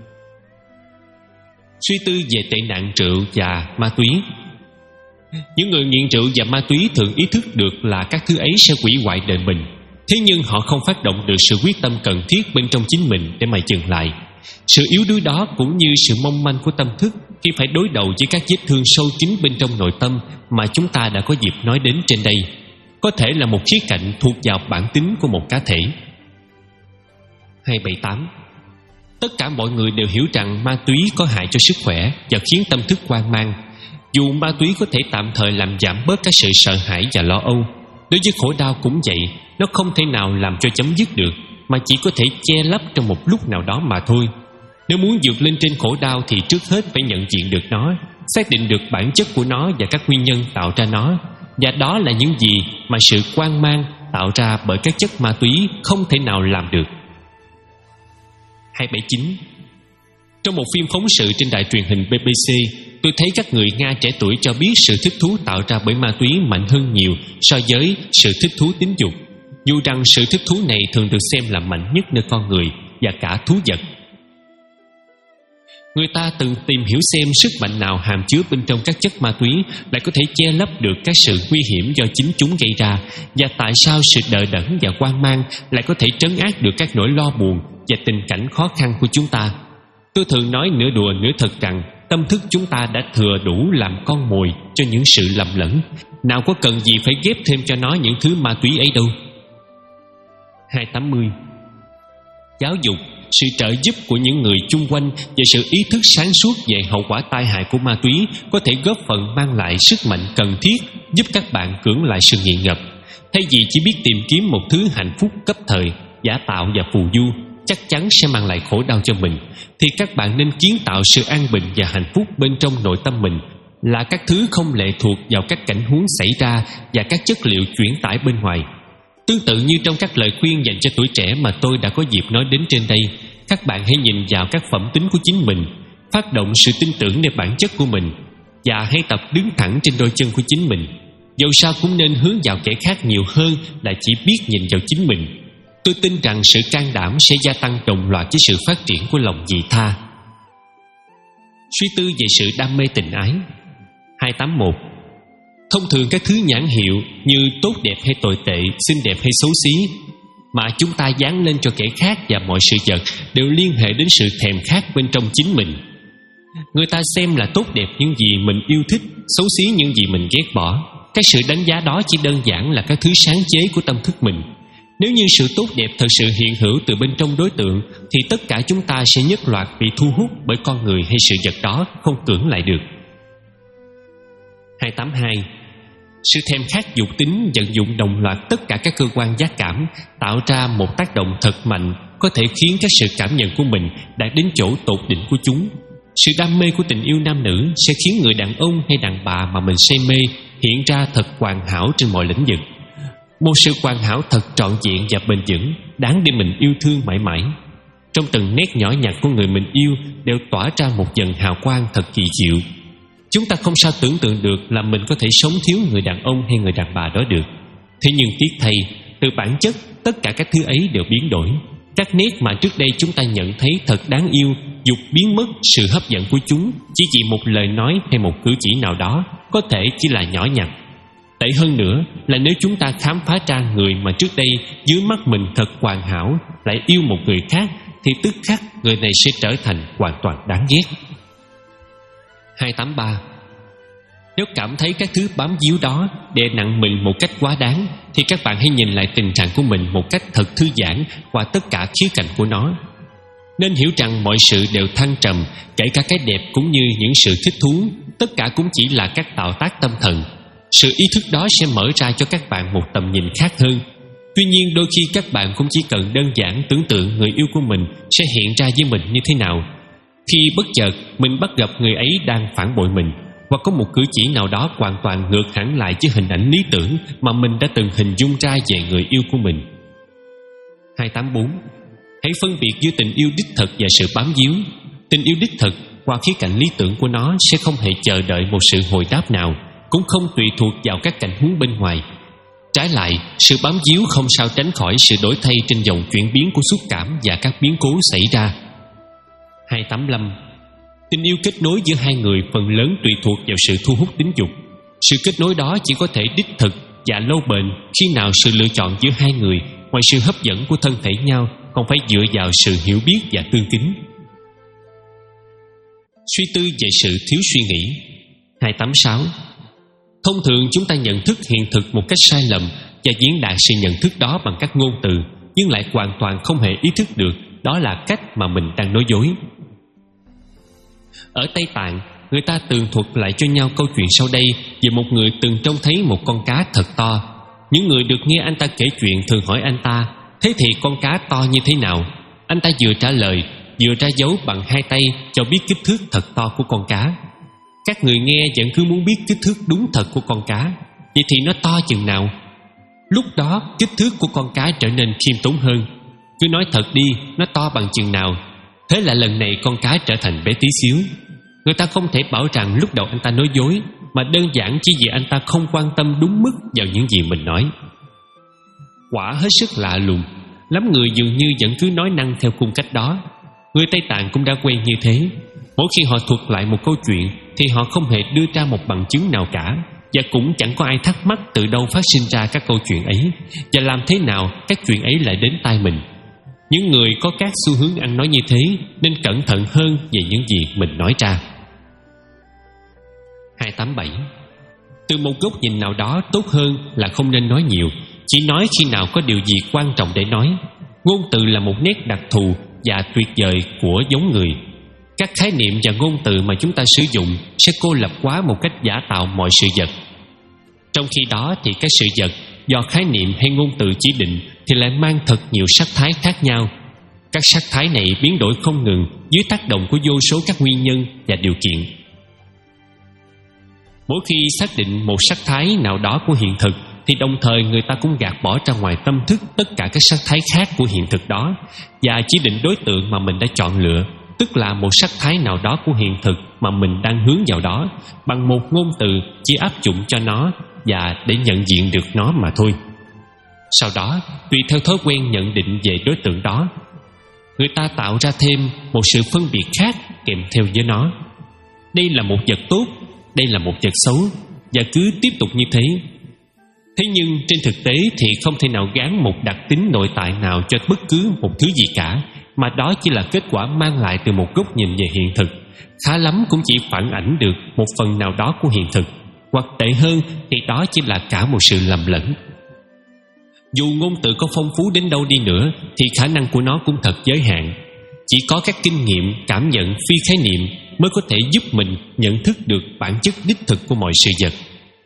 Suy tư về tệ nạn rượu và ma túy. Những người nghiện rượu và ma túy thường ý thức được là các thứ ấy sẽ hủy hoại đời mình. Thế nhưng họ không phát động được sự quyết tâm cần thiết bên trong chính mình để mà dừng lại. Sự yếu đuối đó cũng như sự mong manh của tâm thức khi phải đối đầu với các vết thương sâu kín bên trong nội tâm mà chúng ta đã có dịp nói đến trên đây, có thể là một khía cạnh thuộc vào bản tính của một cá thể. Hai bảy tám. Tất cả mọi người đều hiểu rằng ma túy có hại cho sức khỏe và khiến tâm thức hoang mang. Dù ma túy có thể tạm thời làm giảm bớt các sự sợ hãi và lo âu, đối với khổ đau cũng vậy, nó không thể nào làm cho chấm dứt được, mà chỉ có thể che lấp trong một lúc nào đó mà thôi. Nếu muốn vượt lên trên khổ đau thì trước hết phải nhận diện được nó, xác định được bản chất của nó và các nguyên nhân tạo ra nó, và đó là những gì mà sự hoang mang tạo ra bởi các chất ma túy không thể nào làm được. Hai bảy chín. Trong một phim phóng sự trên đài truyền hình bê bê xê, tôi thấy các người Nga trẻ tuổi cho biết sự thích thú tạo ra bởi ma túy mạnh hơn nhiều so với sự thích thú tính dục, dù rằng sự thích thú này thường được xem là mạnh nhất nơi con người và cả thú vật. Người ta từng tìm hiểu xem sức mạnh nào hàm chứa bên trong các chất ma túy lại có thể che lấp được các sự nguy hiểm do chính chúng gây ra, và tại sao sự đờ đẫn và hoang mang lại có thể trấn áp được các nỗi lo buồn và tình cảnh khó khăn của chúng ta. Tôi thường nói nửa đùa nửa thật rằng tâm thức chúng ta đã thừa đủ làm con mồi cho những sự lầm lẫn, nào có cần gì phải ghép thêm cho nó những thứ ma túy ấy đâu. Hai tám mươi. Giáo dục, sự trợ giúp của những người chung quanh và sự ý thức sáng suốt về hậu quả tai hại của ma túy có thể góp phần mang lại sức mạnh cần thiết giúp các bạn cưỡng lại sự nghiện ngập. Thay vì chỉ biết tìm kiếm một thứ hạnh phúc cấp thời, giả tạo và phù du chắc chắn sẽ mang lại khổ đau cho mình, thì các bạn nên kiến tạo sự an bình và hạnh phúc bên trong nội tâm mình, là các thứ không lệ thuộc vào các cảnh huống xảy ra và các chất liệu chuyển tải bên ngoài. Tương tự như trong các lời khuyên dành cho tuổi trẻ mà tôi đã có dịp nói đến trên đây, các bạn hãy nhìn vào các phẩm tính của chính mình, phát động sự tin tưởng nơi bản chất của mình, và hãy tập đứng thẳng trên đôi chân của chính mình. Dẫu sao cũng nên hướng vào kẻ khác nhiều hơn là chỉ biết nhìn vào chính mình. Tôi tin rằng sự can đảm sẽ gia tăng đồng loạt với sự phát triển của lòng vị tha. Suy tư về sự đam mê tình ái. Hai tám mốt. Thông thường các thứ nhãn hiệu như tốt đẹp hay tồi tệ, xinh đẹp hay xấu xí mà chúng ta dán lên cho kẻ khác và mọi sự vật đều liên hệ đến sự thèm khát bên trong chính mình. Người ta xem là tốt đẹp những gì mình yêu thích, xấu xí những gì mình ghét bỏ. Cái sự đánh giá đó chỉ đơn giản là các thứ sáng chế của tâm thức mình. Nếu như sự tốt đẹp thật sự hiện hữu từ bên trong đối tượng, thì tất cả chúng ta sẽ nhất loạt bị thu hút bởi con người hay sự vật đó, không cưỡng lại được. Hai tám hai. Sự thèm khát dục tính vận dụng đồng loạt tất cả các cơ quan giác cảm, tạo ra một tác động thật mạnh, có thể khiến các sự cảm nhận của mình đạt đến chỗ tột đỉnh của chúng. Sự đam mê của tình yêu nam nữ sẽ khiến người đàn ông hay đàn bà mà mình say mê hiện ra thật hoàn hảo trên mọi lĩnh vực. Một sự hoàn hảo thật trọn vẹn và bền vững, đáng để mình yêu thương mãi mãi. Trong từng nét nhỏ nhặt của người mình yêu đều tỏa ra một dần hào quang thật kỳ diệu. Chúng ta không sao tưởng tượng được là mình có thể sống thiếu người đàn ông hay người đàn bà đó được. Thế nhưng tiếc thay, từ bản chất, tất cả các thứ ấy đều biến đổi. Các nét mà trước đây chúng ta nhận thấy thật đáng yêu, dục biến mất sự hấp dẫn của chúng chỉ vì một lời nói hay một cử chỉ nào đó, có thể chỉ là nhỏ nhặt. Tệ hơn nữa là nếu chúng ta khám phá ra người mà trước đây dưới mắt mình thật hoàn hảo lại yêu một người khác, thì tức khắc người này sẽ trở thành hoàn toàn đáng ghét. Hai tám ba. Nếu cảm thấy các thứ bám víu đó đè nặng mình một cách quá đáng, thì các bạn hãy nhìn lại tình trạng của mình một cách thật thư giãn qua tất cả khía cạnh của nó. Nên hiểu rằng mọi sự đều thăng trầm, kể cả cái đẹp cũng như những sự thích thú, tất cả cũng chỉ là các tạo tác tâm thần. Sự ý thức đó sẽ mở ra cho các bạn một tầm nhìn khác hơn. Tuy nhiên đôi khi các bạn cũng chỉ cần đơn giản tưởng tượng người yêu của mình sẽ hiện ra với mình như thế nào. Khi bất chợt mình bắt gặp người ấy đang phản bội mình, hoặc có một cử chỉ nào đó hoàn toàn ngược hẳn lại với hình ảnh lý tưởng mà mình đã từng hình dung ra về người yêu của mình. Hai tám bốn. Hãy phân biệt giữa tình yêu đích thực và sự bám víu. Tình yêu đích thực qua khía cạnh lý tưởng của nó sẽ không hề chờ đợi một sự hồi đáp nào, cũng không tùy thuộc vào các cảnh huống bên ngoài. Trái lại, sự bám víu không sao tránh khỏi sự đổi thay trên dòng chuyển biến của xúc cảm và các biến cố xảy ra. Hai tám lăm. Tình yêu kết nối giữa hai người phần lớn tùy thuộc vào sự thu hút tính dục. Sự kết nối đó chỉ có thể đích thực và lâu bền khi nào sự lựa chọn giữa hai người, ngoài sự hấp dẫn của thân thể nhau, còn phải dựa vào sự hiểu biết và tương kính. Suy tư về sự thiếu suy nghĩ. Hai tám sáu. Thông thường chúng ta nhận thức hiện thực một cách sai lầm và diễn đạt sự nhận thức đó bằng các ngôn từ, nhưng lại hoàn toàn không hề ý thức được đó là cách mà mình đang nói dối. Ở Tây Tạng, người ta tường thuật lại cho nhau câu chuyện sau đây về một người từng trông thấy một con cá thật to. Những người được nghe anh ta kể chuyện thường hỏi anh ta: thế thì con cá to như thế nào? Anh ta vừa trả lời, vừa ra dấu bằng hai tay cho biết kích thước thật to của con cá. Các người nghe vẫn cứ muốn biết kích thước đúng thật của con cá. Vậy thì nó to chừng nào? Lúc đó kích thước của con cá trở nên khiêm tốn hơn. Cứ nói thật đi, nó to bằng chừng nào? Thế là lần này con cá trở thành bé tí xíu. Người ta không thể bảo rằng lúc đầu anh ta nói dối, mà đơn giản chỉ vì anh ta không quan tâm đúng mức vào những gì mình nói. Quả hết sức lạ lùng. Lắm người dường như vẫn cứ nói năng theo cung cách đó. Người Tây Tạng cũng đã quen như thế. Mỗi khi họ thuật lại một câu chuyện thì họ không hề đưa ra một bằng chứng nào cả, và cũng chẳng có ai thắc mắc từ đâu phát sinh ra các câu chuyện ấy, và làm thế nào các chuyện ấy lại đến tai mình. Những người có các xu hướng ăn nói như thế nên cẩn thận hơn về những gì mình nói ra. Hai tám bảy. Từ một góc nhìn nào đó, tốt hơn là không nên nói nhiều, chỉ nói khi nào có điều gì quan trọng để nói. Ngôn từ là một nét đặc thù và tuyệt vời của giống người. Các khái niệm và ngôn từ mà chúng ta sử dụng sẽ cô lập quá một cách giả tạo mọi sự vật. Trong khi đó thì các sự vật do khái niệm hay ngôn từ chỉ định thì lại mang thật nhiều sắc thái khác nhau. Các sắc thái này biến đổi không ngừng dưới tác động của vô số các nguyên nhân và điều kiện. Mỗi khi xác định một sắc thái nào đó của hiện thực thì đồng thời người ta cũng gạt bỏ ra ngoài tâm thức tất cả các sắc thái khác của hiện thực đó, và chỉ định đối tượng mà mình đã chọn lựa, tức là một sắc thái nào đó của hiện thực mà mình đang hướng vào đó, bằng một ngôn từ chỉ áp dụng cho nó và để nhận diện được nó mà thôi. Sau đó, tùy theo thói quen nhận định về đối tượng đó, người ta tạo ra thêm một sự phân biệt khác kèm theo với nó. Đây là một vật tốt, đây là một vật xấu, và cứ tiếp tục như thế. Thế nhưng trên thực tế thì không thể nào gán một đặc tính nội tại nào cho bất cứ một thứ gì cả, mà đó chỉ là kết quả mang lại từ một góc nhìn về hiện thực. Khá lắm cũng chỉ phản ảnh được một phần nào đó của hiện thực, hoặc tệ hơn thì đó chỉ là cả một sự lầm lẫn. Dù ngôn từ có phong phú đến đâu đi nữa thì khả năng của nó cũng thật giới hạn. Chỉ có các kinh nghiệm, cảm nhận phi khái niệm mới có thể giúp mình nhận thức được bản chất đích thực của mọi sự vật.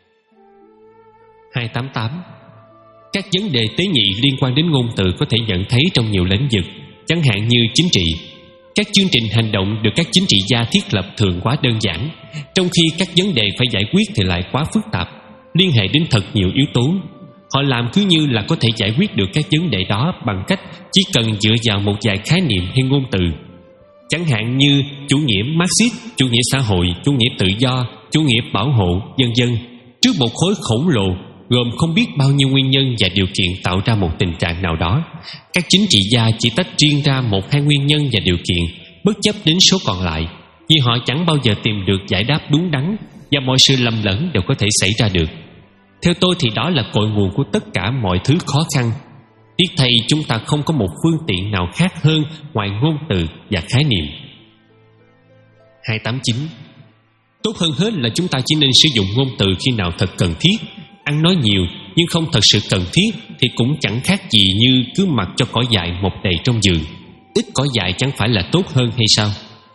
hai tám tám. Các vấn đề tế nhị liên quan đến ngôn từ có thể nhận thấy trong nhiều lĩnh vực, chẳng hạn như chính trị. Các chương trình hành động được các chính trị gia thiết lập thường quá đơn giản, trong khi các vấn đề phải giải quyết thì lại quá phức tạp, liên hệ đến thật nhiều yếu tố. Họ làm cứ như là có thể giải quyết được các vấn đề đó bằng cách chỉ cần dựa vào một vài khái niệm hay ngôn từ. Chẳng hạn như chủ nghĩa Marxist, chủ nghĩa xã hội, chủ nghĩa tự do, chủ nghĩa bảo hộ, vân vân. Trước một khối khổng lồ gồm không biết bao nhiêu nguyên nhân và điều kiện tạo ra một tình trạng nào đó, các chính trị gia chỉ tách riêng ra một hai nguyên nhân và điều kiện, bất chấp đến số còn lại, vì họ chẳng bao giờ tìm được giải đáp đúng đắn và mọi sự lầm lẫn đều có thể xảy ra được. Theo tôi thì đó là cội nguồn của tất cả mọi thứ khó khăn. Tiếc thay chúng ta không có một phương tiện nào khác hơn ngoài ngôn từ và khái niệm. hai tám chín. Tốt hơn hết là chúng ta chỉ nên sử dụng ngôn từ khi nào thật cần thiết. Ăn nói nhiều nhưng không thật sự cần thiết thì cũng chẳng khác gì như cứ mặc cho cỏ dại mọc đầy trong vườn. Ít cỏ dại chẳng phải là tốt hơn hay sao?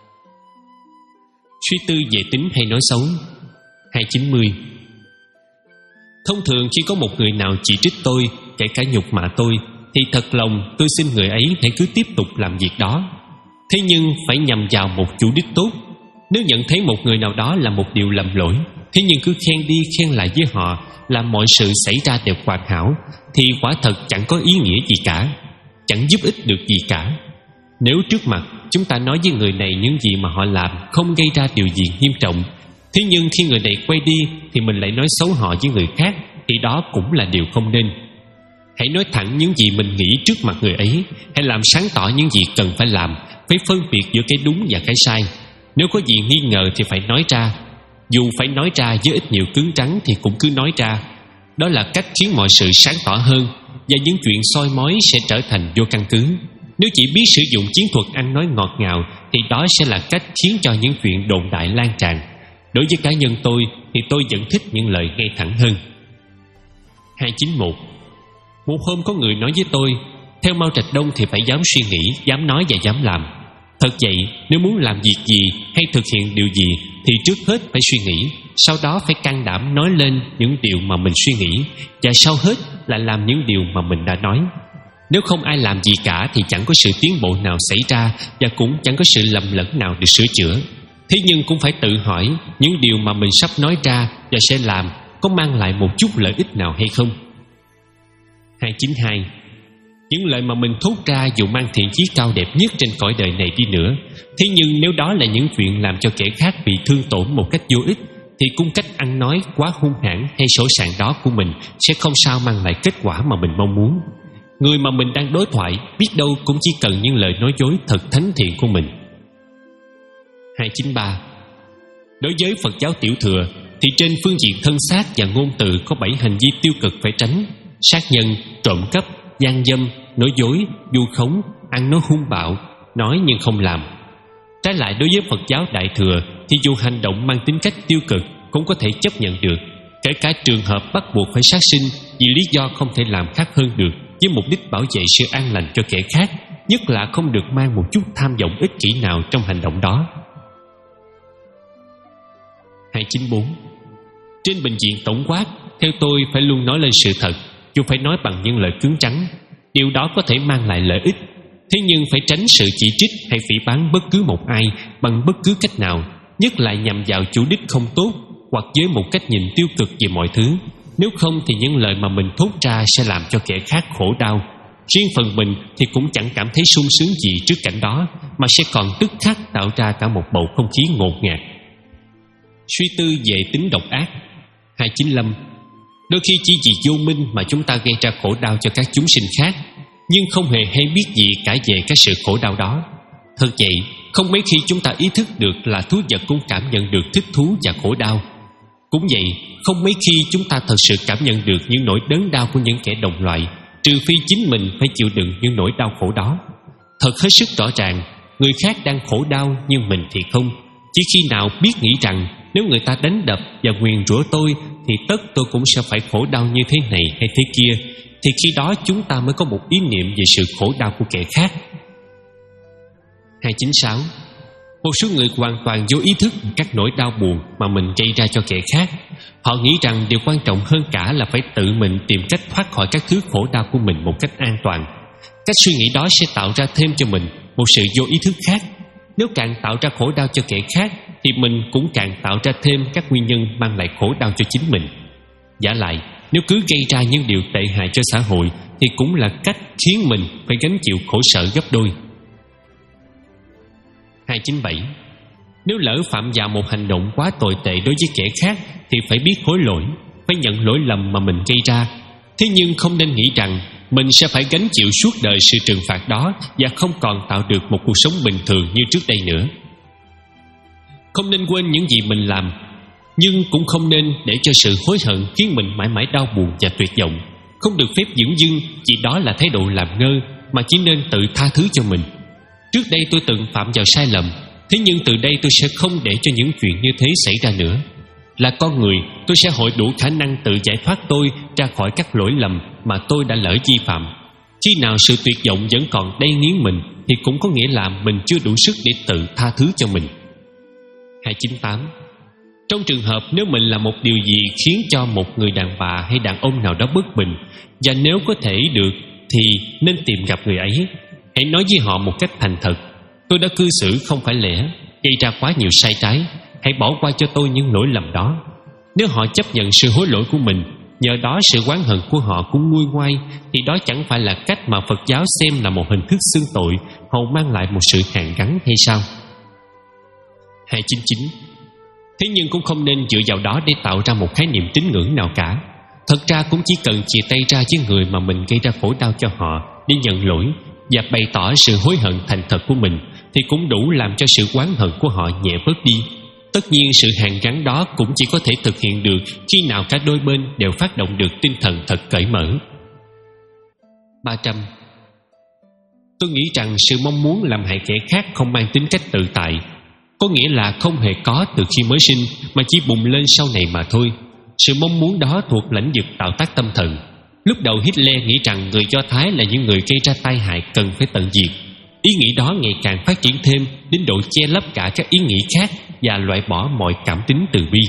Suy tư về tính hay nói xấu. hai chín mươi. Thông thường khi có một người nào chỉ trích tôi, kể cả nhục mạ tôi, thì thật lòng tôi xin người ấy hãy cứ tiếp tục làm việc đó. Thế nhưng phải nhằm vào một chủ đích tốt. Nếu nhận thấy một người nào đó là một điều lầm lỗi, thế nhưng cứ khen đi khen lại với họ là mọi sự xảy ra đều hoàn hảo, thì quả thật chẳng có ý nghĩa gì cả, chẳng giúp ích được gì cả. Nếu trước mặt chúng ta nói với người này những gì mà họ làm không gây ra điều gì nghiêm trọng, thế nhưng khi người này quay đi thì mình lại nói xấu họ với người khác, thì đó cũng là điều không nên. Hãy nói thẳng những gì mình nghĩ trước mặt người ấy, hãy làm sáng tỏ những gì cần phải làm, phải phân biệt giữa cái đúng và cái sai. Nếu có gì nghi ngờ thì phải nói ra. Dù phải nói ra với ít nhiều cứng rắn thì cũng cứ nói ra. Đó là cách khiến mọi sự sáng tỏ hơn, và những chuyện soi mói sẽ trở thành vô căn cứ. Nếu chỉ biết sử dụng chiến thuật ăn nói ngọt ngào thì đó sẽ là cách khiến cho những chuyện đồn đại lan tràn. Đối với cá nhân tôi thì tôi vẫn thích những lời ngay thẳng hơn. hai chín mốt. Một hôm có người nói với tôi, theo Mao Trạch Đông thì phải dám suy nghĩ, dám nói và dám làm. Thật vậy, nếu muốn làm việc gì hay thực hiện điều gì thì trước hết phải suy nghĩ, sau đó phải can đảm nói lên những điều mà mình suy nghĩ, và sau hết là làm những điều mà mình đã nói. Nếu không ai làm gì cả thì chẳng có sự tiến bộ nào xảy ra, và cũng chẳng có sự lầm lẫn nào được sửa chữa. Thế nhưng cũng phải tự hỏi những điều mà mình sắp nói ra và sẽ làm có mang lại một chút lợi ích nào hay không. hai chín hai. Những lời mà mình thốt ra dù mang thiện chí cao đẹp nhất trên cõi đời này đi nữa, thế nhưng nếu đó là những chuyện làm cho kẻ khác bị thương tổn một cách vô ích, thì cung cách ăn nói quá hung hãn hay sổ sàng đó của mình sẽ không sao mang lại kết quả mà mình mong muốn. Người mà mình đang đối thoại biết đâu cũng chỉ cần những lời nói dối thật thánh thiện của mình. hai chín ba. Đối với Phật giáo tiểu thừa thì trên phương diện thân xác và ngôn từ có bảy hành vi tiêu cực phải tránh: sát nhân, trộm cắp, gian dâm, nói dối, vu khống, ăn nói hung bạo, nói nhưng không làm. Trái lại, đối với Phật giáo đại thừa thì dù hành động mang tính cách tiêu cực cũng có thể chấp nhận được, kể cả trường hợp bắt buộc phải sát sinh vì lý do không thể làm khác hơn được, với mục đích bảo vệ sự an lành cho kẻ khác, nhất là không được mang một chút tham vọng ích kỷ nào trong hành động đó. hai chín bốn. Trên bình diện tổng quát, theo tôi phải luôn nói lên sự thật, dù phải nói bằng những lời cứng rắn. Điều đó có thể mang lại lợi ích, thế nhưng phải tránh sự chỉ trích hay phỉ báng bất cứ một ai bằng bất cứ cách nào, nhất là nhằm vào chủ đích không tốt hoặc với một cách nhìn tiêu cực về mọi thứ. Nếu không thì những lời mà mình thốt ra sẽ làm cho kẻ khác khổ đau. Riêng phần mình thì cũng chẳng cảm thấy sung sướng gì trước cảnh đó, mà sẽ còn tức khắc tạo ra cả một bầu không khí ngột ngạt. Suy tư về tính độc ác. hai chín lăm. Đôi khi chỉ vì vô minh mà chúng ta gây ra khổ đau cho các chúng sinh khác, nhưng không hề hay biết gì cả về các sự khổ đau đó. Thật vậy, không mấy khi chúng ta ý thức được là thú vật cũng cảm nhận được thích thú và khổ đau. Cũng vậy, không mấy khi chúng ta thật sự cảm nhận được những nỗi đớn đau của những kẻ đồng loại, trừ phi chính mình phải chịu đựng những nỗi đau khổ đó. Thật hết sức rõ ràng, người khác đang khổ đau nhưng mình thì không. Chỉ khi nào biết nghĩ rằng nếu người ta đánh đập và nguyền rủa tôi thì tất tôi cũng sẽ phải khổ đau như thế này hay thế kia, thì khi đó chúng ta mới có một ý niệm về sự khổ đau của kẻ khác. Hai chín sáu. Một số người hoàn toàn vô ý thức các nỗi đau buồn mà mình gây ra cho kẻ khác. Họ nghĩ rằng điều quan trọng hơn cả là phải tự mình tìm cách thoát khỏi các thứ khổ đau của mình một cách an toàn. Cách suy nghĩ đó sẽ tạo ra thêm cho mình một sự vô ý thức khác. Nếu càng tạo ra khổ đau cho kẻ khác thì mình cũng càng tạo ra thêm các nguyên nhân mang lại khổ đau cho chính mình. Vả lại, nếu cứ gây ra những điều tệ hại cho xã hội thì cũng là cách khiến mình phải gánh chịu khổ sở gấp đôi. Hai chín bảy. Nếu lỡ phạm vào một hành động quá tồi tệ đối với kẻ khác thì phải biết hối lỗi, phải nhận lỗi lầm mà mình gây ra. Thế nhưng không nên nghĩ rằng mình sẽ phải gánh chịu suốt đời sự trừng phạt đó và không còn tạo được một cuộc sống bình thường như trước đây nữa. Không nên quên những gì mình làm, nhưng cũng không nên để cho sự hối hận khiến mình mãi mãi đau buồn và tuyệt vọng. Không được phép dửng dưng chỉ đó là thái độ làm ngơ, mà chỉ nên tự tha thứ cho mình. Trước đây tôi từng phạm vào sai lầm, thế nhưng từ đây tôi sẽ không để cho những chuyện như thế xảy ra nữa. Là con người, tôi sẽ hội đủ khả năng tự giải thoát tôi ra khỏi các lỗi lầm mà tôi đã lỡ vi phạm. Khi nào sự tuyệt vọng vẫn còn đay nghiến mình thì cũng có nghĩa là mình chưa đủ sức để tự tha thứ cho mình. Hai chín tám. Trong trường hợp nếu mình làm một điều gì khiến cho một người đàn bà hay đàn ông nào đó bất bình, và nếu có thể được thì nên tìm gặp người ấy. Hãy nói với họ một cách thành thật: tôi đã cư xử không phải lẽ, gây ra quá nhiều sai trái, hãy bỏ qua cho tôi những lỗi lầm đó. Nếu họ chấp nhận sự hối lỗi của mình, nhờ đó sự oán hận của họ cũng nguôi ngoai, thì đó chẳng phải là cách mà Phật giáo xem là một hình thức xưng tội, hầu mang lại một sự hàn gắn hay sao? Hai chín chín. Thế nhưng cũng không nên dựa vào đó để tạo ra một khái niệm tín ngưỡng nào cả. Thật ra cũng chỉ cần chia tay ra với người mà mình gây ra khổ đau cho họ để nhận lỗi và bày tỏ sự hối hận thành thật của mình thì cũng đủ làm cho sự oán hận của họ nhẹ bớt đi. Tất nhiên sự hàn gắn đó cũng chỉ có thể thực hiện được khi nào cả đôi bên đều phát động được tinh thần thật cởi mở. Ba trăm. Tôi nghĩ rằng sự mong muốn làm hại kẻ khác không mang tính cách tự tại, có nghĩa là không hề có từ khi mới sinh, mà chỉ bùng lên sau này mà thôi. Sự mong muốn đó thuộc lãnh vực tạo tác tâm thần. Lúc đầu Hitler nghĩ rằng người Do Thái là những người gây ra tai hại cần phải tận diệt. Ý nghĩ đó ngày càng phát triển thêm đến độ che lấp cả các ý nghĩ khác và loại bỏ mọi cảm tính từ bi.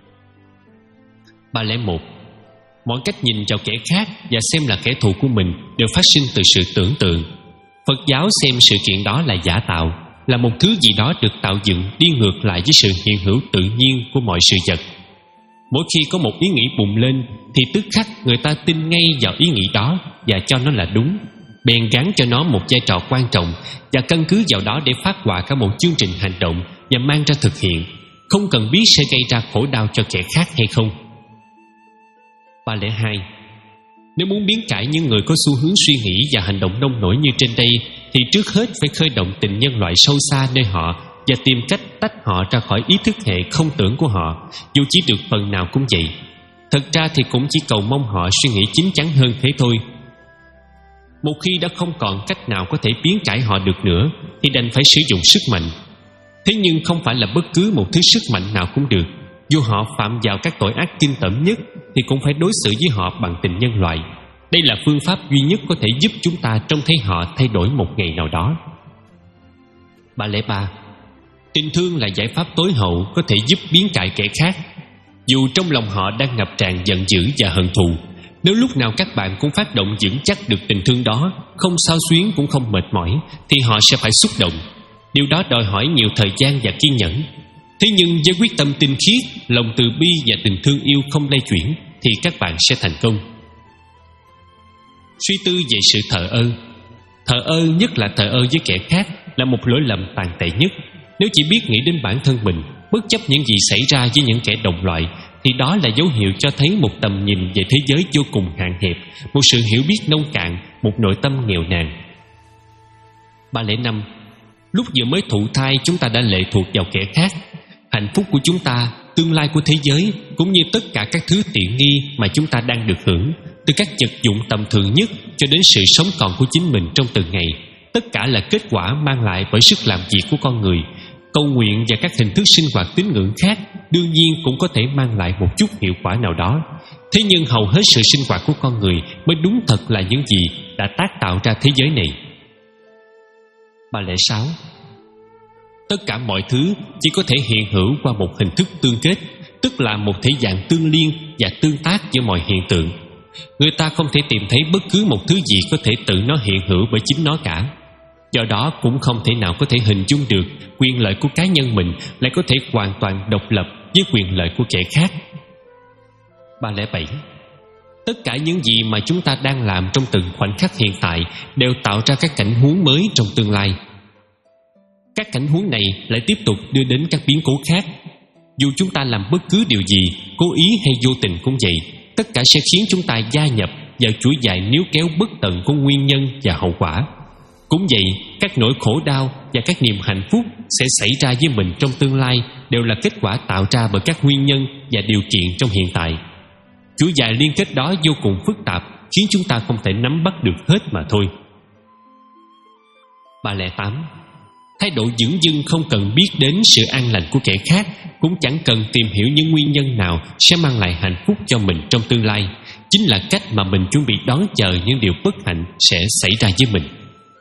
Ba không một. Mọi cách nhìn vào kẻ khác và xem là kẻ thù của mình đều phát sinh từ sự tưởng tượng. Phật giáo xem sự kiện đó là giả tạo, là một thứ gì đó được tạo dựng đi ngược lại với sự hiện hữu tự nhiên của mọi sự vật. Mỗi khi có một ý nghĩ bùng lên thì tức khắc người ta tin ngay vào ý nghĩ đó và cho nó là đúng, bèn gắn cho nó một vai trò quan trọng và căn cứ vào đó để phát họa cả một chương trình hành động và mang ra thực hiện, không cần biết sẽ gây ra khổ đau cho kẻ khác hay không. Ba không hai. Nếu muốn biến cải những người có xu hướng suy nghĩ và hành động nông nổi như trên đây thì trước hết phải khơi động tình nhân loại sâu xa nơi họ và tìm cách tách họ ra khỏi ý thức hệ không tưởng của họ, dù chỉ được phần nào cũng vậy. Thật ra thì cũng chỉ cầu mong họ suy nghĩ chín chắn hơn thế thôi. Một khi đã không còn cách nào có thể biến cải họ được nữa thì đành phải sử dụng sức mạnh. Thế nhưng không phải là bất cứ một thứ sức mạnh nào cũng được. Dù họ phạm vào các tội ác kinh tởm nhất thì cũng phải đối xử với họ bằng tình nhân loại. Đây là phương pháp duy nhất có thể giúp chúng ta trông thấy họ thay đổi một ngày nào đó. Ba không ba. Tình thương là giải pháp tối hậu có thể giúp biến cải kẻ khác. Dù trong lòng họ đang ngập tràn giận dữ và hận thù, nếu lúc nào các bạn cũng phát động vững chắc được tình thương đó, không xao xuyến cũng không mệt mỏi, thì họ sẽ phải xúc động. Điều đó đòi hỏi nhiều thời gian và kiên nhẫn. Thế nhưng với quyết tâm tinh khiết, lòng từ bi và tình thương yêu không lay chuyển thì các bạn sẽ thành công. Suy tư về sự thờ ơ. Thờ ơ, nhất là thờ ơ với kẻ khác, là một lỗi lầm tàn tệ nhất. Nếu chỉ biết nghĩ đến bản thân mình, bất chấp những gì xảy ra với những kẻ đồng loại, thì đó là dấu hiệu cho thấy một tầm nhìn về thế giới vô cùng hạn hẹp, một sự hiểu biết nông cạn, một nội tâm nghèo nàn. Ba không năm. Lúc vừa mới thụ thai, chúng ta đã lệ thuộc vào kẻ khác. Hạnh phúc của chúng ta, tương lai của thế giới, cũng như tất cả các thứ tiện nghi mà chúng ta đang được hưởng, từ các vật dụng tầm thường nhất cho đến sự sống còn của chính mình trong từng ngày, tất cả là kết quả mang lại bởi sức làm việc của con người. Cầu nguyện và các hình thức sinh hoạt tín ngưỡng khác đương nhiên cũng có thể mang lại một chút hiệu quả nào đó, Thế nhưng hầu hết sự sinh hoạt của con người mới đúng thật là những gì đã tác tạo ra thế giới này. ba lẻ sáu. Tất cả mọi thứ chỉ có thể hiện hữu qua một hình thức tương kết, tức là một thể dạng tương liên và tương tác với mọi hiện tượng. Người ta không thể tìm thấy bất cứ một thứ gì có thể tự nó hiện hữu bởi chính nó cả. Do đó cũng không thể nào có thể hình dung được quyền lợi của cá nhân mình lại có thể hoàn toàn độc lập với quyền lợi của kẻ khác. ba lẻ bảy. Tất cả những gì mà chúng ta đang làm trong từng khoảnh khắc hiện tại đều tạo ra các cảnh huống mới trong tương lai. Các cảnh huống này lại tiếp tục đưa đến các biến cố khác. Dù chúng ta làm bất cứ điều gì, cố ý hay vô tình cũng vậy, tất cả sẽ khiến chúng ta gia nhập vào chuỗi dài níu kéo bất tận của nguyên nhân và hậu quả. Cũng vậy, các nỗi khổ đau và các niềm hạnh phúc sẽ xảy ra với mình trong tương lai đều là kết quả tạo ra bởi các nguyên nhân và điều kiện trong hiện tại. Chuỗi dài liên kết đó vô cùng phức tạp, khiến chúng ta không thể nắm bắt được hết mà thôi. ba lẻ tám. Thái độ dửng dưng không cần biết đến sự an lành của kẻ khác, cũng chẳng cần tìm hiểu những nguyên nhân nào sẽ mang lại hạnh phúc cho mình trong tương lai, chính là cách mà mình chuẩn bị đón chờ những điều bất hạnh sẽ xảy ra với mình.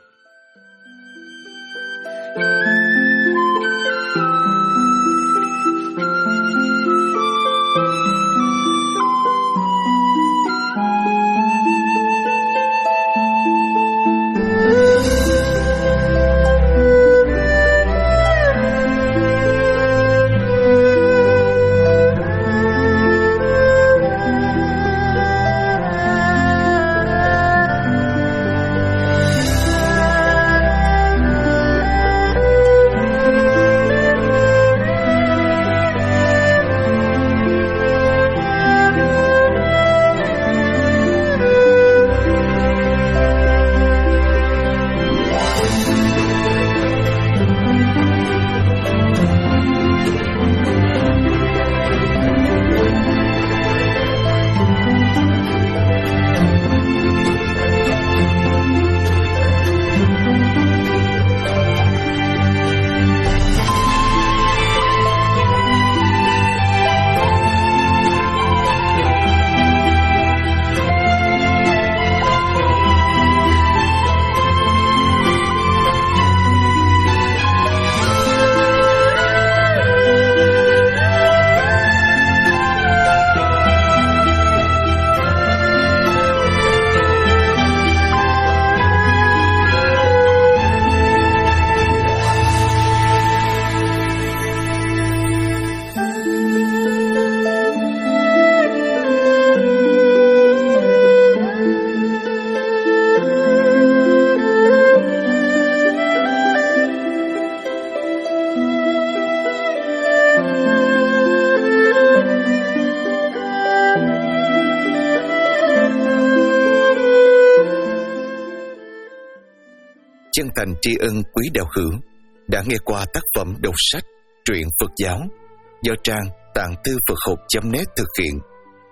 Chân thành tri ân quý đạo hữu đã nghe qua tác phẩm đọc sách truyện Phật giáo do trang tạng thư Phật học chấm net thực hiện.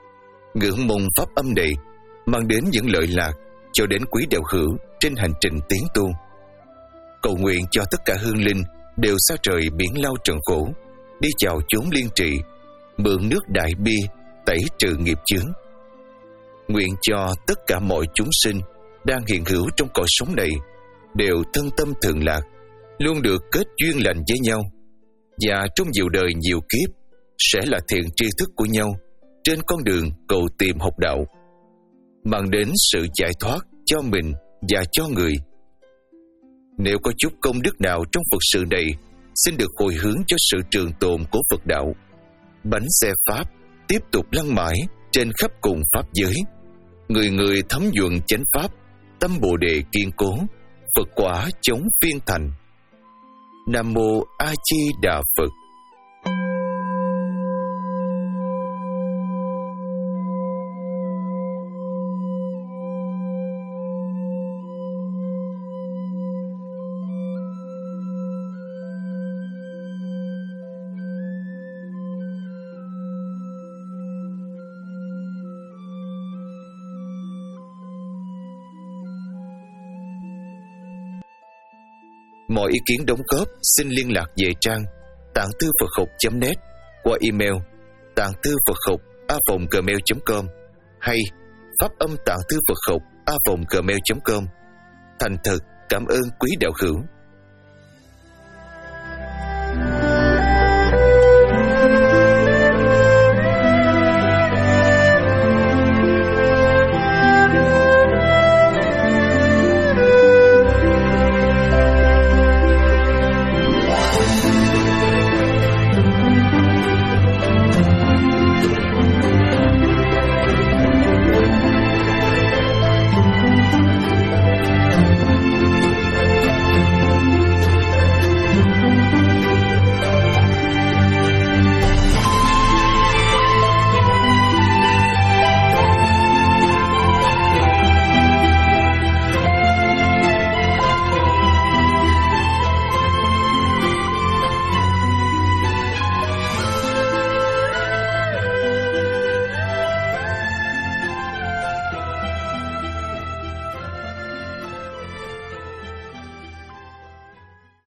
Ngưỡng mong pháp âm này mang đến những lợi lạc cho đến quý đạo hữu trên hành trình tiến tu. Cầu nguyện cho tất cả hương linh đều xa trời biển lao trần khổ, đi chào chốn liên trị, mượn nước đại bi tẩy trừ nghiệp chướng. Nguyện cho tất cả mọi chúng sinh đang hiện hữu trong cõi sống này đều thân tâm thường lạc, luôn được kết duyên lành với nhau, và trong nhiều đời nhiều kiếp sẽ là thiện tri thức của nhau trên con đường cầu tìm học đạo, mang đến sự giải thoát cho mình và cho người. Nếu có chút công đức nào trong Phật sự này, xin được hồi hướng cho sự trường tồn của Phật đạo. Bánh xe Pháp tiếp tục lăn mãi trên khắp cùng Pháp giới, người người thấm nhuận chánh Pháp, tâm Bồ Đề kiên cố, Phật quả chống phiên thành. Nam Mô A Di Đà Phật. Mọi ý kiến đóng góp xin liên lạc về trang tạng thư Phật học chấm net qua email tạng thư Phật học a còng gmail chấm com hay pháp âm tạng thư Phật học a vòng gmail chấm com. Thành thật cảm ơn quý đạo hữu.